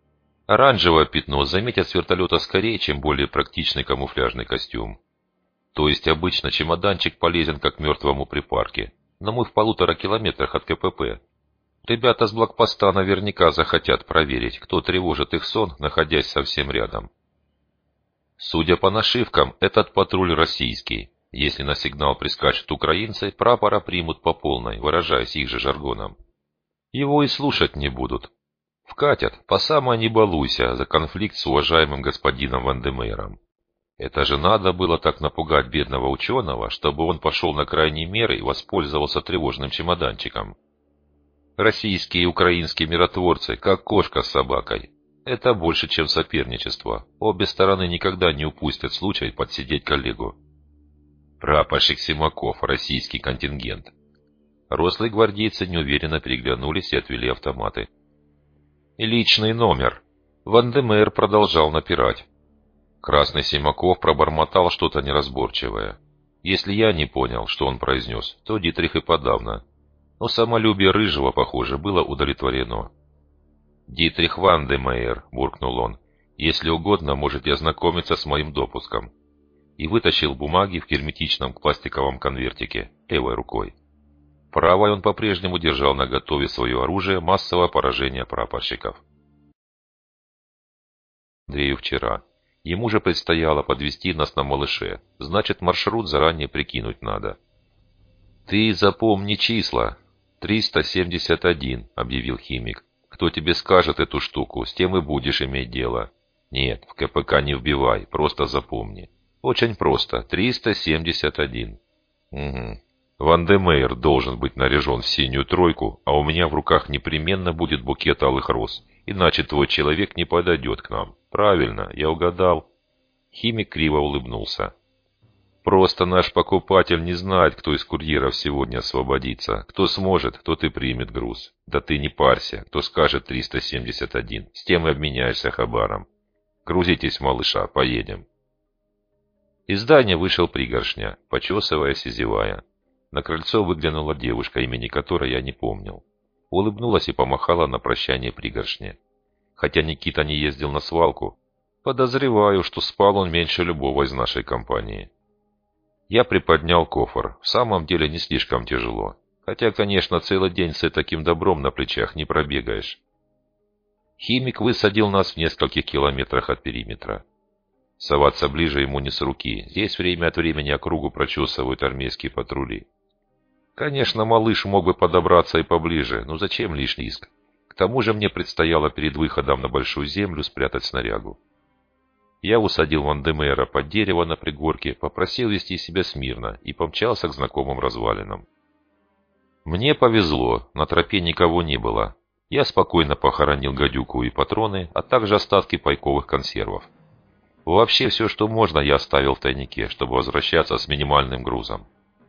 Оранжевое пятно заметят с вертолета скорее, чем более практичный камуфляжный костюм. То есть обычно чемоданчик полезен как мертвому припарке, но мы в полутора километрах от КПП. Ребята с блокпоста наверняка захотят проверить, кто тревожит их сон, находясь совсем рядом. Судя по нашивкам, этот патруль российский. Если на сигнал прискачут украинцы, прапора примут по полной, выражаясь их же жаргоном. Его и слушать не будут. Вкатят, по самой не балуйся, за конфликт с уважаемым господином Вандемейром. Это же надо было так напугать бедного ученого, чтобы он пошел на крайние меры и воспользовался тревожным чемоданчиком. Российские и украинские миротворцы, как кошка с собакой. Это больше, чем соперничество. Обе стороны никогда не упустят случай подсидеть коллегу. Прапорщик Симаков, российский контингент. Рослые гвардейцы неуверенно переглянулись и отвели автоматы. Личный номер. Вандемейр продолжал напирать. Красный Симаков пробормотал что-то неразборчивое. Если я не понял, что он произнес, то Дитрих и подавно. Но самолюбие Рыжего, похоже, было удовлетворено. «Дитрих Вандемейр», — буркнул он, — «если угодно, можете ознакомиться с моим допуском». И вытащил бумаги в герметичном пластиковом конвертике, левой рукой. Правой он по-прежнему держал наготове свое оружие массового поражения прапорщиков. Андрею вчера. Ему же предстояло подвести нас на малыше, значит, маршрут заранее прикинуть надо. «Ты запомни числа. триста семьдесят один», — объявил химик. «Кто тебе скажет эту штуку, с тем и будешь иметь дело. Нет, в КПК не вбивай, просто запомни. Очень просто. триста семьдесят один. Угу. Вандемейр должен быть наряжен в синюю тройку, а у меня в руках непременно будет букет алых роз, иначе твой человек не подойдет к нам. Правильно, я угадал». Химик криво улыбнулся. «Просто наш покупатель не знает, кто из курьеров сегодня освободится. Кто сможет, тот и примет груз. Да ты не парься, кто скажет триста семьдесят один, с тем и обменяешься хабаром. Грузитесь, малыша, поедем». Из здания вышел пригоршня, почесываясь и зевая. На крыльцо выглянула девушка, имени которой я не помнил. Улыбнулась и помахала на прощание пригоршне. Хотя Никита не ездил на свалку, подозреваю, что спал он меньше любого из нашей компании. Я приподнял кофр. В самом деле не слишком тяжело. Хотя, конечно, целый день с таким добром на плечах не пробегаешь. Химик высадил нас в нескольких километрах от периметра. Соваться ближе ему не с руки. Здесь время от времени округу прочесывают армейские патрули. Конечно, малыш мог бы подобраться и поближе, но зачем лишний риск? К тому же мне предстояло перед выходом на большую землю спрятать снарягу. Я усадил Вандемейра под дерево на пригорке, попросил вести себя смирно и помчался к знакомым развалинам. Мне повезло, на тропе никого не было. Я спокойно похоронил гадюку и патроны, а также остатки пайковых консервов. Вообще все, что можно, я оставил в тайнике, чтобы возвращаться с минимальным грузом.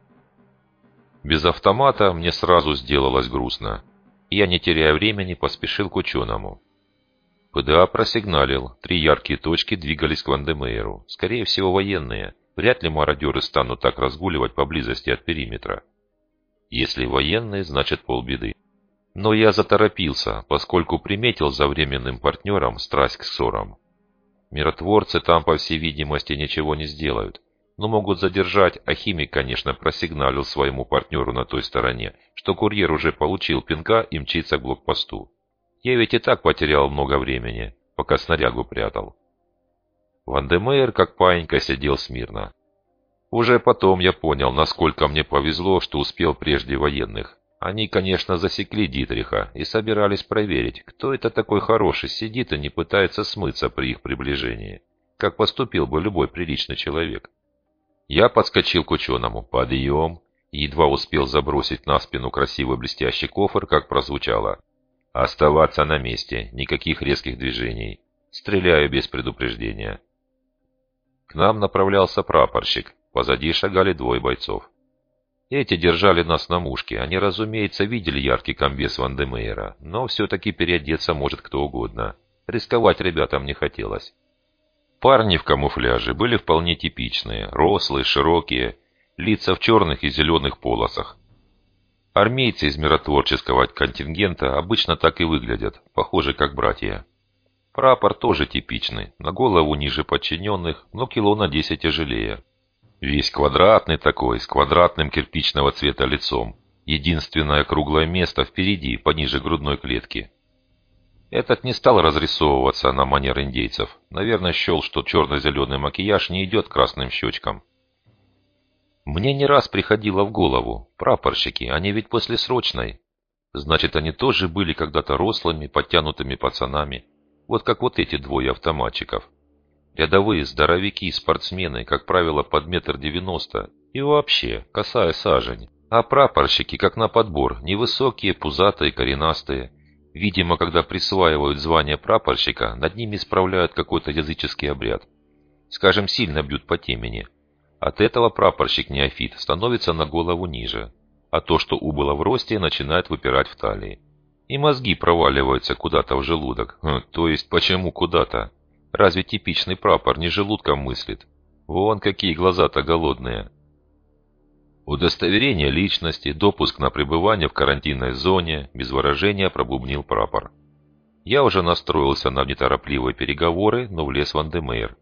Без автомата мне сразу сделалось грустно. И я, не теряя времени, поспешил к ученому. ПДА просигналил. Три яркие точки двигались к Вандемейру. Скорее всего, военные. Вряд ли мародеры станут так разгуливать поблизости от периметра. Если военные, значит полбеды. Но я заторопился, поскольку приметил за временным партнером страсть к ссорам. Миротворцы там, по всей видимости, ничего не сделают. Но могут задержать, а химик, конечно, просигналил своему партнеру на той стороне, что курьер уже получил пинка и мчится к блокпосту. Я ведь и так потерял много времени, пока снарягу прятал. Вандемейр, как паинька, сидел смирно. Уже потом я понял, насколько мне повезло, что успел прежде военных. Они, конечно, засекли Дитриха и собирались проверить, кто это такой хороший сидит и не пытается смыться при их приближении, как поступил бы любой приличный человек. Я подскочил к ученому. «Подъем!» и едва успел забросить на спину красивый блестящий кофр, как прозвучало: «Оставаться на месте, никаких резких движений. Стреляю без предупреждения». К нам направлялся прапорщик, позади шагали двое бойцов. Эти держали нас на мушке, они, разумеется, видели яркий комбез Вандемейра, но все-таки переодеться может кто угодно. Рисковать ребятам не хотелось. Парни в камуфляже были вполне типичные, рослые, широкие, лица в черных и зеленых полосах. Армейцы из миротворческого контингента обычно так и выглядят, похожи как братья. Прапор тоже типичный, на голову ниже подчиненных, но кило на десять тяжелее. Весь квадратный такой, с квадратным кирпичного цвета лицом. Единственное круглое место впереди, пониже грудной клетки. Этот не стал разрисовываться на манер индейцев. Наверное, счел, что черно-зеленый макияж не идет красным щечкам. Мне не раз приходило в голову, прапорщики, они ведь после срочной. Значит, они тоже были когда-то рослыми, подтянутыми пацанами. Вот как вот эти двое автоматчиков. Рядовые здоровяки, спортсмены, как правило, под метр девяносто. И вообще, косая сажень. А прапорщики, как на подбор, невысокие, пузатые, коренастые. Видимо, когда присваивают звание прапорщика, над ними справляют какой-то языческий обряд. Скажем, сильно бьют по темени. От этого прапорщик-неофит становится на голову ниже, а то, что убыло в росте, начинает выпирать в талии. И мозги проваливаются куда-то в желудок. Хм, то есть, почему куда-то? Разве типичный прапор не желудком мыслит? Вон какие глаза-то голодные. Удостоверение личности, допуск на пребывание в карантинной зоне, без выражения пробубнил прапор. Я уже настроился на неторопливые переговоры, но влез Ван-де-Мейер.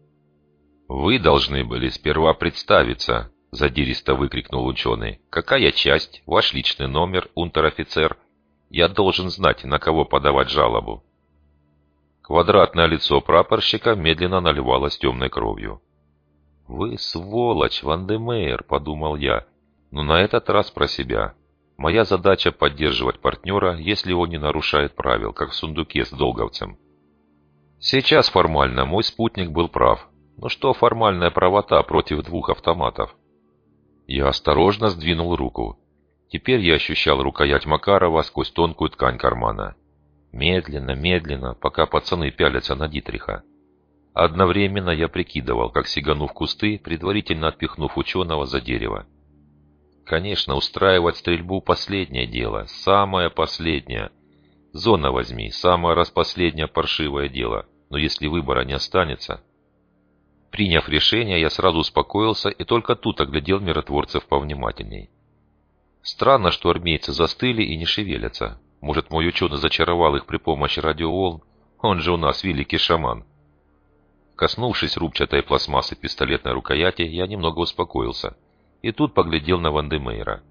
«Вы должны были сперва представиться», — задиристо выкрикнул ученый. «Какая часть? Ваш личный номер, унтер-офицер? Я должен знать, на кого подавать жалобу». Квадратное лицо прапорщика медленно наливалось темной кровью. «Вы сволочь, Ван-де-Мейер», — подумал я, но на этот раз про себя. Моя задача — поддерживать партнера, если он не нарушает правил, как в сундуке с долговцем. Сейчас формально мой спутник был прав. Ну что формальная правота против двух автоматов? Я осторожно сдвинул руку. Теперь я ощущал рукоять Макарова сквозь тонкую ткань кармана. Медленно, медленно, пока пацаны пялятся на Дитриха. Одновременно я прикидывал, как сигану в кусты, предварительно отпихнув ученого за дерево. Конечно, устраивать стрельбу — последнее дело, самое последнее. Зона возьми, самое распоследнее паршивое дело, но если выбора не останется... Приняв решение, я сразу успокоился и только тут оглядел миротворцев повнимательней. Странно, что армейцы застыли и не шевелятся. Может, мой ученый зачаровал их при помощи радиоволн? Он же у нас великий шаман. Коснувшись рубчатой пластмассы пистолетной рукояти, я немного успокоился. И тут поглядел на Ван-де-Мейера.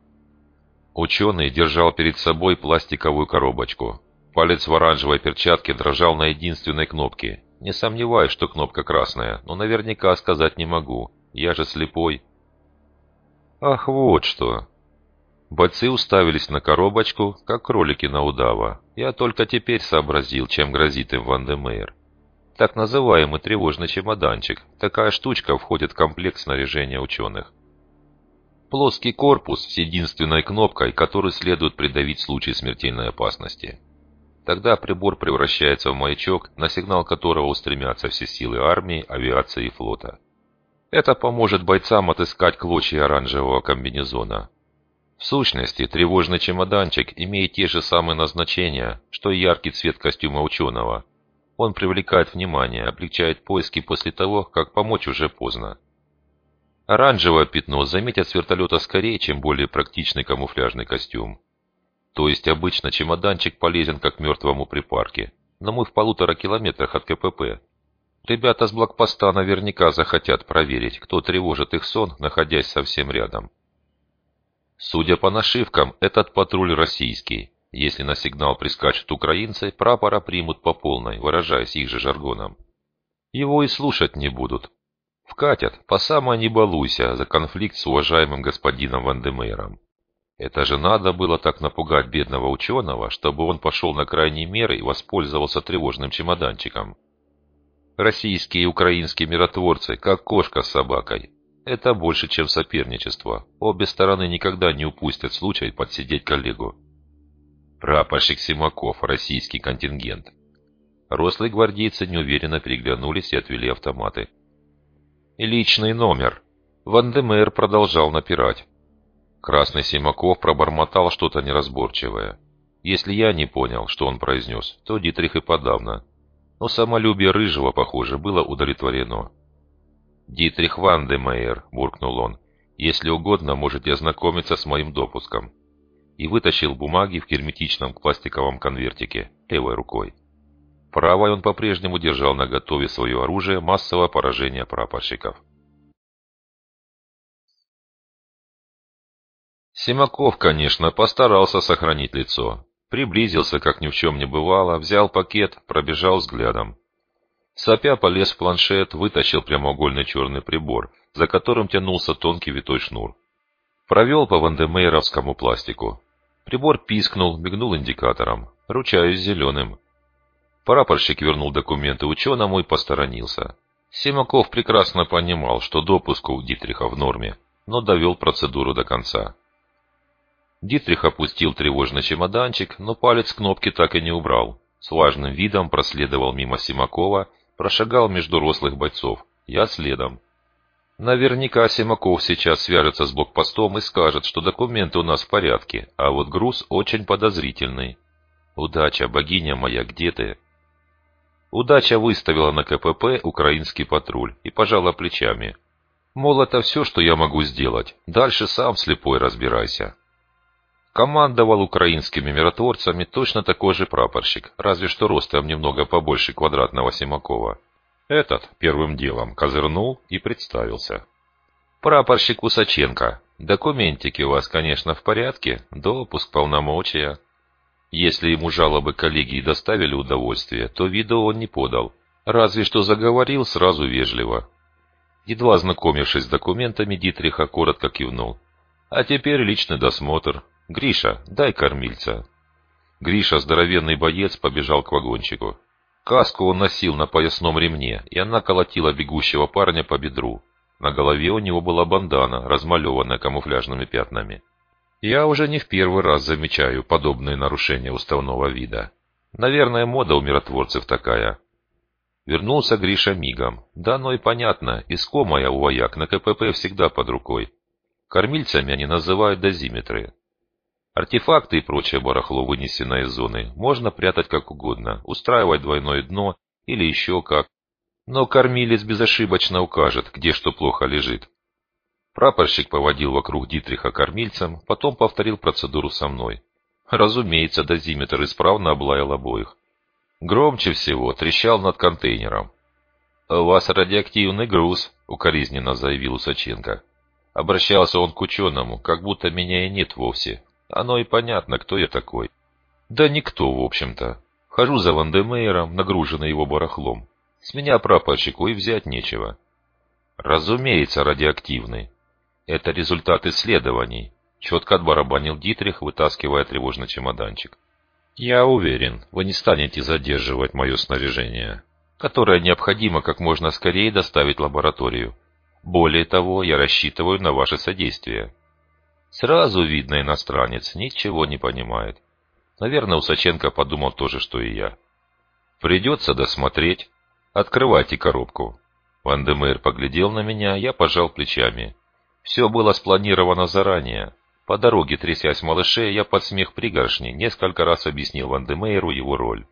Ученый держал перед собой пластиковую коробочку. Палец в оранжевой перчатке дрожал на единственной кнопке. Не сомневаюсь, что кнопка красная, но наверняка сказать не могу. Я же слепой. Ах, вот что. Бойцы уставились на коробочку, как кролики на удава. Я только теперь сообразил, чем грозит им Ван-де-Мейер. Так называемый тревожный чемоданчик. Такая штучка входит в комплект снаряжения ученых. Плоский корпус с единственной кнопкой, которую следует придавить в случае смертельной опасности. Тогда прибор превращается в маячок, на сигнал которого устремятся все силы армии, авиации и флота. Это поможет бойцам отыскать клочья оранжевого комбинезона. В сущности, тревожный чемоданчик имеет те же самые назначения, что и яркий цвет костюма ученого. Он привлекает внимание, облегчает поиски после того, как помочь уже поздно. Оранжевое пятно заметят с вертолета скорее, чем более практичный камуфляжный костюм. То есть обычно чемоданчик полезен как мертвому припарке, но мы в полутора километрах от ка пэ пэ. Ребята с блокпоста наверняка захотят проверить, кто тревожит их сон, находясь совсем рядом. Судя по нашивкам, этот патруль российский. Если на сигнал прискачут украинцы, прапора примут по полной, выражаясь их же жаргоном. Его и слушать не будут. Вкатят, по самой не балуйся, за конфликт с уважаемым господином Ван-де-Мейером. Это же надо было так напугать бедного ученого, чтобы он пошел на крайние меры и воспользовался тревожным чемоданчиком. Российские и украинские миротворцы, как кошка с собакой. Это больше, чем соперничество. Обе стороны никогда не упустят случай подсидеть коллегу. Прапорщик Симаков, российский контингент. Рослые гвардейцы неуверенно переглянулись и отвели автоматы. Личный номер. Ван-де-Мейер продолжал напирать. Красный Симаков пробормотал что-то неразборчивое. Если я не понял, что он произнес, то Дитрих и подавно. Но самолюбие Рыжего, похоже, было удовлетворено. «Дитрих Ван-де-Мейер», — буркнул он, — «если угодно, можете ознакомиться с моим допуском». И вытащил бумаги в герметичном пластиковом конвертике, левой рукой. Правой он по-прежнему держал наготове свое оружие массового поражения прапорщиков. Симаков, конечно, постарался сохранить лицо. Приблизился, как ни в чем не бывало, взял пакет, пробежал взглядом. Сопя полез в планшет, вытащил прямоугольный черный прибор, за которым тянулся тонкий витой шнур. Провел по вандемейровскому пластику. Прибор пискнул, мигнул индикатором. Ручаюсь зеленым. Прапорщик вернул документы ученому и посторонился. Симаков прекрасно понимал, что допуск у Дитриха в норме, но довел процедуру до конца. Дитрих опустил тревожный чемоданчик, но палец кнопки так и не убрал. С важным видом проследовал мимо Симакова, прошагал между рослых бойцов. Я следом. Наверняка Симаков сейчас свяжется с блокпостом и скажет, что документы у нас в порядке, а вот груз очень подозрительный. Удача, богиня моя, где ты? Удача выставила на ка пэ пэ украинский патруль и пожала плечами. Мол, это все, что я могу сделать. Дальше сам слепой разбирайся. Командовал украинскими миротворцами точно такой же прапорщик, разве что ростом немного побольше квадратного Симакова. Этот первым делом козырнул и представился. Прапорщик Усаченко. Документики у вас, конечно, в порядке, допуск, полномочия. Если ему жалобы коллеги доставили удовольствие, то вида он не подал, разве что заговорил сразу вежливо. Едва ознакомившись с документами, Дитриха коротко кивнул. А теперь личный досмотр. Гриша, дай кормильца. Гриша, здоровенный боец, побежал к вагончику. Каску он носил на поясном ремне, и она колотила бегущего парня по бедру. На голове у него была бандана, размалеванная камуфляжными пятнами. Я уже не в первый раз замечаю подобные нарушения уставного вида. Наверное, мода у миротворцев такая. Вернулся Гриша мигом. Да, ну и понятно, искомая у вояк на ка пэ пэ всегда под рукой. Кормильцами они называют дозиметры. Артефакты и прочее барахло, вынесенное из зоны, можно прятать как угодно, устраивать двойное дно или еще как. Но кормилец безошибочно укажет, где что плохо лежит. Прапорщик поводил вокруг Дитриха кормильцем, потом повторил процедуру со мной. Разумеется, дозиметр исправно облаял обоих. Громче всего трещал над контейнером. «У вас радиоактивный груз», — укоризненно заявил Усаченко. Обращался он к ученому, как будто меня и нет вовсе. Оно и понятно, кто я такой. Да никто, в общем-то. Хожу за Вандемейром, нагруженный его барахлом. С меня прапорщику и взять нечего. Разумеется, радиоактивный. Это результат исследований. Четко отбарабанил Дитрих, вытаскивая тревожный чемоданчик. Я уверен, вы не станете задерживать мое снаряжение, которое необходимо как можно скорее доставить в лабораторию. Более того, я рассчитываю на ваше содействие. Сразу видно, иностранец ничего не понимает. Наверное, Усаченко подумал то же, что и я. Придется досмотреть. Открывайте коробку. Вандемейр поглядел на меня, я пожал плечами. Все было спланировано заранее. По дороге, трясясь в малыше, я под смех пригоршни несколько раз объяснил Вандемейру его роль.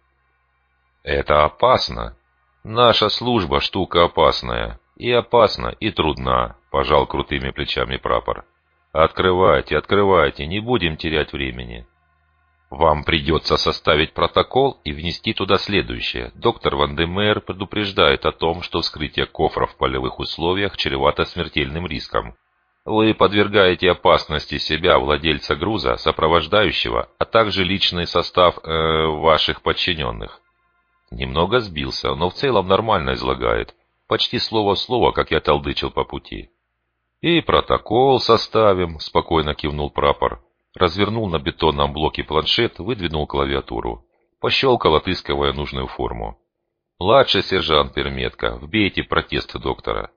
Это опасно. Наша служба штука опасная. И опасна, и трудна, пожал крутыми плечами прапор. Открывайте, открывайте, не будем терять времени. Вам придется составить протокол и внести туда следующее. Доктор Вандемейр предупреждает о том, что вскрытие кофров в полевых условиях чревато смертельным риском. Вы подвергаете опасности себя, владельца груза, сопровождающего, а также личный состав э, ваших подчиненных. Немного сбился, но в целом нормально излагает. Почти слово в слово, как я толдычил по пути. «И протокол составим», — спокойно кивнул прапор. Развернул на бетонном блоке планшет, выдвинул клавиатуру. Пощелкал, отыскивая нужную форму. «Младший сержант Перметка, вбейте протест доктора».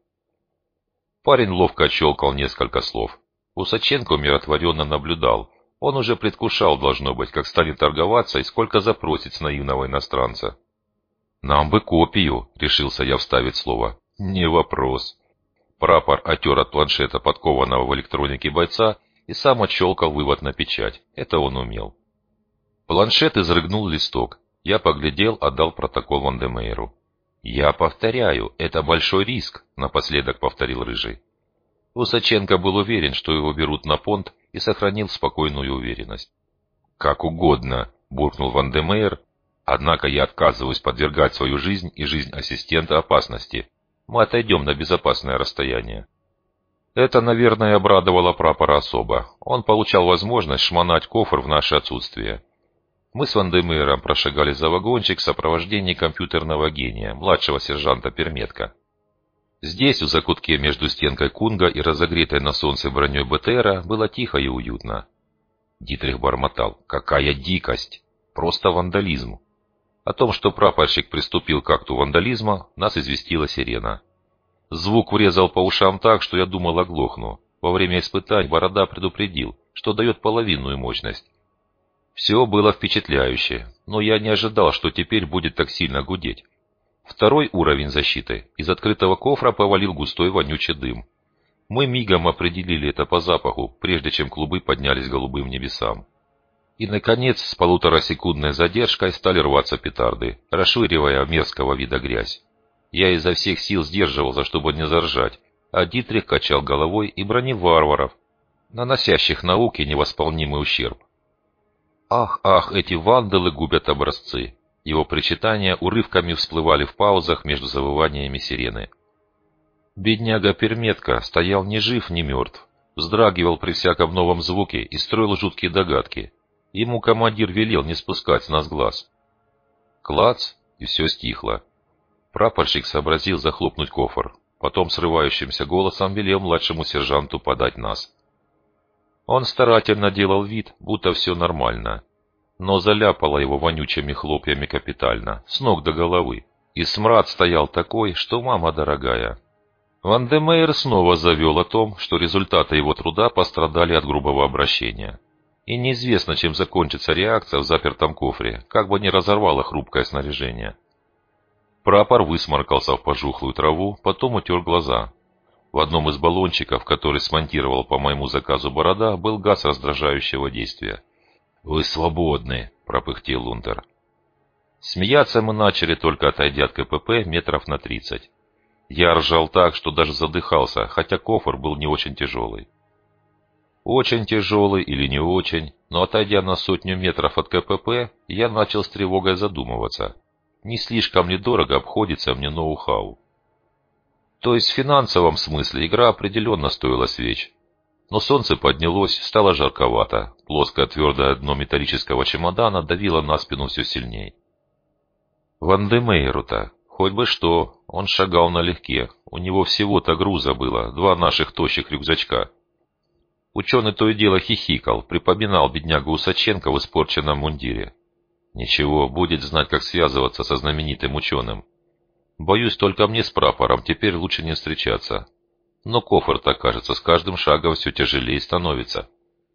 Парень ловко отщелкал несколько слов. Усаченко умиротворенно наблюдал. Он уже предвкушал, должно быть, как станет торговаться и сколько запросит с наивного иностранца. «Нам бы копию», — решился я вставить слово. «Не вопрос». Прапор отер от планшета подкованного в электронике бойца и сам отщелкал вывод на печать. Это он умел. Планшет изрыгнул листок. Я поглядел, отдал протокол Вандемейру. «Я повторяю, это большой риск», — напоследок повторил Рыжий. Усаченко был уверен, что его берут на понт, и сохранил спокойную уверенность. «Как угодно», — буркнул Вандемейр, — «однако я отказываюсь подвергать свою жизнь и жизнь ассистента опасности. Мы отойдем на безопасное расстояние». Это, наверное, обрадовало прапора особо. Он получал возможность шмонать кофр в наше отсутствие. Мы с Вандемейром прошагали за вагончик в сопровождении компьютерного гения, младшего сержанта Перметка. Здесь, в закутке между стенкой Кунга и разогретой на солнце броней БТРа, было тихо и уютно. Дитрих бормотал: «Какая дикость! Просто вандализм!» О том, что прапорщик приступил к акту вандализма, нас известила сирена. Звук врезал по ушам так, что я думал, оглохну. Во время испытаний Борода предупредил, что дает половинную мощность. Все было впечатляюще, но я не ожидал, что теперь будет так сильно гудеть. Второй уровень защиты. Из открытого кофра повалил густой вонючий дым. Мы мигом определили это по запаху, прежде чем клубы поднялись голубым небесам. И, наконец, с полуторасекундной задержкой стали рваться петарды, расшвыривая мерзкого вида грязь. Я изо всех сил сдерживался, чтобы не заржать, а Дитрих качал головой и бронил варваров, наносящих науке невосполнимый ущерб. Ах, ах, эти вандалы губят образцы. Его причитания урывками всплывали в паузах между завываниями сирены. Бедняга Перметка стоял ни жив, ни мертв, вздрагивал при всяком новом звуке и строил жуткие догадки. Ему командир велел не спускать с нас глаз. Клац, и все стихло. Прапорщик сообразил захлопнуть кофр, потом срывающимся голосом велел младшему сержанту подать нас. Он старательно делал вид, будто все нормально, но заляпало его вонючими хлопьями капитально, с ног до головы, и смрад стоял такой, что мама дорогая. Вандемейр снова завел о том, что результаты его труда пострадали от грубого обращения. И неизвестно, чем закончится реакция в запертом кофре, как бы ни разорвало хрупкое снаряжение. Прапор высморкался в пожухлую траву, потом утер глаза. В одном из баллончиков, который смонтировал по моему заказу Борода, был газ раздражающего действия. «Вы свободны», — пропыхтел Лунтер. Смеяться мы начали, только отойдя от КПП метров на тридцать. Я ржал так, что даже задыхался, хотя кофр был не очень тяжелый. Очень тяжелый или не очень, но отойдя на сотню метров от КПП, я начал с тревогой задумываться. Не слишком ли дорого обходится мне ноу-хау? То есть в финансовом смысле игра определенно стоила свеч. Но солнце поднялось, стало жарковато, плоское твердое дно металлического чемодана давило на спину все сильней. Вандемейру-то, хоть бы что, он шагал налегке, у него всего-то груза было, два наших тощих рюкзачка. Ученый то и дело хихикал, припоминал беднягу Усаченко в испорченном мундире. Ничего, будет знать, как связываться со знаменитым ученым. Боюсь, только мне с прапором теперь лучше не встречаться. Но кофр-то, кажется, с каждым шагом все тяжелее становится.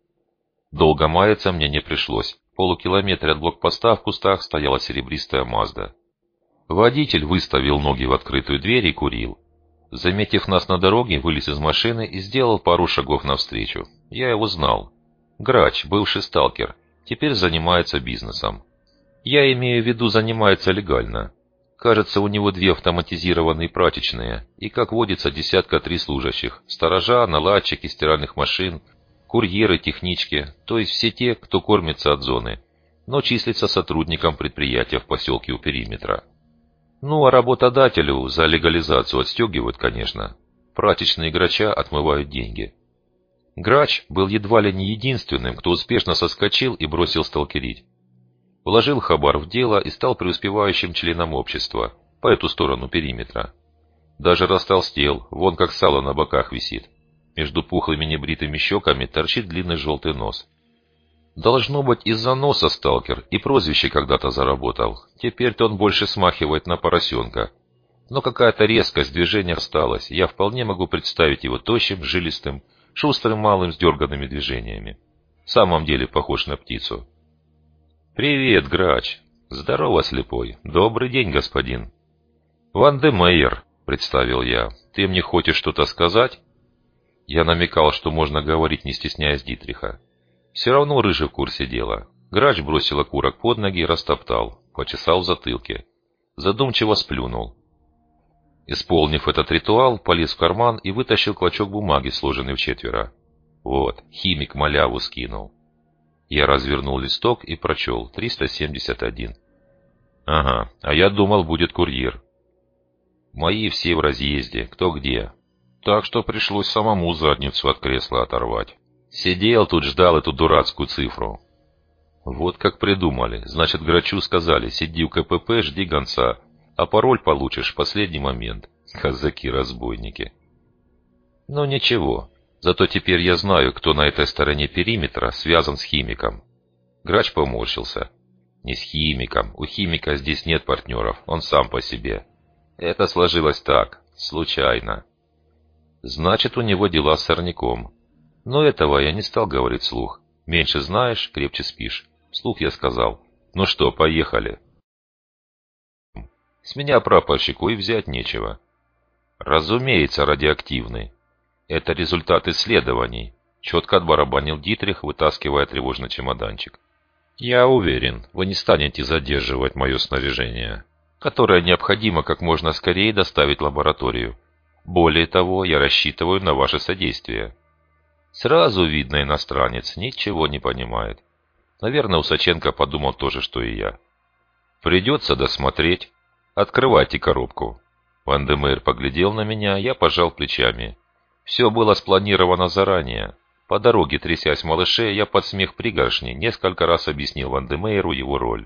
Долго маяться мне не пришлось. В полукилометре от блокпоста в кустах стояла серебристая Мазда. Водитель выставил ноги в открытую дверь и курил. Заметив нас на дороге, вылез из машины и сделал пару шагов навстречу. Я его знал. Грач, бывший сталкер, теперь занимается бизнесом. Я имею в виду, занимается легально. Кажется, у него две автоматизированные прачечные и, как водится, десятка три служащих. Сторожа, наладчики стиральных машин, курьеры, технички, то есть все те, кто кормится от зоны, но числится сотрудником предприятия в поселке у периметра. Ну, а работодателю за легализацию отстегивают, конечно. Прачечные грача отмывают деньги. Грач был едва ли не единственным, кто успешно соскочил и бросил сталкерить. Вложил хабар в дело и стал преуспевающим членом общества, по эту сторону периметра. Даже растолстел, вон как сало на боках висит. Между пухлыми небритыми щеками торчит длинный желтый нос. Должно быть, из-за носа сталкер и прозвище когда-то заработал. Теперь-то он больше смахивает на поросенка. Но какая-то резкость движения осталась, я вполне могу представить его тощим, жилистым, шустрым малым с дерганными движениями. В самом деле похож на птицу. «Привет, Грач!» «Здорово, слепой! Добрый день, господин!» «Вандемейр», — представил я. «Ты мне хочешь что-то сказать?» Я намекал, что можно говорить, не стесняясь Дитриха. Все равно рыжий в курсе дела. Грач бросил окурок под ноги и растоптал, почесал в затылке. Задумчиво сплюнул. Исполнив этот ритуал, полез в карман и вытащил клочок бумаги, сложенный вчетверо. Вот, химик маляву скинул. Я развернул листок и прочел. триста семьдесят один. Ага, а я думал, будет курьер. Мои все в разъезде, кто где. Так что пришлось самому задницу от кресла оторвать. Сидел тут, ждал эту дурацкую цифру. Вот как придумали. Значит, Грачу сказали: сиди у ка пэ пэ, жди гонца, а пароль получишь в последний момент. Казаки-разбойники. Ну ничего, зато теперь я знаю, кто на этой стороне периметра связан с химиком. Грач поморщился. Не с химиком, у химика здесь нет партнеров, он сам по себе. Это сложилось так, случайно. Значит, у него дела с сорняком. Но этого я не стал говорить вслух. Меньше знаешь, крепче спишь. Вслух я сказал: ну что, поехали. С меня прапорщику и взять нечего. Разумеется, радиоактивный. Это результат исследований. Четко отбарабанил Дитрих, вытаскивая тревожный чемоданчик. Я уверен, вы не станете задерживать мое снаряжение, которое необходимо как можно скорее доставить в лабораторию. Более того, я рассчитываю на ваше содействие. Сразу видно, иностранец ничего не понимает. Наверное, Усаченко подумал то же, что и я. Придется досмотреть. Открывайте коробку. Ван-де-Мейер поглядел на меня, я пожал плечами. Все было спланировано заранее. По дороге, трясясь в малыше, я под смех пригоршни несколько раз объяснил Ван-де-Мейеру его роль.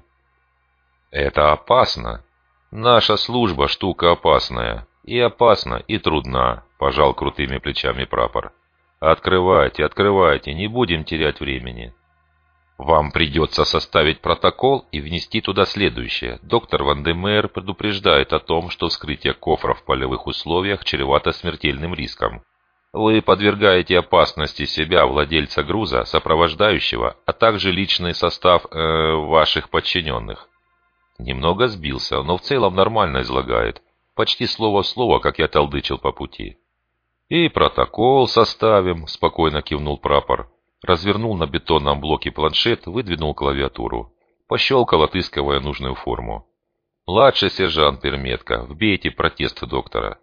Это опасно. Наша служба штука опасная. И опасна, и трудна, пожал крутыми плечами прапор. Открывайте, открывайте, не будем терять времени. Вам придется составить протокол и внести туда следующее. Доктор Ван-де-Мейер предупреждает о том, что вскрытие кофра в полевых условиях чревато смертельным риском. Вы подвергаете опасности себя, владельца груза, сопровождающего, а также личный состав э, ваших подчиненных. Немного сбился, но в целом нормально излагает. Почти слово в слово, как я толдычил по пути. И протокол составим, спокойно кивнул прапор. Развернул на бетонном блоке планшет, выдвинул клавиатуру. Пощелкал, отыскивая нужную форму. Младший сержант Перметка, вбейте протест доктора.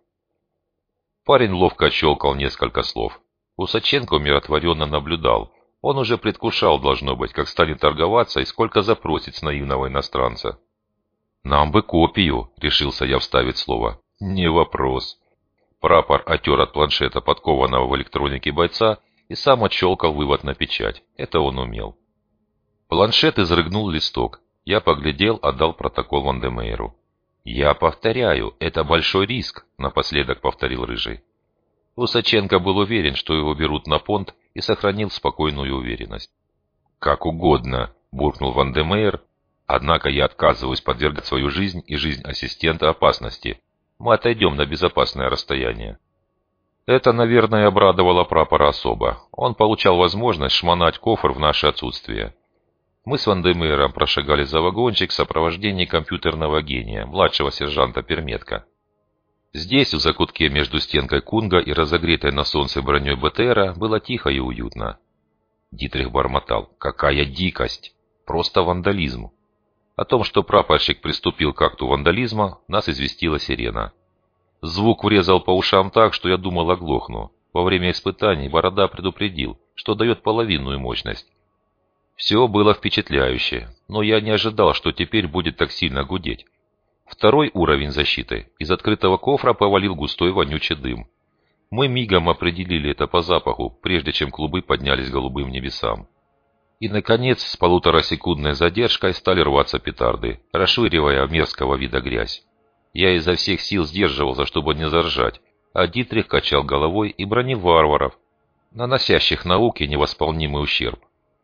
Парень ловко отщелкал несколько слов. Усаченко умиротворенно наблюдал. Он уже предвкушал, должно быть, как станет торговаться и сколько запросит с наивного иностранца. «Нам бы копию», — решился я вставить слово. «Не вопрос». Прапор отер от планшета подкованного в электронике бойца и сам отщелкал вывод на печать. Это он умел. Планшет изрыгнул листок. Я поглядел, отдал протокол Ван-де-Мейеру. «Я повторяю, это большой риск», — напоследок повторил Рыжий. Усаченко был уверен, что его берут на понт, и сохранил спокойную уверенность. «Как угодно», — буркнул Ван-де-Мейер, «однако я отказываюсь подвергать свою жизнь и жизнь ассистента опасности. Мы отойдем на безопасное расстояние». Это, наверное, обрадовало прапора особо. Он получал возможность шмонать кофр в наше отсутствие. Мы с Ван-де-Мейером прошагали за вагончик в сопровождении компьютерного гения, младшего сержанта Перметка. Здесь, в закутке между стенкой Кунга и разогретой на солнце броней бэ тэ эра, было тихо и уютно. Дитрих бормотал: «Какая дикость! Просто вандализм!» О том, что прапорщик приступил к акту вандализма, нас известила сирена. Звук врезал по ушам так, что я думал, оглохну. Во время испытаний Борода предупредил, что дает половинную мощность. Все было впечатляюще, но я не ожидал, что теперь будет так сильно гудеть. Второй уровень защиты. Из открытого кофра повалил густой вонючий дым. Мы мигом определили это по запаху, прежде чем клубы поднялись к голубым небесам. И, наконец, с полуторасекундной задержкой стали рваться петарды, расшвыривая мерзкого вида грязь. Я изо всех сил сдерживался, чтобы не заржать, а Дитрих качал головой и бронил варваров, наносящих науке невосполнимый ущерб.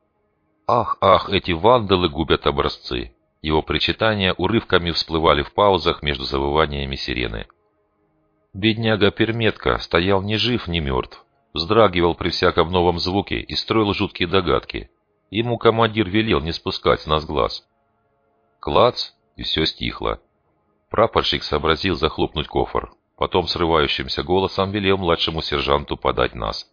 Ах, ах, эти вандалы губят образцы. Его причитания урывками всплывали в паузах между завываниями сирены. Бедняга Перметка стоял ни жив, ни мертв, вздрагивал при всяком новом звуке и строил жуткие догадки. Ему командир велел не спускать с нас глаз. Клац, и все стихло. Прапорщик сообразил захлопнуть кофр. Потом срывающимся голосом велел младшему сержанту подать нас.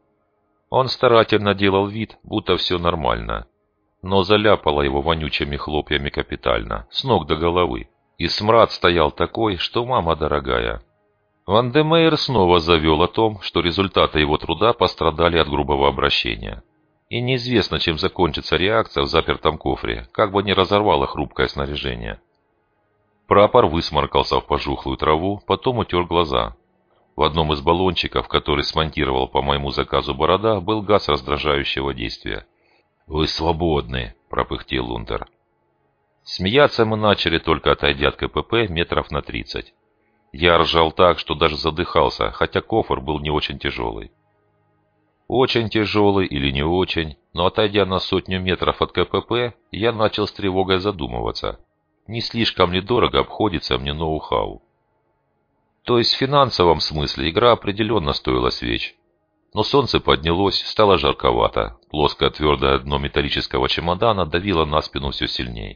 Он старательно делал вид, будто все нормально. Но заляпало его вонючими хлопьями капитально, с ног до головы. И смрад стоял такой, что мама дорогая. Ван-де-Мейер снова завел о том, что результаты его труда пострадали от грубого обращения. И неизвестно, чем закончится реакция в запертом кофре, как бы ни разорвало хрупкое снаряжение. Прапор высморкался в пожухлую траву, потом утер глаза. В одном из баллончиков, который смонтировал по моему заказу Борода, был газ раздражающего действия. «Вы свободны», — пропыхтел Лунтер. Смеяться мы начали, только отойдя от КПП метров на тридцать. Я ржал так, что даже задыхался, хотя кофр был не очень тяжелый. Очень тяжелый или не очень, но отойдя на сотню метров от КПП, я начал с тревогой задумываться, не слишком ли дорого обходится мне ноу-хау. То есть в финансовом смысле игра определенно стоила свеч. Но солнце поднялось, стало жарковато, плоское твердое дно металлического чемодана давило на спину все сильней.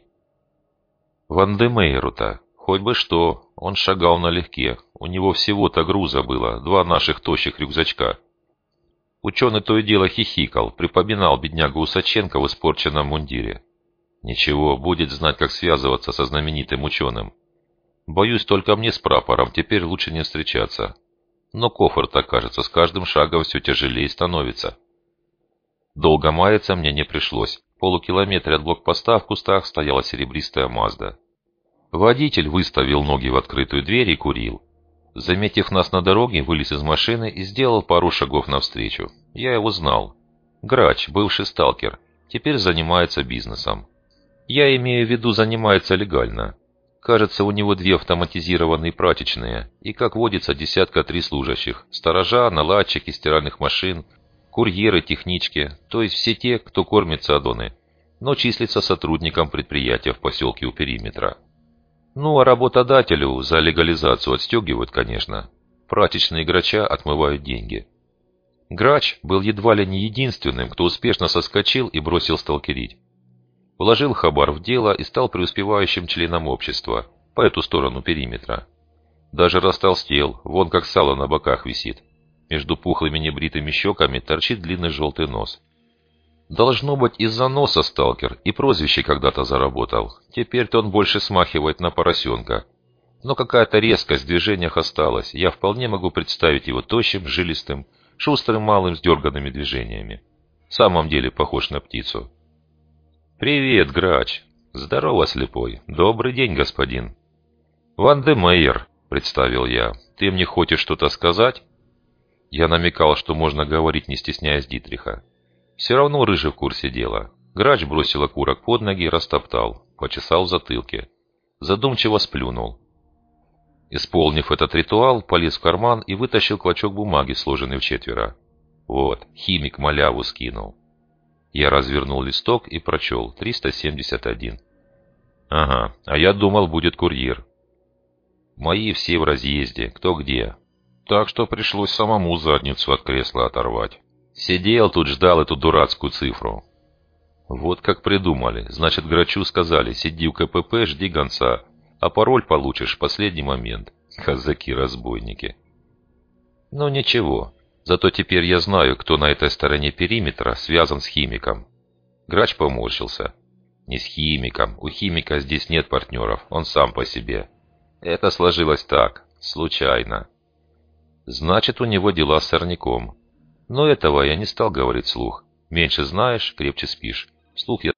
Ван де Мейеру-то, хоть бы что, он шагал налегке, у него всего-то груза было, два наших тощих рюкзачка. Ученый то и дело хихикал, припоминал беднягу Усаченко в испорченном мундире. Ничего, будет знать, как связываться со знаменитым ученым. Боюсь, только мне с прапором теперь лучше не встречаться. Но кофр-то, кажется, с каждым шагом все тяжелее становится. Долго маяться мне не пришлось. В полукилометре от блокпоста в кустах стояла серебристая Мазда. Водитель выставил ноги в открытую дверь и курил. Заметив нас на дороге, вылез из машины и сделал пару шагов навстречу. Я его знал. Грач, бывший сталкер, теперь занимается бизнесом. Я имею в виду, занимается легально. Кажется, у него две автоматизированные прачечные и, как водится, десятка три служащих. Сторожа, наладчики стиральных машин, курьеры, технички, то есть все те, кто кормит аддоны, но числится сотрудником предприятия в поселке у периметра. Ну, а работодателю за легализацию отстегивают, конечно. Прачечные Грача отмывают деньги. Грач был едва ли не единственным, кто успешно соскочил и бросил сталкерить. Вложил хабар в дело и стал преуспевающим членом общества, по эту сторону периметра. Даже растолстел, вон как сало на боках висит. Между пухлыми небритыми щеками торчит длинный желтый нос. Должно быть, из-за носа сталкер и прозвище когда-то заработал. Теперь-то он больше смахивает на поросенка. Но какая-то резкость в движениях осталась, я вполне могу представить его тощим, жилистым, шустрым малым с дерганными движениями. В самом деле похож на птицу. «Привет, Грач!» «Здорово, слепой! Добрый день, господин!» «Ван де Мейер», — представил я. «Ты мне хочешь что-то сказать?» Я намекал, что можно говорить, не стесняясь Дитриха. Все равно Рыжий в курсе дела. Грач бросил окурок под ноги и растоптал, почесал в затылке. Задумчиво сплюнул. Исполнив этот ритуал, полез в карман и вытащил клочок бумаги, сложенный вчетверо. Вот, химик маляву скинул. Я развернул листок и прочел триста семьдесят один. Ага, а я думал, будет курьер. Мои все в разъезде, кто где. Так что пришлось самому задницу от кресла оторвать. Сидел тут, ждал эту дурацкую цифру. Вот как придумали. Значит, Грачу сказали, сиди у КПП, жди гонца, а пароль получишь в последний момент. Казаки-разбойники. Ну ничего. Зато теперь я знаю, кто на этой стороне периметра связан с химиком. Грач поморщился. Не с химиком. У химика здесь нет партнеров. Он сам по себе. Это сложилось так. Случайно. Значит, у него дела с сорняком. Но этого я не стал говорить вслух. Меньше знаешь, крепче спишь. Вслух я